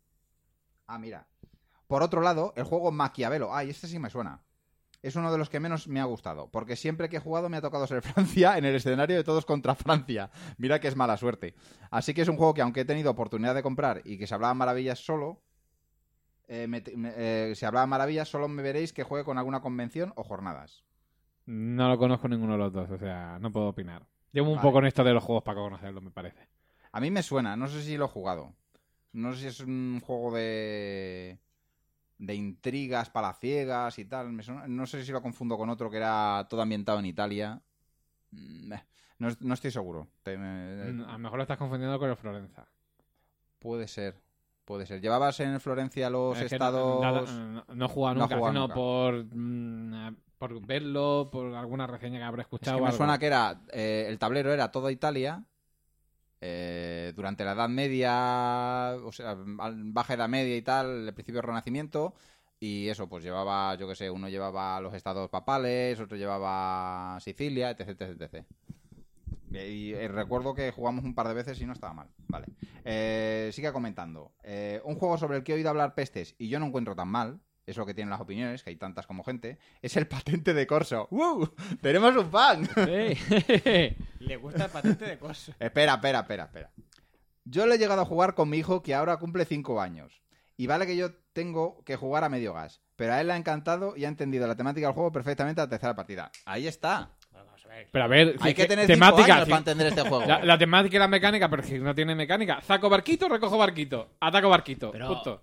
Ah, mira. Por otro lado, el juego Maquiavelo. Ay, este sí me suena. Es uno de los que menos me ha gustado, porque siempre que he jugado me ha tocado ser Francia en el escenario de todos contra Francia. Mira que es mala suerte. Así que es un juego que, aunque he tenido oportunidad de comprar y que se hablaba maravillas solo, eh, me- me- eh, se hablaba maravillas, solo me veréis que juegue con alguna convención o jornadas. No lo conozco ninguno de los dos, o sea, no puedo opinar. Llevo un Vale. poco en esto de los juegos para conocerlo, me parece. A mí me suena, no sé si lo he jugado. No sé si es un juego de... de intrigas palaciegas y tal. Me suena- no sé si lo confundo con otro que era todo ambientado en Italia. Mm, eh. No, no estoy seguro. Te- A me- lo mejor lo estás confundiendo con el Florenza. Puede ser. Puede ser. ¿Llevabas en Florencia los Es que estados...? No, no, no he jugado No nunca, he jugado sino nunca. por, mm, por verlo, por alguna reseña que habré Es escuchado. que o me algo. suena que era... eh, el tablero era toda Italia. eh, durante la Edad Media, o sea, al- baja Edad Media y tal, el principio del Renacimiento, y eso, pues llevaba, yo qué sé, uno llevaba los estados papales, otro llevaba Sicilia, etc, etc, etcétera. Y, eh, recuerdo que jugamos un par de veces y no estaba mal. Vale. Eh, sigue comentando. Eh, un juego sobre el que he oído hablar pestes y yo no encuentro tan mal, es lo que tienen las opiniones, que hay tantas como gente, es el Patente de Corso. ¡Woo! ¡Tenemos un fan! Sí. Le gusta el patente de Corso. Espera, espera, espera, espera. Yo lo he llegado a jugar con mi hijo que ahora cumple cinco años. Y vale que yo tengo que jugar a medio gas. Pero a él le ha encantado y ha entendido la temática del juego perfectamente a la tercera partida. Ahí está. Vamos a ver. Pero a ver, Hay si que es tener cinco temática. años si- para entender este juego. la, la temática y la mecánica, pero si no tiene mecánica. Saco barquito, recojo barquito. Ataco barquito. Pero- Punto.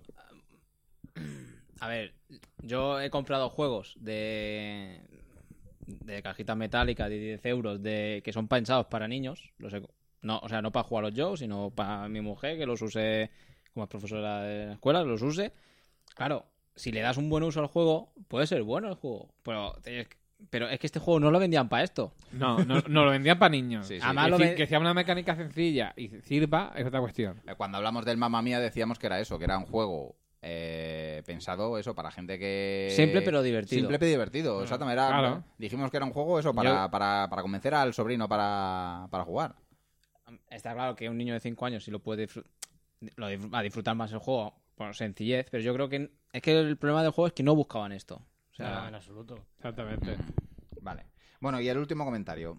A ver, yo he comprado juegos de de cajitas metálicas de diez euros de que son pensados para niños. Los he- no, o sea, no para jugarlos yo, sino para mi mujer, que los use como es profesora de la escuela, los use. Claro, si le das un buen uso al juego, puede ser bueno el juego. Pero, tienes que- pero es que este juego no lo vendían para esto. No, no, no lo vendían para niños. Sí, sí. Además, Además, lo decir ve- que sea una mecánica sencilla y sirva es otra cuestión. Eh, Cuando hablamos del Mamma Mía decíamos que era eso, que era un juego eh, pensado eso para gente que... Simple pero divertido. Simple pero divertido, exactamente. Era- Claro. Dijimos que era un juego eso para, Yo- para, para convencer al sobrino para, para jugar. Está claro que un niño de cinco años sí lo puede disfr- lo dif- va a disfrutar más el juego por sencillez, pero yo creo que es que el problema del juego es que no buscaban esto. O sea, No, en absoluto. Exactamente. Vale. Bueno, y el último comentario.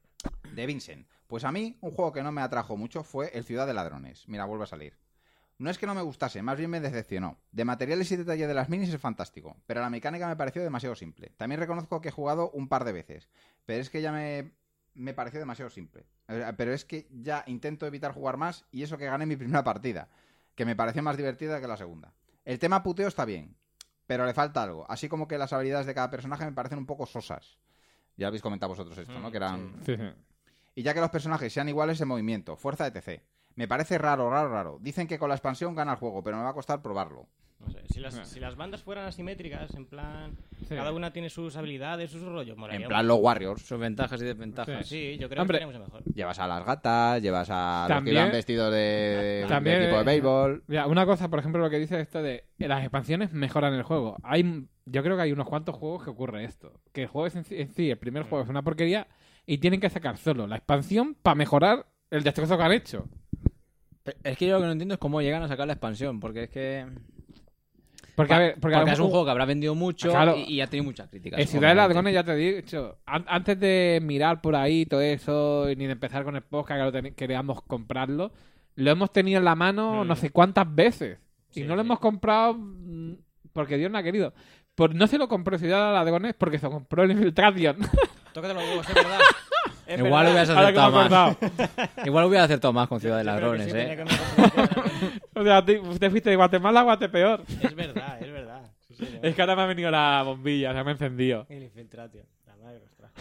De Vincent. Pues a mí, un juego que no me atrajo mucho fue El Ciudad de Ladrones. Mira, vuelve a salir. No es que no me gustase, más bien me decepcionó. De materiales y detalle de las minis es fantástico, pero la mecánica me pareció demasiado simple. También reconozco que he jugado un par de veces, pero es que ya me, me pareció demasiado simple. Eh, Pero es que ya intento evitar jugar más y eso que gané mi primera partida, que me pareció más divertida que la segunda. El tema puteo está bien, pero le falta algo, así como que las habilidades de cada personaje me parecen un poco sosas. Ya habéis comentado vosotros esto, ¿no? Mm, Que eran... Sí, sí. Y ya que los personajes sean iguales en movimiento, fuerza, etcétera. Me parece raro, raro, raro. Dicen que con la expansión gana el juego, pero me va a costar probarlo. No sé, si las, si las bandas fueran asimétricas, en plan, Sí. cada una tiene sus habilidades, sus rollos, molaría En plan los Warriors. sus ventajas y desventajas. Sí, yo creo Hombre. que estaría mucho mejor. Llevas a las gatas, llevas a los que También- iban vestidos de, de También, equipo de eh, béisbol. Mira, una cosa, por ejemplo, lo que dice esto de eh, las expansiones mejoran el juego. Hay, yo creo que hay unos cuantos juegos que ocurre esto. Que el juego es en sí, en sí, el primer juego es una porquería y tienen que sacar solo la expansión para mejorar el destrozo que han hecho. Pero es que yo lo que no entiendo es cómo llegan a sacar la expansión, porque es que... Porque, a ver, porque, Porque, a lo es un mejor- juego que habrá vendido mucho Claro. y, y ha tenido muchas críticas. En Ciudad de obviamente. Ladrones, ya te he dicho, an- antes de mirar por ahí todo eso, y ni de empezar con el podcast, que lo ten- queríamos comprarlo, lo hemos tenido en la mano Mm. no sé cuántas veces. Y Sí, no lo sí. hemos comprado mm, porque Dios no ha querido. Por, no se lo compró Ciudad de Ladrones porque se lo compró el Infiltration. Tócate los huevos, es verdad. Es Igual verdad. hubieras Ahora que me he acertado más. acordado. Igual hubiera acertado más con Ciudad de Yo creo que Ladrones, sí, tenía ¿eh? que mirar. O sea, ti- usted fuiste de Guatemala a Guatepeor. Es verdad, es verdad. Sí, sí, Es que ahora me ha venido la bombilla, se me ha encendido. El infiltratio. La madre que os trajo.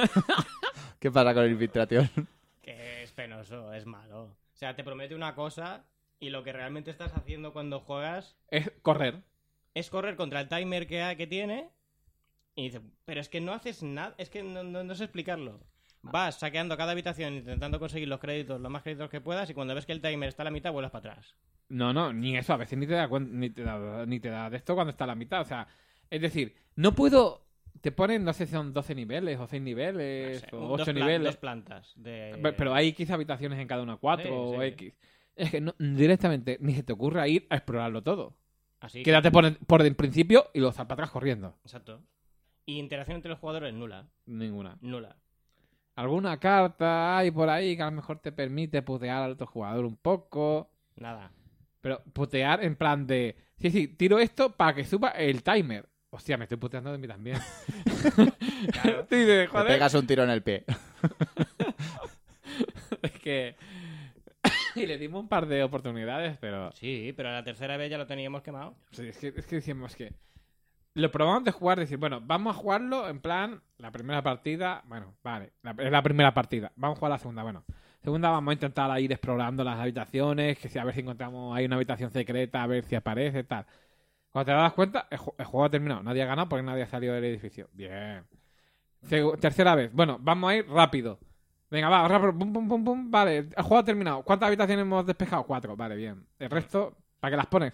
¿Qué pasa con el Infiltration? Que es penoso, es malo. O sea, te promete una cosa y lo que realmente estás haciendo cuando juegas Es correr. es correr contra el timer que, ha- que tiene y dice, pero es que no haces nada, es que no, no- no sé explicarlo. Vas saqueando cada habitación intentando conseguir los créditos, los más créditos que puedas y cuando ves que el timer está a la mitad vuelves para atrás. No, no, ni eso. A veces ni te da cuen- ni te da, ni te da de esto cuando está a la mitad. O sea, es decir, no puedo. Te ponen, no sé si son doce niveles o seis niveles No sé, o dos ocho plan- niveles. Dos plantas. De... Pe- Pero hay quizá habitaciones en cada una, cuatro Sí, o sí. X. Es que no, directamente ni se te ocurra ir a explorarlo todo. Así que- Quédate por, por el principio y los para atrás corriendo. Exacto. Y interacción entre los jugadores nula. Ninguna. Nula. Alguna carta hay por ahí que a lo mejor te permite putear al otro jugador un poco. Nada. Pero putear en plan de... Sí, sí, tiro esto para que suba el timer. Hostia, me estoy puteando de mí también. Claro. Sí, de, Te joder, pegas un tiro en el pie. es que... y le dimos un par de oportunidades, pero... Sí, pero a la tercera vez ya lo teníamos quemado. Sí, es, que, es que decíamos que... lo probamos de jugar, decir, bueno, vamos a jugarlo en plan, la primera partida, bueno, vale, la- es la primera partida, vamos a jugar la segunda, bueno. Segunda vamos a intentar ir explorando las habitaciones, que si a ver si encontramos ahí una habitación secreta, a ver si aparece, tal. Cuando te das cuenta, el, ju- el juego ha terminado, nadie ha ganado porque nadie ha salido del edificio. Bien. Segu- tercera vez, bueno, vamos a ir rápido. Venga, va, rápido, pum, pum, pum, pum, vale, el juego ha terminado. ¿Cuántas habitaciones hemos despejado? Cuatro, vale, bien. El resto, ¿para qué las pones?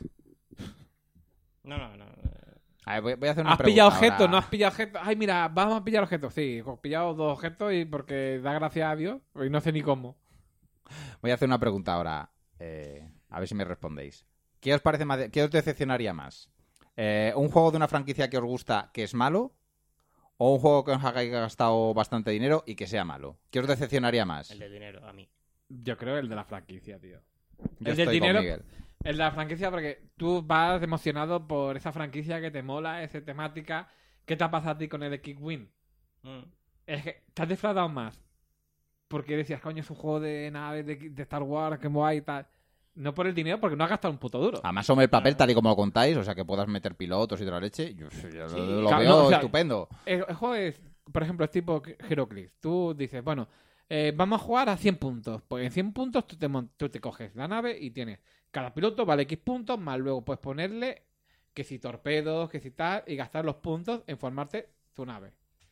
No, no, no. A ver, voy, voy a hacer una ¿Has pregunta pillado ahora. objetos? ¿No has pillado objetos? Ay, mira, vamos a pillar objetos. Sí, he pillado dos objetos y porque da gracias a Dios y no sé ni cómo. Voy a hacer una pregunta ahora. eh, a ver si me respondéis. ¿Qué os parece más? de- ¿Qué os decepcionaría más? Eh, ¿Un juego de una franquicia que os gusta que es malo? ¿O un juego que os haya gastado bastante dinero y que sea malo? ¿Qué os decepcionaría más? El de dinero, a mí. Yo creo el de la franquicia, tío. Yo el del estoy con dinero- Miguel. El de la franquicia porque tú vas emocionado por esa franquicia que te mola, esa temática. ¿Qué te ha pasado a ti con el X-Wing? Mm. Es que te has defraudado más. Porque decías, coño, es un juego de naves de, de Star Wars, que guay y tal. No por el dinero, porque no has gastado un puto duro. Además, sobre el papel, tal y como lo contáis, o sea, que puedas meter pilotos y toda la leche, yo, yo Sí, lo, lo claro, veo no, o sea, estupendo. El, el juego es, por ejemplo, es tipo Heroclix. Tú dices, bueno, eh, vamos a jugar a cien puntos. Pues en cien puntos tú te, mon- tú te coges la nave y tienes cada piloto vale X puntos, más luego puedes ponerle que si torpedos, que si tal, y gastar los puntos en formarte tu nave.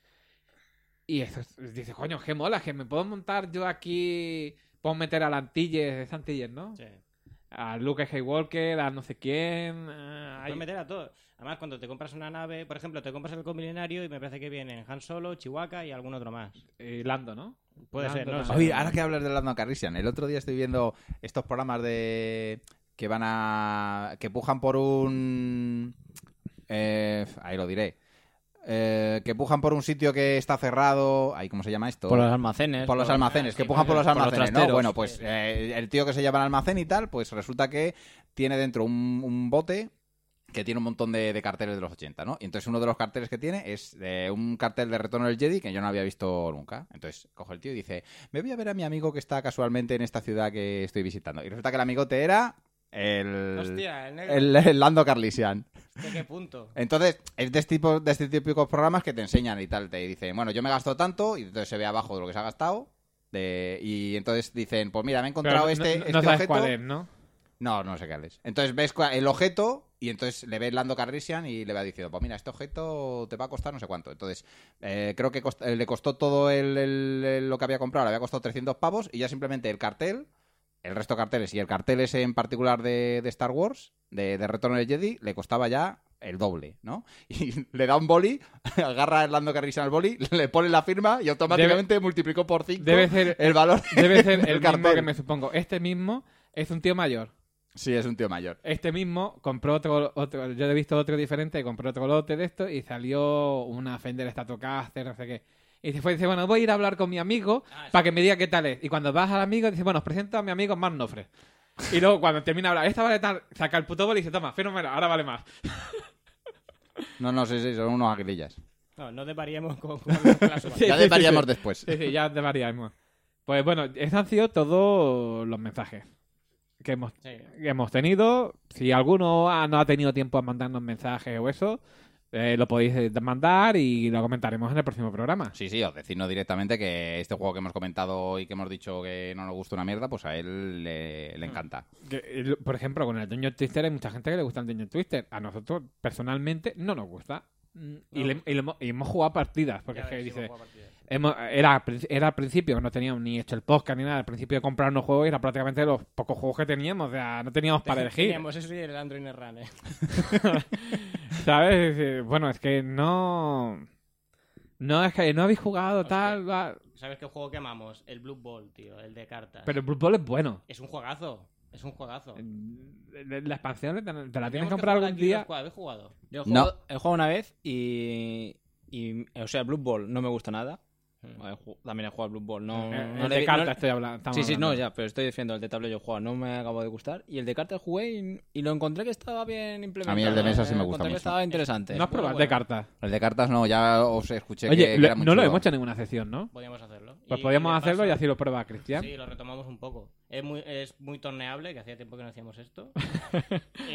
Y eso, es- dices, coño, qué mola, que me puedo montar yo aquí, puedo meter a la Antilles, es Antilles, ¿no? Sí. A Luke Skywalker, a no sé quién. eh, Puedes hay- meter a todos. Además, cuando te compras una nave, por ejemplo, te compras el Comilenario y me parece que vienen Han Solo, Chewbacca y algún otro más. y Lando, ¿no? Puede Lando ser, no también. sé. Oye, ahora que hablas de Lando Calrissian, el otro día estoy viendo estos programas de que van a que pujan por un eh, ahí lo diré. Eh, que pujan por un sitio que está cerrado, ahí cómo se llama esto. Por los almacenes. Por los almacenes, ah, que sí, pujan por los por los almacenes, ¿no? trasteros. Bueno, pues Sí. eh, el tío que se lleva al almacén y tal, pues resulta que tiene dentro un, un bote que tiene un montón de, de carteles de los ochenta, ¿no? Y entonces uno de los carteles que tiene es eh, un cartel de Retorno del Jedi que yo no había visto nunca. Entonces coge el tío y dice, me voy a ver a mi amigo que está casualmente en esta ciudad que estoy visitando. Y resulta que el amigote era el, Hostia, el negro. el, el Lando Calrissian. ¿De qué punto? Entonces, es de este tipo de este típicos programas que te enseñan y tal. Te dicen, bueno, yo me gasto tanto, y entonces se ve abajo de lo que se ha gastado. De, y entonces dicen, pues mira, me he Pero encontrado no- este, no, este no sabes objeto. cuál es, ¿no? No, no sé qué es. Entonces ves cua- el objeto y entonces le ves Lando Calrissian y le va diciendo, pues mira, este objeto te va a costar no sé cuánto. Entonces, eh, creo que cost- eh, le costó todo el, el- el- lo que había comprado, le había costado trescientos pavos y ya simplemente el cartel, el resto de carteles y el cartel ese en particular de, de Star Wars, de, de Retorno del Jedi, le costaba ya el doble, ¿no? Y le da un boli, agarra a Lando Calrissian al boli, le pone la firma y automáticamente multiplicó por cinco Debe ser, el valor debe ser del el mismo cartel. que me supongo. Este mismo es un tío mayor. Sí, es un tío mayor. Este mismo compró otro, otro yo he visto otro diferente, compró otro lote de esto y salió una Fender Stratocaster, no sé qué. Y se fue y dice, bueno, voy a ir a hablar con mi amigo Ah, sí. para que me diga qué tal es. Y cuando vas al amigo, dice, bueno, os presento a mi amigo Mark Nofre. Y luego cuando termina de hablar, esta vale tal, saca el puto boli y dice, toma, fenómeno, ahora vale más. No, no, sí, sí, son unos aguilillas. No, no desvariemos con, con los clásicos. Sí, Ya sí, desvariamos sí. después. Sí, sí, ya desvariamos. Pues bueno, esos han sido todos los mensajes que hemos, Sí. que hemos tenido. Si alguno ha- no ha tenido tiempo a mandarnos mensajes o eso, eh, lo podéis eh, mandar y lo comentaremos en el próximo programa. Sí, sí, os decirnos directamente que este juego que hemos comentado y que hemos dicho que no nos gusta una mierda, pues a él le, le encanta. Que, eh, por ejemplo, con el Dungeon Twister hay mucha gente que le gusta el Dungeon Twister. A nosotros, personalmente, no nos gusta. Mm, Y, No. le- y le hemos, y hemos jugado partidas, porque Ya es que ves, sí, dice... hemos jugado partidas. hemos- era, al prin- era al principio que no teníamos ni hecho el podcast ni nada. Al principio de comprar unos juegos era prácticamente los pocos juegos que teníamos. O sea, no teníamos para elegir. Teníamos eso y el Android Netrunner. ¿Sabes? Es decir, bueno, es que no... No, es que no habéis jugado Hostia. tal... va- ¿Sabes qué juego que amamos? El Blue Ball, tío, el de cartas. Pero el Blue Ball es bueno. Es un juegazo. Es un juegazo. La la expansión te, te la tienes Tenemos que comprar jugar algún aquí día. los cuatro. ¿Habéis jugado? Yo he No. jugado, he jugado una vez y, y. O sea, Blue Ball no me gusta nada. Hmm. He ju- También he jugado al Blue Ball. No, Eh, no el le de vi- cartas no- estoy hablando. estamos Sí, sí, no, hablando. ya, pero estoy diciendo el de tablero yo he jugado, no me acabo de gustar. Y el de cartas jugué y, y lo encontré que estaba bien implementado. A mí el de mesa sí me Eh, gusta encontré que mucho. estaba interesante. No has probado el de cartas. El de cartas no, ya os escuché Oye, que, que lo- era muy no lo chulo. hemos hecho en ninguna sesión, ¿no? Podríamos hacerlo. Pues Y- podríamos y de hacerlo y paso- así lo prueba Cristian. Sí, lo retomamos un poco. Es muy, es muy torneable, que hacía tiempo que no hacíamos esto. Eh, es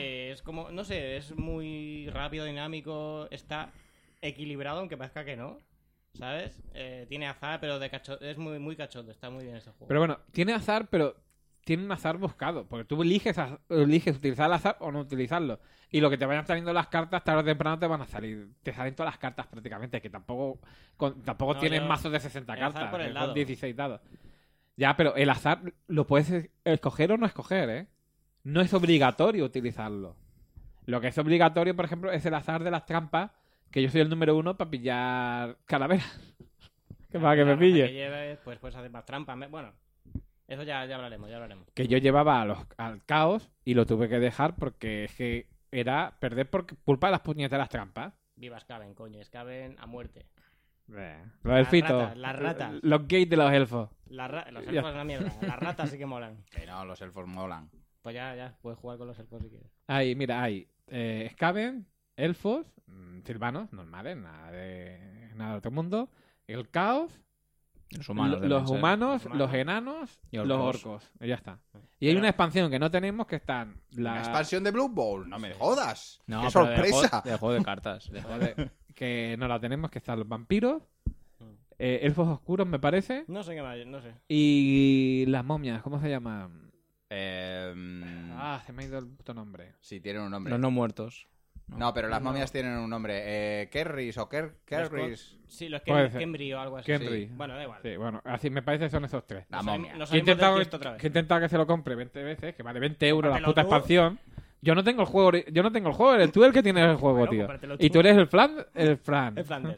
como, no sé, es muy rápido, dinámico, está equilibrado, aunque parezca que no, ¿sabes? Eh, tiene azar, pero de cacho... es muy, muy cachondo, está muy bien este juego. Pero bueno, tiene azar, pero tiene un azar buscado. Porque tú eliges, az- eliges utilizar el azar o no utilizarlo. Y lo que te vayan saliendo las cartas, tarde o temprano te van a salir. Te salen todas las cartas prácticamente, que tampoco con- tampoco No, tienes yo- mazos de sesenta el azar cartas, por el que dado. son dieciséis dados. Ya, pero el azar lo puedes es- escoger o no escoger, ¿eh? No es obligatorio utilizarlo. Lo que es obligatorio, por ejemplo, es el azar de las trampas, que yo soy el número uno para pillar calaveras. Que para que La me raza pille. que lleves, pues puedes hacer más trampas. me- Bueno, eso ya, ya hablaremos, ya hablaremos. Que yo llevaba a los, al caos y lo tuve que dejar porque es que era perder por culpa de las puñeteras trampas. Viva Skaven, coño, Skaven a muerte. Los Las elfitos. ratas, las ratas. Los gays de los elfos. Las ra- los Ya. elfos es una mierda, las ratas sí que molan. Que no, los elfos molan. Pues ya, ya, puedes jugar con los elfos si quieres. Ahí, mira, hay eh, Skaven, elfos, mm, silvanos, normales, nada de, nada de otro mundo. El caos, Los humanos. lo- deben los ser. humanos, Humanos. los enanos, Y los orcos. orcos. Y ya está. Y hay Pero- una expansión que no tenemos que están... La... ¿Una expansión de Blue Bowl? No me jodas. No, ¡Qué pero del sorpresa! juego- Del juego de cartas. de- Joder, que no la tenemos, que están los vampiros, Mm. eh, elfos oscuros, me parece. No sé qué más, no sé. Y las momias, ¿cómo se llaman? Eh, mm, Ah, se me ha ido el puto nombre. sí, tienen un nombre. Los no muertos. No, pero las No. momias tienen un nombre. Eh, Kerris o Ker Kerris. Sí, los Puede Ken- ser. Kenbri o algo así. Kenry. Sí. Bueno, da igual. Sí, bueno, así me parece que son esos tres. La Nos momia. salim- nos Que he salimos del intentado tiesto otra que, vez. que he intentado que se lo compre veinte veces, que vale veinte euros la Cómpratelo puta tú. expansión. Yo no tengo el juego, ori- yo no tengo el juego, eres tú el que tienes el juego, Bueno, tío. cómpratelo Y tú. tú eres el fan, el fan. Es Flanders.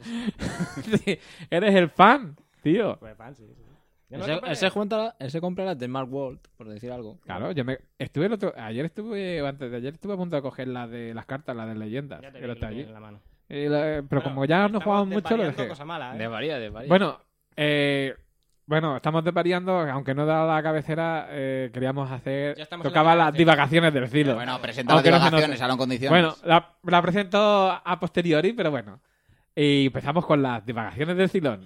Sí, eres el fan, tío. Pues fan, sí, sí. Yo no Ese, lo compré. ese, junta- ese compra las de Mark World, por decir algo. Claro, yo me estuve el otro, ayer estuve, o antes de ayer estuve a punto de coger las de las cartas, las de leyendas, Ya te que vi lo que está lo allí. tienes en la mano. Y la- pero Bueno, como ya no estamos jugamos mucho, lo desvariando dejé. cosa mala, ¿eh? De varía, de varía. Bueno, eh, bueno, estamos desvariando, aunque no da la cabecera, eh, queríamos hacer, Ya estamos en tocaba la las cabecera. divagaciones del filo. Bueno, presenta las Aunque no se divagaciones, note. salón condiciones. Bueno, la, la presento a posteriori, pero bueno. Y empezamos con las divagaciones del Silón.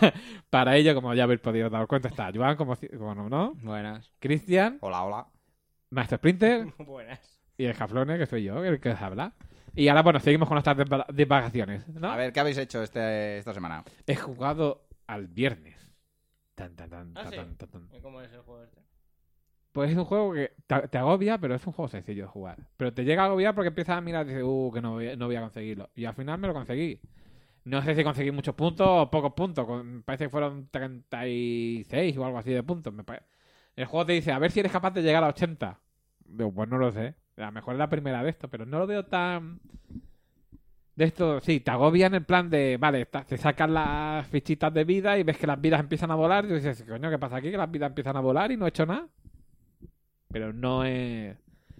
Para ello, como ya habéis podido dar cuenta, está Joan como, como no, Buenas. Cristian, Hola, hola. Maestro Sprinter Buenas. y el Jaflone, que soy yo, el que os habla. Y ahora, bueno, seguimos con nuestras diva- divagaciones, ¿no? A ver, ¿qué habéis hecho este, esta semana? He jugado al viernes. Tan, tan, tan, Ah, tan, ¿sí? tan, tan, tan. ¿Y cómo es el juego este? Pues es un juego que te, te agobia, pero es un juego sencillo de jugar. Pero te llega a agobiar porque empiezas a mirar y dices, uh, que no voy, no voy a conseguirlo. Y al final me lo conseguí. No sé si conseguí muchos puntos o pocos puntos. con- Parece que fueron treinta y seis o algo así de puntos. Me pare- El juego te dice, a ver si eres capaz de llegar a ochenta. Digo, pues no lo sé. A lo mejor es la primera de esto, pero no lo veo tan... De esto, sí, te agobia en el plan de, vale, ta- te sacas las fichitas de vida y ves que las vidas empiezan a volar y dices, coño, ¿qué pasa aquí? Que las vidas empiezan a volar y no he hecho nada. Pero no es...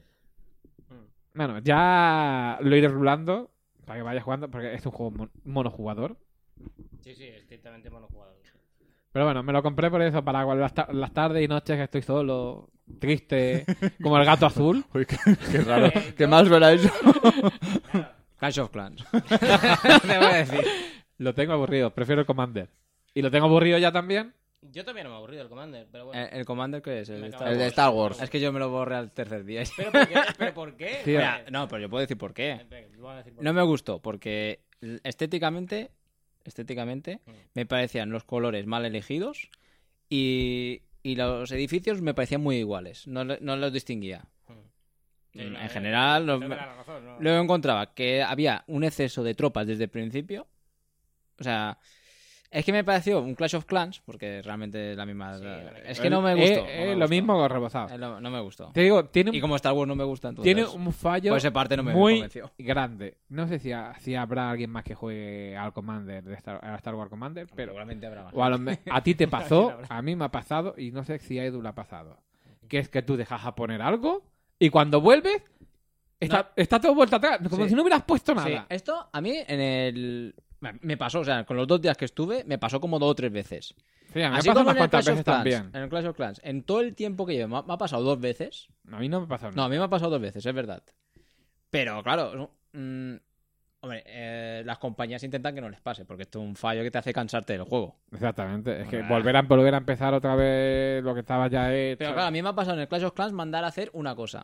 Bueno, ya lo iré rulando para que vayas jugando, porque es un juego mon- monojugador. Sí, sí, estrictamente monojugador. Pero bueno, me lo compré por eso, para las, ta- las tardes y noches que estoy solo, triste, como el gato azul. Uy, qué, qué raro. Eh, ¿Qué yo- más verá eso? Clash of Clans. Te voy a decir. Lo tengo aburrido, prefiero el Commander. Y lo tengo aburrido ya también. Yo también no me he aburrido el Commander, pero bueno. ¿El, el Commander qué es? El, Me de cago Star El de Wars. Star Wars. Es que yo me lo borré al tercer día. ¿Pero por qué? ¿Pero por qué? Tío. Mira, no, pero yo puedo decir por qué. Venga, voy a decir por No qué. me gustó, porque estéticamente, estéticamente, Mm. me parecían los colores mal elegidos y, y los edificios me parecían muy iguales. No, le- no los distinguía. Sí, en no, eh, general, los- tengo la razón, no. luego encontraba que había un exceso de tropas desde el principio. O sea, es que me pareció un Clash of Clans, porque realmente es la misma... Sí, bueno, es que no me Eh, gustó. eh, no me lo gustó. mismo con rebozado. Eh, No, no me gustó. Te digo, tiene Y un, como Star Wars no me gusta, entonces... tiene un fallo por esa parte no me muy convenció. grande. No sé si, ha- si habrá alguien más que juegue al Commander, de Star, a Star Wars Commander, pero... Seguramente habrá más. O a, lo me- a ti te pasó, Habrá. a mí me ha pasado y no sé si a Edu le ha pasado. Que es que tú dejas a poner algo y cuando vuelves está, está todo vuelto atrás, como Sí. si no hubieras puesto Sí, nada. esto a mí en el... Me pasó, o sea, con los dos días que estuve, me pasó como dos o tres veces. Sí, a mí me ha Así pasado como unas en el cuantas Clash of veces Clans. también. En el Clash of Clans. En todo el tiempo que llevo, me ha, me ha pasado dos veces. A mí no me ha pasado No, nada. a mí me ha pasado dos veces, es verdad. Pero, claro, no, mm, hombre, eh, las compañías intentan que no les pase, porque esto es un fallo que te hace cansarte del juego. Exactamente. Es que Ah. volver a, volver a empezar otra vez lo que estaba ya hecho. Pero claro, a mí me ha pasado en el Clash of Clans mandar a hacer una cosa.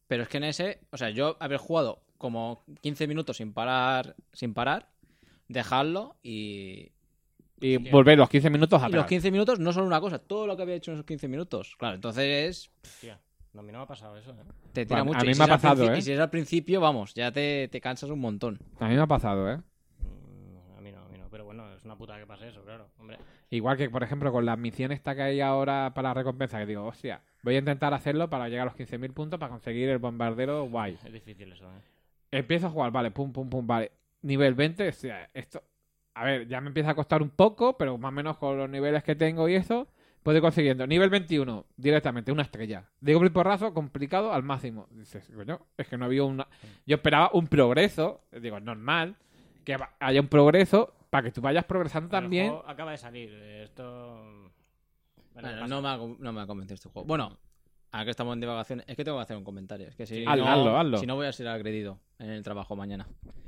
Pero es que en ese, o sea, yo haber jugado como quince minutos sin parar, sin parar, dejarlo y, Y volver los quince minutos y atrás. los quince minutos no son una cosa, todo lo que había hecho en esos quince minutos. Claro, entonces Hostia, no, a mí no me ha pasado eso, ¿eh? te tira Bueno, mucho. a mí Y si me ha es al pasado, princi- ¿eh? Y si es al principio, vamos, ya te, te cansas un montón. A mí me ha pasado, ¿eh? Mm, A mí no, a mí no. Pero bueno, es una puta que pase eso, claro. Hombre, Igual que, por ejemplo, con las misiones esta que hay ahora para la recompensa, que digo, hostia, voy a intentar hacerlo para llegar a los quince mil puntos para conseguir el bombardero guay. es difícil eso, ¿eh? Empiezo a jugar, vale, pum, pum, pum, vale. Nivel veinte, hostia, esto... A ver, ya me empieza a costar un poco, pero más o menos con los niveles que tengo y eso, puedo ir consiguiendo. Nivel veintiuno, directamente, una estrella. Digo, el porrazo, complicado al máximo. Dices, coño, es que no había una... Yo esperaba un progreso, digo, normal, que haya un progreso para que tú vayas progresando Pero el también. juego acaba de salir. eh, Esto. Bueno, Bueno, pasa. no, me ha, no me ha convencido este juego. Bueno, ahora que estamos en divagaciones, es que tengo que hacer un comentario. Es que si, Hazlo, no, hazlo, hazlo. si no voy a ser agredido en el trabajo mañana.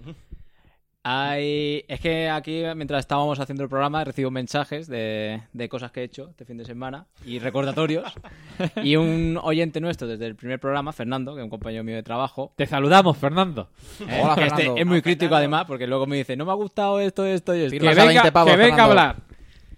Hay... Es que aquí, mientras estábamos haciendo el programa, recibo mensajes de, de cosas que he hecho este fin de semana y recordatorios. Y un oyente nuestro desde el primer programa, Fernando, que es un compañero mío de trabajo, Te saludamos, Fernando. eh, Hola, que este Fernando. es muy Hola, crítico Fernando. además, porque luego me dice, no me ha gustado esto, esto y esto. Firma. Que Vas a venga, veinte pavos, que venga a Fernando. hablar.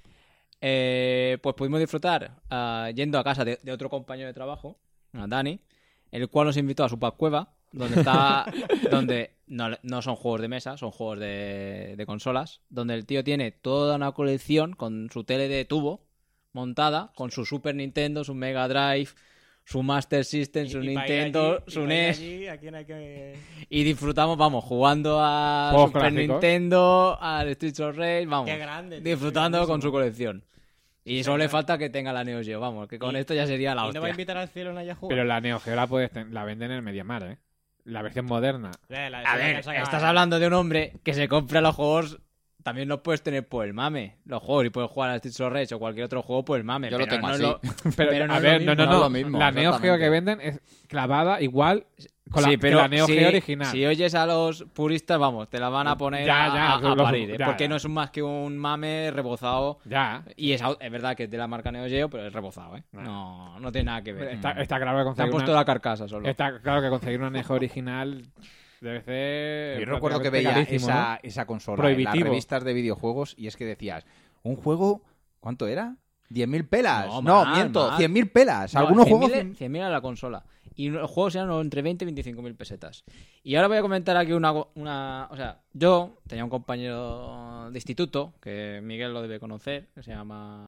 Eh, pues pudimos disfrutar ah, yendo a casa de, de otro compañero de trabajo, a Dani, el cual nos invitó a su cueva, donde está, donde no, no son juegos de mesa, son juegos de, de consolas, donde el tío tiene toda una colección con su tele de tubo montada, con su Super Nintendo, su Mega Drive, su Master System, su Y- y para ir Nintendo, allí- y su para ir N E S. allí, ¿a quién hay que...? Y disfrutamos, vamos, jugando a Juegos Super clásicos. Nintendo, al Streets of Rage, vamos, Qué grande, tío, disfrutando qué con su grandísimo. colección. Y solo le falta que tenga la Neo Geo, vamos, que con Y- esto ya sería la ¿Y no va a hostia. invitar al cielo en Yahoo? Pero la Neo Geo la, puedes ten- la venden en el Mediamar, ¿eh? La versión moderna. Eh, la- A esa ver, que saca- estás hablando de un hombre que se compra los juegos, también los puedes tener por el mame, los juegos, y puedes jugar al Streets of Rage o cualquier otro juego por el mame. Yo lo pero tengo no es así. lo- Pero, Pero no a es ver, lo no, no, mismo. no. No es lo mismo, La Neo Geo exactamente. que venden es clavada igual con la, sí, que pero la Neo si, Geo original. si oyes a los puristas, vamos, te la van a poner Ya, a, ya, a- a los- parir, ¿eh? ya, porque ya. no es más que un mame rebozado. Ya. Y es, au- es verdad que es de la marca Neo Geo, pero es rebozado, ¿eh? No, no tiene nada que ver. Está, está claro que Te han conseguir puesto una, la carcasa solo. está claro que conseguir una Neo Geo original debe ser... Yo recuerdo que prácticamente veía carísimo, esa, ¿no? esa consola en Prohibitivo. las revistas de videojuegos y es que decías, un juego, ¿cuánto era? ¿diez mil pelas? No, No, más, miento, más. cien mil pelas. No, Algunos cien mil juegos... e- cien mil a la consola. Y los juegos eran entre veinte y veinticinco mil pesetas. Y ahora voy a comentar aquí una, una... O sea, yo tenía un compañero de instituto, que Miguel lo debe conocer, que se llama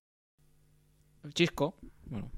Chisco. Bueno,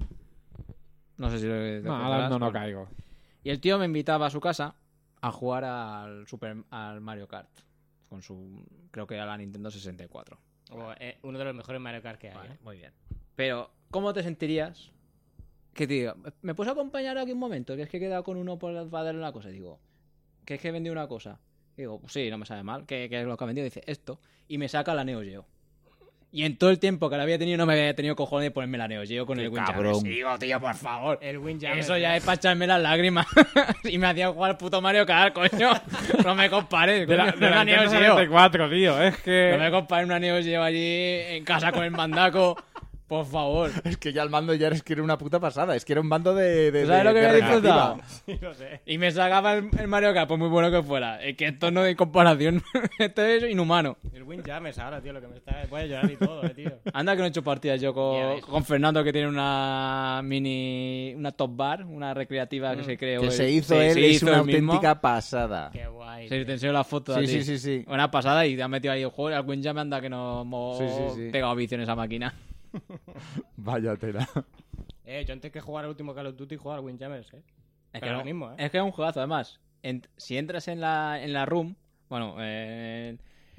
no sé si lo te No, ahora acordarás, no, no bueno. caigo. Y el tío me invitaba a su casa a jugar al Super al Mario Kart. Con su... Creo que era la Nintendo sesenta y cuatro. O, eh, uno de los mejores Mario Kart que hay, Vale, ¿eh? muy bien. Pero, ¿cómo te sentirías? Que te diga, ¿me puedes acompañar aquí un momento? Que es que he quedado con uno por, para darle una cosa. Y digo, que es que he vendido una cosa. Y digo, pues sí, no me sabe mal. ¿Qué, qué es lo que ha vendido? Dice, esto. Y me saca la Neo Geo. Y en todo el tiempo que la había tenido, no me había tenido cojones de ponerme la Neo Geo con Qué el Windjammer. cabrón. Y digo, tío, por favor. El Windjammer. Eso ya es para echarme las lágrimas. Y me hacía jugar al puto Mario Kart, coño. No me compares. De la, coño, de la una Neo Nintendo Geo. sesenta y cuatro, tío. Es que... No me compares una Neo Geo allí en casa con el mandaco. Por favor. Es que ya el mando ya es que era una puta pasada. Es que era un mando de... de ¿Tú sabes de- lo que de me he disfrutado? recreativa. Sí, lo sé. Y me sacaba el, el Mario Kart, por muy bueno que fuera. Es que esto no hay comparación. Esto es inhumano. El Windjammers ahora, tío, lo que me está... Voy a llorar y todo, eh, tío. Anda que no he hecho partidas yo Ya con, ves. con Fernando, que tiene una mini... Una top bar, una recreativa que se creó. Que él. se hizo se- él, se es hizo una él mismo. auténtica pasada. Qué guay. Sí, tío. te enseño la foto. a Sí, ti. sí, sí, sí. Una pasada y te has metido ahí el juego. Al Windjammer anda que nos hemos Sí, sí, sí. pegado vicio en esa máquina. Vaya tela. Eh, yo antes que jugar al último Call of Duty, jugar al Windjammers, eh. Es que, Pero no- lo mismo, ¿eh? es que es un juegazo, además. En- si entras en la, en la room, bueno, en,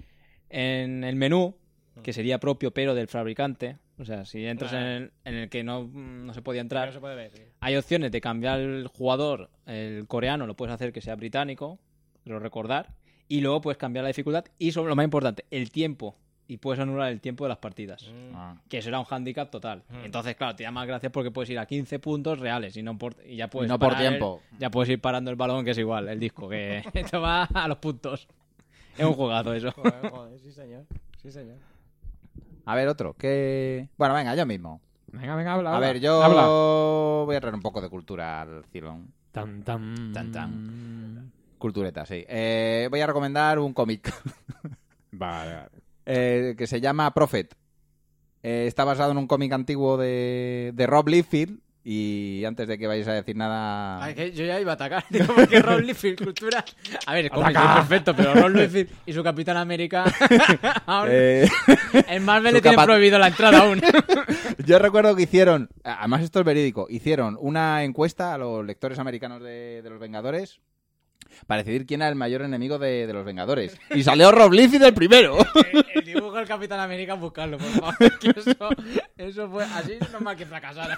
en el menú, que sería propio pero del fabricante, o sea, si entras en, Ah. el, en el que no, no se podía No entrar, se puede ver, sí. hay opciones de cambiar el jugador, el coreano, lo puedes hacer que sea británico, pero recordar, y luego puedes cambiar la dificultad y, sobre lo más importante, el tiempo. Y puedes anular el tiempo de las partidas. Mm. Ah. Que eso era un handicap total. Mm. Entonces, claro, te da más gracias porque puedes ir a quince puntos reales y no por, y ya puedes Y no por parar el- tiempo. ya puedes ir parando el balón, que es igual, el disco, que esto va a los puntos. Es un juegazo eso. Joder, joder, sí, señor. Sí, señor. A ver, otro. Que... Bueno, venga, yo mismo. Venga, venga, habla. A habla. ver, yo Habla. voy a traer un poco de cultura al Cilón. Tan, tan. Tan, tan. Cultureta, sí. Eh, voy a recomendar un cómic Vale, vale. eh, que se llama Prophet. Eh, está basado en un cómic antiguo de, de Rob Liefeld. Y antes de que vayáis a decir nada... Ay, que yo ya iba a atacar. Digo, porque Rob Liefeld, cultura... A ver, el cómic es ¡Ataca! perfecto, pero Rob Liefeld y su Capitán América... aún- Eh, en Marvel su le tienen capa- prohibido la entrada aún. Yo recuerdo que hicieron, además esto es verídico, hicieron una encuesta a los lectores americanos de, de los Vengadores para decidir quién era el mayor enemigo de, de los Vengadores. Y salió Rob Liefeld el primero. el, el dibujo del Capitán América, buscarlo, por favor. Que eso, eso fue... Así no es mal que fracasara.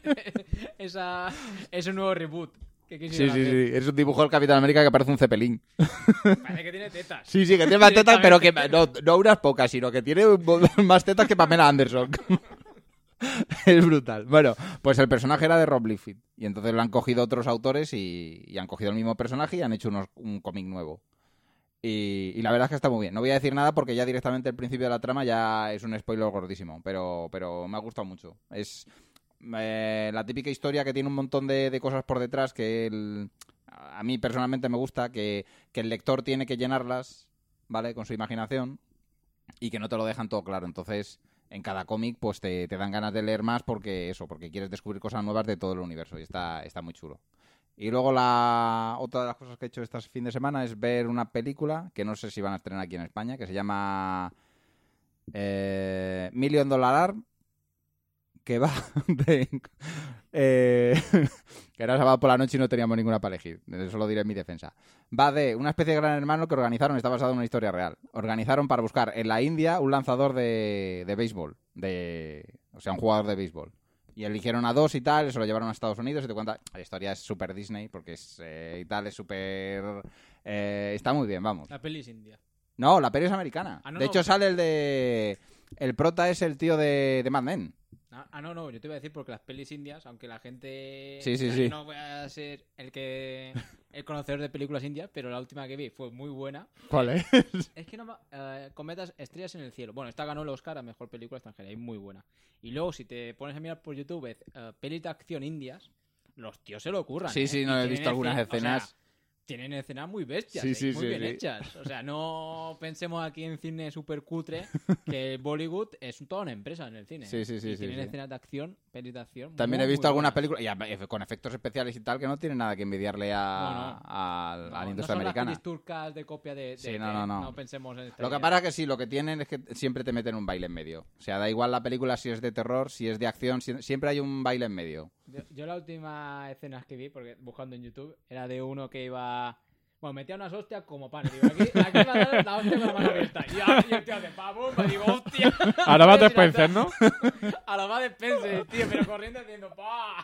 Esa, ese nuevo reboot. Que Sí, quisieron sí, hacer. sí. Es un dibujo del Capitán América que parece un cepelín. Parece que tiene tetas. Sí, sí, que tiene más tetas, pero que no, no unas pocas, sino que tiene más tetas que Pamela Anderson. Es brutal. Bueno, pues el personaje era de Rob Liefeld. Y entonces lo han cogido otros autores y, y han cogido el mismo personaje y han hecho unos, un cómic nuevo. Y, y la verdad es que está muy bien. No voy a decir nada porque ya directamente el principio de la trama ya es un spoiler gordísimo. Pero, pero me ha gustado mucho. Es eh, la típica historia que tiene un montón de, de cosas por detrás que el, a mí personalmente me gusta, que, que el lector tiene que llenarlas, ¿vale? Con su imaginación y que no te lo dejan todo claro. Entonces... En cada cómic, pues te, te dan ganas de leer más porque eso, porque quieres descubrir cosas nuevas de todo el universo y está, está muy chulo. Y luego la otra de las cosas que he hecho este fin de semana es ver una película que no sé si van a estrenar aquí en España, que se llama eh, Million Dollar Arm, que va de... Eh, que era sábado por la noche y no teníamos ninguna para elegir. Eso lo diré en mi defensa. Va de una especie de gran hermano que organizaron, está basado en una historia real. Organizaron para buscar en la India un lanzador de, de béisbol. De, o sea, un jugador de béisbol. Y eligieron a dos y tal, se lo llevaron a Estados Unidos y te cuenta... La historia es súper Disney porque es eh, y tal, es súper... Eh, está muy bien, vamos. La peli es india. No, la peli es americana. Ah, no, de no. hecho sale el de... El prota es el tío de, de Mad Men. Ah, ah, no, no, yo te iba a decir porque las pelis indias, aunque la gente... Sí, sí, o sea, sí. yo no voy a ser el que el conocedor de películas indias, pero la última que vi fue muy buena. ¿Cuál es? Es que no me... eh, Cometas Estrellas en el Cielo. Bueno, esta ganó el Oscar a Mejor Película Extranjera y muy buena. Y luego, si te pones a mirar por YouTube eh, pelis de acción indias, los tíos se lo ocurran. Sí, ¿eh? sí, Y no he tienen visto algunas escena- o sea, escenas. tienen escenas muy bestias, Sí, ¿eh? sí, muy sí, bien sí. hechas. O sea, no pensemos aquí en cine super cutre que Bollywood es toda una empresa en el cine. Sí, sí, sí, Y sí, tienen sí. escenas de acción, pelis de acción. También muy, he visto muy algunas buenas. películas y a- con efectos especiales y tal que no tienen nada que envidiarle a, No, no. a- a No, la no industria son americana. las pelis turcas de copia de... de Sí, que no, no, no. No pensemos en este Lo que pasa es que sí, lo que tienen es que siempre te meten un baile en medio. O sea, da igual la película si es de terror, si es de acción, si- siempre hay un baile en medio. Yo, yo la última escena que vi, porque buscando en YouTube, era de uno que iba... Bueno, metía unas hostias como pan. Digo, aquí, aquí va a dar la hostia con la mano abierta. Y, a- y el tío hace pavón, me digo, hostia. Ahora va a Voy a Spencer, tirar- ¿no? A la va de Spencer, tío, pero corriendo haciendo pa.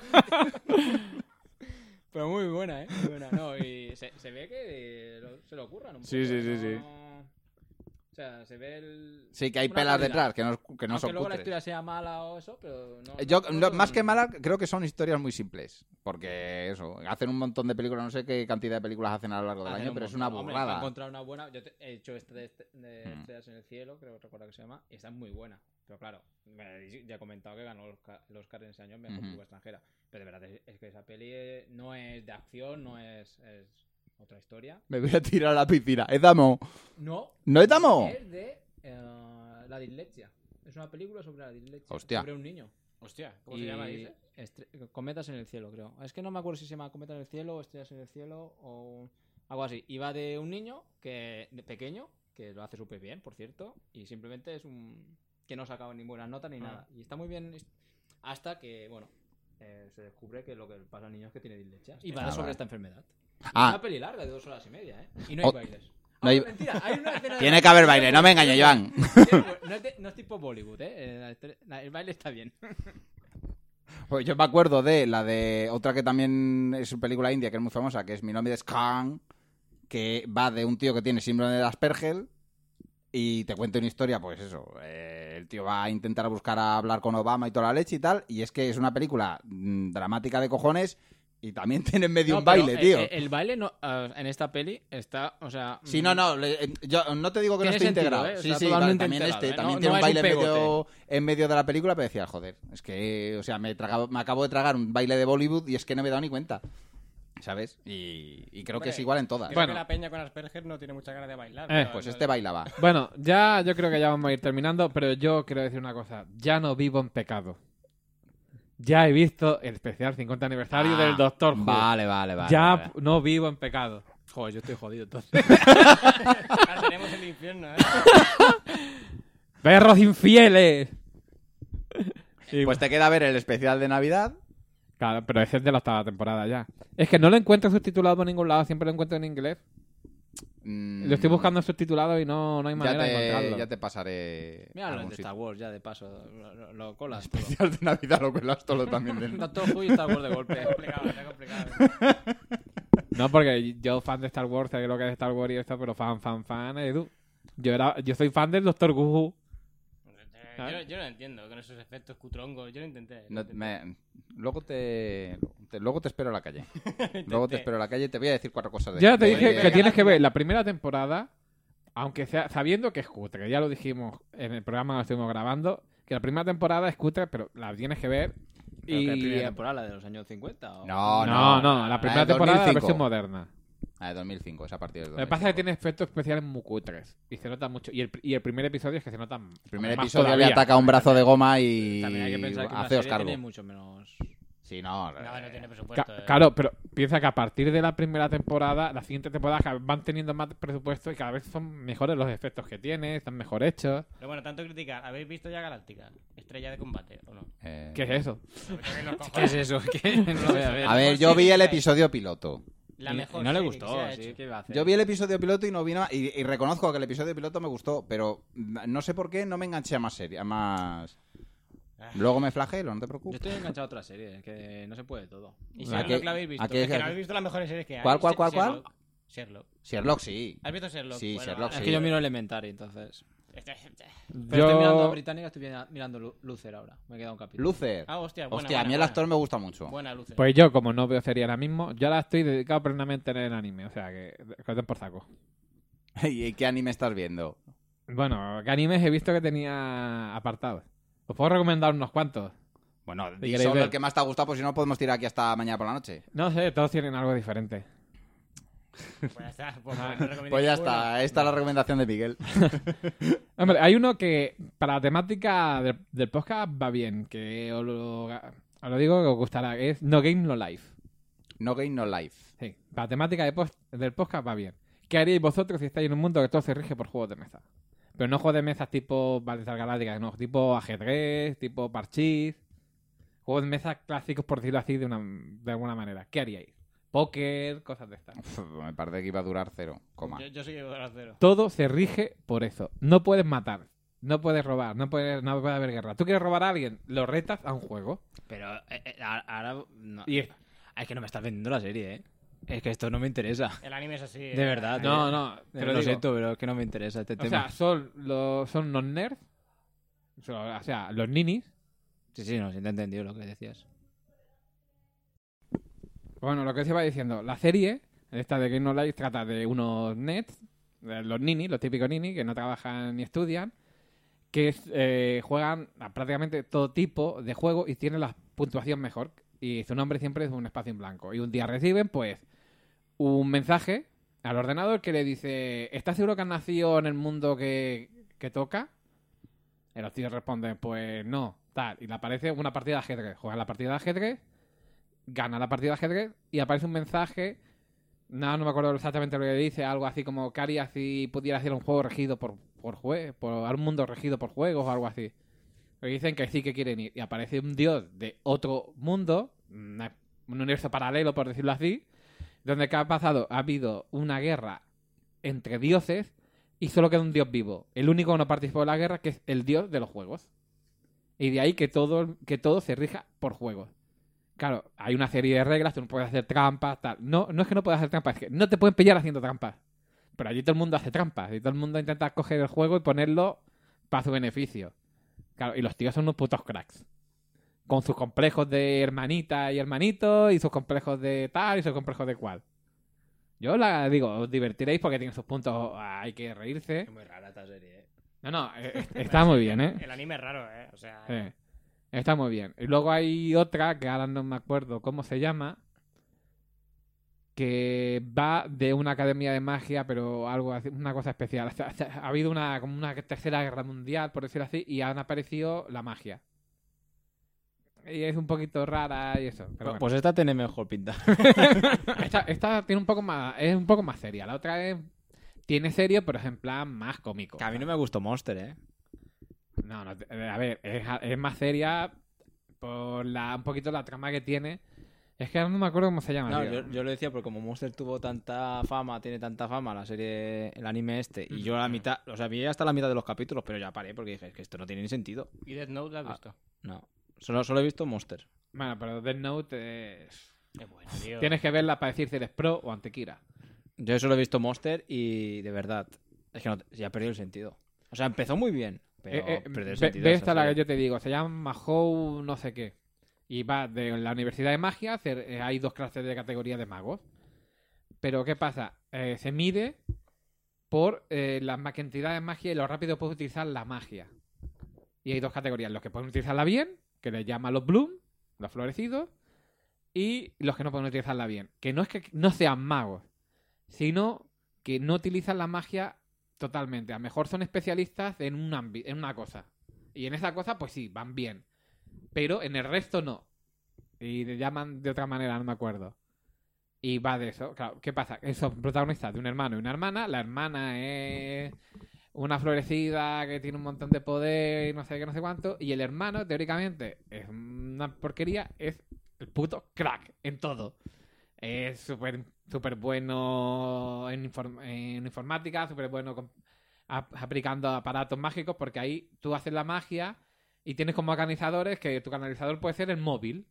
Pero muy buena, ¿eh? Muy buena. No, y se, se ve que lo- se lo ocurran un poco. Sí, sí, sí, ¿no? sí. O sea, se ve el... Sí, que hay una pelas calidad. detrás, que no, que no Aunque son luego la cutres. historia sea mala o eso, pero no... Yo, no- no no, son- más que mala, creo que son historias muy simples. Porque eso, hacen un montón de películas, no sé qué cantidad de películas hacen a lo largo del hacen año, un pero es montón. una Hombre, burrada. he encontrado una buena. Yo te- he hecho esta de, este- de Mm. Estrellas en el Cielo, creo que recuerdo que se llama, y está muy buena. Pero claro, me- ya he comentado que ganó el Oscar, el Oscar en ese año en Mejor Ujú. Película Extranjera. Pero de verdad es, es que esa peli eh, no es de acción, no es, es otra historia. Me voy a tirar a la piscina. ¿Es Damo? No. ¿No es Damo? Es de eh, la dislexia. Es una película sobre la dislexia. Hostia. Sobre un niño. Hostia, ¿cómo Y se llama, dices? estre- Cometas en el cielo, creo. Es que no me acuerdo si se llama Cometas en el cielo o Estrellas en el cielo o algo así. Y va de un niño que de pequeño, que lo hace súper bien, por cierto, y simplemente es un... que no sacaba ni buenas notas ni Ah. nada. Y está muy bien hasta que, bueno, eh, se descubre que lo que pasa al niño es que tiene dislexia. Y va Ah, sobre vale. esta enfermedad. Ah. Es una peli larga de dos horas y media, ¿eh? Y no hay Oh, bailes. no hay- Ah, mentira, hay una escena de Tiene baile. que haber baile, no me engañes, Joan. No es, de- no es tipo Bollywood, ¿eh? Eh, El baile está bien. Pues yo me acuerdo de la de otra que también es una película india que es muy famosa, que es Mi nombre es Khan, que va de un tío que tiene síndrome de Asperger y te cuenta una historia, pues eso, eh, el tío va a intentar buscar a hablar con Obama y toda la leche y tal, y es que es una película mm, dramática de cojones y también tiene en medio No, un baile, pero, tío. eh, eh, el baile no, ah, en esta peli está, o sea... Sí, mm, no, no, le- eh, yo no te digo que no Tiene esté sentido, integrado. ¿eh? Sí, Está sí, vale, totalmente también integrado, este, ¿eh? también No- tiene no un es baile un en medio, pegote. en medio de la película, pero decía, joder, es que, o sea, me, he tragado- me acabo de tragar un baile de Bollywood y es que no me he dado ni cuenta. ¿Sabes? Y, y creo Hombre, que es igual en todas. Creo Bueno. que la peña con Asperger no tiene mucha ganas de bailar. Eh, pero Pues no- este bailaba. Bueno, ya yo creo que ya vamos a ir terminando, pero yo quiero decir una cosa. Ya no vivo en pecado. Ya he visto el especial cincuenta aniversario Ah, del Doctor Who. Vale, vale, vale. ya vale. no vivo en pecado. Joder, yo estoy jodido entonces. Ahora tenemos el infierno, ¿eh? ¡Perros infieles! Y- Pues te queda ver el especial de Navidad. Claro, pero ese es de la octava temporada ya. Es que no lo encuentro subtitulado por ningún lado, siempre lo encuentro en inglés. Mm, Lo estoy buscando subtitulado y no, no hay ya manera de te, encontrarlo. ya te pasaré. Mira lo algún de sitio. Star Wars, ya de paso. Lo, lo- lo colas. todo. Especial de Navidad, lo que lo has todo también dentro. Doctor Who y Star Wars de golpe. Está complicado, está complicado. No, porque yo fan de Star Wars, sé lo que es Star Wars y esto, pero fan, fan, fan, Edu. Yo, era, yo soy fan del Doctor Who. Yo, no- yo no entiendo con esos efectos cutrongos. Yo lo intenté. lo No, intenté. me- luego te, te- luego te espero en la calle. Luego te espero en la calle y te voy a decir cuatro cosas de Ya te de- dije de- que tienes que ver la primera temporada, aunque sea sabiendo que es cutre. Ya lo dijimos en el programa que estuvimos grabando, que la primera temporada es cutre, pero la tienes que ver. ¿Pero Y... qué primera temporada, la de los años cincuenta? ¿o? No, No, no, no, la la primera del temporada es la dos mil cinco. versión moderna. Ah, de dos mil cinco, es a partir del Lo que pasa es que tiene efectos especiales muy cutres. Y se nota mucho. Y el, y el primer episodio es que se nota. El primer más episodio le todavía. ataca un brazo de goma y También hay que pensar que una haceos serie cargo. tiene mucho menos... Sí, no. No, no tiene Ca- presupuesto. eh. Claro, pero piensa que a partir de la primera temporada, la siguiente temporada van teniendo más presupuesto y cada vez son mejores los efectos que tiene, están mejor hechos. Pero bueno, tanto criticar. ¿Habéis visto ya Galáctica? Estrella de combate, ¿o no? eh, ¿Qué es eso? ¿Qué es eso? ¿Qué? No lo voy a ver. A ver, yo vi el episodio piloto. La Y- mejor y no le serie que gustó, se ha sí, hecho. ¿qué iba a hacer? Yo vi el episodio piloto y no vi nada. Y, y reconozco que el episodio piloto me gustó, pero no sé por qué no me enganché a más serie, a más. Luego me flagelo, no te Yo preocupes. estoy enganchado a otra serie, es que no se puede todo. Y ¿A Sherlock qué- la habéis visto. a qué- Es que no habéis visto las mejores series que hay. ¿Cuál, cuál, Sher- cuál, cuál? Sherlock. Sherlock. Sherlock sí. ¿Has visto Sherlock? Sí, Bueno, Sherlock, ah, Es sí. que yo miro Elementary, entonces. este- Pero estoy mirando a Yo. Británica, estoy mira- mirando Lu- Luther ahora. Me queda un capítulo. Luther. Ah, hostia, buena, Hostia, a buena, mí el buena. actor me gusta mucho. Buena Lucer. Pues yo, como no veo serie ahora mismo, yo ahora estoy dedicado plenamente en el anime. O sea que. Que den por saco. ¿Y qué anime estás viendo? Bueno, ¿qué animes he visto que tenía apartados? Os puedo recomendar unos cuantos. Bueno, di queréis solo ver. el que más te ha gustado, pues si no podemos tirar aquí hasta mañana por la noche. No sé, todos tienen algo diferente. Pues ya está. Pues, Ah, no recomiendo Pues ya ninguno. está, esta es la recomendación de Miguel. Hombre, hay uno que para la temática del, del podcast va bien, que os lo, os lo digo que os gustará, que es No Game No Life. No Game No Life. Sí, para la temática de post- del podcast va bien. ¿Qué haríais vosotros si estáis en un mundo que todo se rige por juegos de mesa? Pero no juegos de mesa tipo Battlestar Galactica, no, tipo ajedrez, tipo parchís. Juegos de mesa clásicos, por decirlo así, de, una, de alguna manera. ¿Qué haríais? Póker, cosas de estas. Uf, me parece que iba a durar cero, coma. Yo, yo sí que voy a cero. Todo se rige por eso. No puedes matar, no puedes robar, no puedes, no puede haber guerra. Tú quieres robar a alguien, lo retas a un juego. Pero eh, eh, ahora... ahora no. Y es- Es que no me estás vendiendo la serie, ¿eh? Es que esto no me interesa. El anime es así. De eh. verdad. No, tío. no, te Eh, lo lo digo. siento, pero es que no me interesa este O tema. sea, son los, son unos nerds. O sea, los ninis. Sí, sí, no, sí te he entendido lo que decías. Bueno, lo que os iba diciendo, la serie, esta de Game No Life, trata de unos nets, de los ninis, los típicos ninis, que no trabajan ni estudian, que es, eh, juegan a prácticamente todo tipo de juego y tienen la puntuación mejor. Y su nombre siempre es un espacio en blanco. Y un día reciben, pues, un mensaje al ordenador que le dice: ¿estás seguro que has nacido en el mundo que, que toca? Y los tíos responden: pues no, tal. Y le aparece una partida de ajedrez. Juegan la partida de ajedrez, gana la partida de ajedrez y aparece un mensaje. No, no me acuerdo exactamente lo que dice. Algo así como: ¿qué harías si pudiera hacer un juego regido por, por juegos? Por un mundo regido por juegos o algo así. Que dicen que sí que quieren ir. Y aparece un dios de otro mundo, una- un universo paralelo, por decirlo así, donde ¿qué ha pasado? Ha habido una guerra entre dioses y solo queda un dios vivo. El único que no participó de la guerra, que es el dios de los juegos. Y de ahí que todo, que todo se rija por juegos. Claro, hay una serie de reglas, tú no puedes hacer trampas, tal. No, no es que no puedas hacer trampas, es que no te pueden pillar haciendo trampas. Pero allí todo el mundo hace trampas y todo el mundo intenta coger el juego y ponerlo para su beneficio. Claro, y los tíos son unos putos cracks. Con sus complejos de hermanita y hermanito, y sus complejos de tal y sus complejos de cual. Yo la digo, os divertiréis porque tiene sus puntos, hay que reírse. Es muy rara esta serie, ¿eh? No, no, eh, está muy bien, ¿eh? El anime es raro, ¿eh? O sea, Sí, está muy bien. Y luego hay otra que ahora no me acuerdo cómo se llama. que va de una academia de magia, pero algo así, una cosa especial. O sea, o sea, ha habido una como una tercera guerra mundial, por decirlo así, y han aparecido la magia. Y es un poquito rara y eso. Pero Pues, bueno. pues esta tiene mejor pinta. esta, esta tiene un poco más, es un poco más seria. La otra es tiene serio, pero es en plan más cómico. Que a mí no me gustó Monster, ¿eh? No, no, a ver, es, es más seria por la un poquito la trama que tiene. Es que ahora no me acuerdo cómo se llama. No, tío. yo, yo lo decía porque como Monster tuvo tanta fama, tiene tanta fama la serie, el anime este, y yo a la mitad, o sea, vi hasta la mitad de los capítulos, pero ya paré porque dije, es que esto no tiene ni sentido. ¿Y Death Note la has Ah. visto? No, solo, solo he visto Monster. Bueno, pero Death Note es... Es bueno, tío. Tienes que verla para decir si eres pro o antequira. Yo solo he visto Monster y de verdad, es que no, ya perdió el sentido. O sea, empezó muy bien, pero Eh, eh, perdió el ve, sentido. ve esa esta la que serie. yo te digo, se llama Mahou no sé qué. Y va de la Universidad de Magia, hacer- eh, hay dos clases de categoría de magos. Pero ¿qué pasa? Eh, se mide por eh, la ma- cantidad de magia y lo rápido que puedes utilizar la magia. Y hay dos categorías, los que pueden utilizarla bien, que les llaman los bloom, los florecidos, y los que no pueden utilizarla bien. Que no es que no sean magos, sino que no utilizan la magia totalmente. A lo mejor son especialistas en un ámbi- en una cosa. Y en esa cosa, pues sí, van bien. Pero en el resto no. Y le llaman de otra manera, no me acuerdo. Y va de eso. Claro, ¿qué pasa? Son protagonistas de un hermano y una hermana. La hermana es una florecida que tiene un montón de poder y no sé qué, no sé cuánto. Y el hermano, teóricamente, es una porquería. Es el puto crack en todo. Es súper súper bueno en, inform- en informática, súper bueno con- ap- aplicando aparatos mágicos, porque ahí tú haces la magia y tienes como canalizadores que tu canalizador puede ser el móvil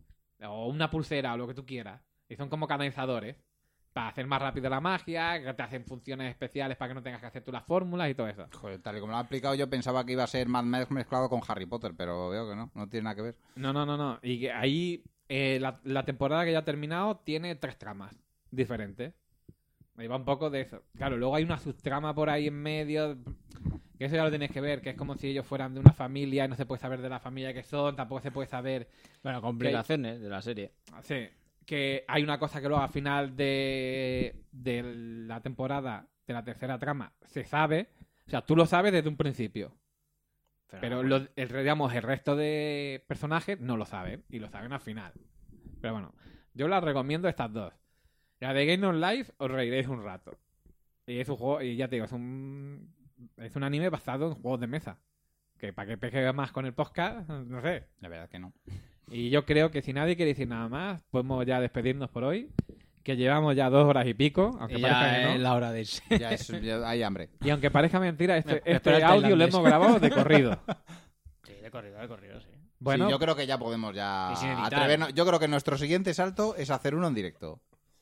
o una pulsera o lo que tú quieras. Y son como canalizadores para hacer más rápido la magia, que te hacen funciones especiales para que no tengas que hacer tú las fórmulas y todo eso. Joder, tal y como lo han explicado yo pensaba que iba a ser Mad Max mezclado con Harry Potter, pero veo que no, no tiene nada que ver. No, no, no, no. Y que ahí eh, la, la temporada que ya ha terminado tiene tres tramas diferentes. Ahí va un poco de eso. Claro, luego hay una subtrama por ahí en medio, que eso ya lo tienes que ver, que es como si ellos fueran de una familia y no se puede saber de la familia que son, tampoco se puede saber... Bueno, complicaciones de la serie. Sí, que hay una cosa que luego al final de, de la temporada, de la tercera trama, se sabe. O sea, tú lo sabes desde un principio. Pero lo- el, digamos, el resto de personajes no lo saben y lo saben al final. Pero bueno, yo las recomiendo estas dos. La de Game on Life os reiréis un rato. Y es un juego, y ya te digo, es un es un anime basado en juegos de mesa. Que para que pegue más con el podcast, no sé. La verdad que no. Y yo creo que si nadie quiere decir nada más, podemos ya despedirnos por hoy. Que llevamos ya dos horas y pico, aunque Y parezca ya que no. es la hora de irse. Ya, es, ya hay hambre. Y aunque parezca mentira, este, Me- me este espera el audio lo tailandés. hemos grabado de corrido. Sí, de corrido, de corrido, sí. Bueno, Sí, yo creo que ya podemos ya Y sin editar. atrevernos. Yo creo que nuestro siguiente salto es hacer uno en directo.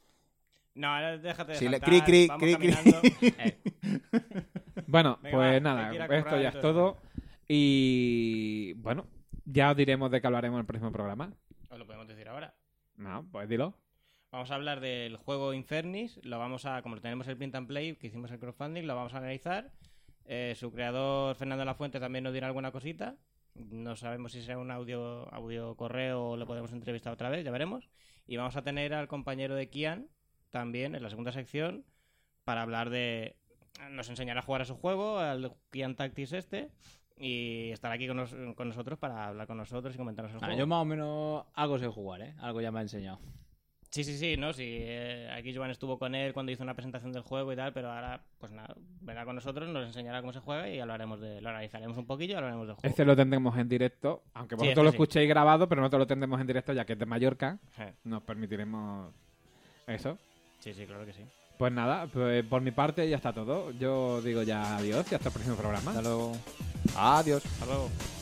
No, ahora déjate de Sí, le- saltar, cri, cri, vamos cri, cri. caminando. Eh, bueno, Venga, pues va, nada, hay que ir a esto currar ya es entonces. todo. Y bueno, ya os diremos de qué hablaremos en el próximo programa. os lo podemos decir ahora. No, pues dilo. Vamos a hablar del juego Infernis. Lo vamos a, como tenemos el print and play, que hicimos el crowdfunding, lo vamos a analizar. Eh, su creador, Fernando Lafuente, también nos dirá alguna cosita. No sabemos si será un audio, audio correo o lo podemos entrevistar otra vez, ya veremos. Y vamos a tener al compañero de Kian también en la segunda sección para hablar de... Nos enseñará a jugar a su juego, al Kian Tactics este, y estar aquí con, nos- con nosotros para hablar con nosotros y comentarnos el Ah, juego. yo más o menos algo sé jugar, ¿eh? Algo ya me ha enseñado. Sí, sí, sí, no, sí. eh, aquí Joan estuvo con él cuando hizo una presentación del juego y tal, pero ahora, pues nada, vendrá con nosotros, nos enseñará cómo se juega y hablaremos de, lo analizaremos un poquillo y hablaremos del juego. Este lo tendremos en directo, aunque Sí, vosotros este lo sí. escuchéis grabado, pero nosotros lo tendremos en directo ya que es de Mallorca. Eh, Nos permitiremos eso. Sí, sí, claro que sí. Pues nada, pues por mi parte ya está todo. Yo digo ya adiós y hasta el próximo programa. Hasta luego. Adiós. Hasta luego.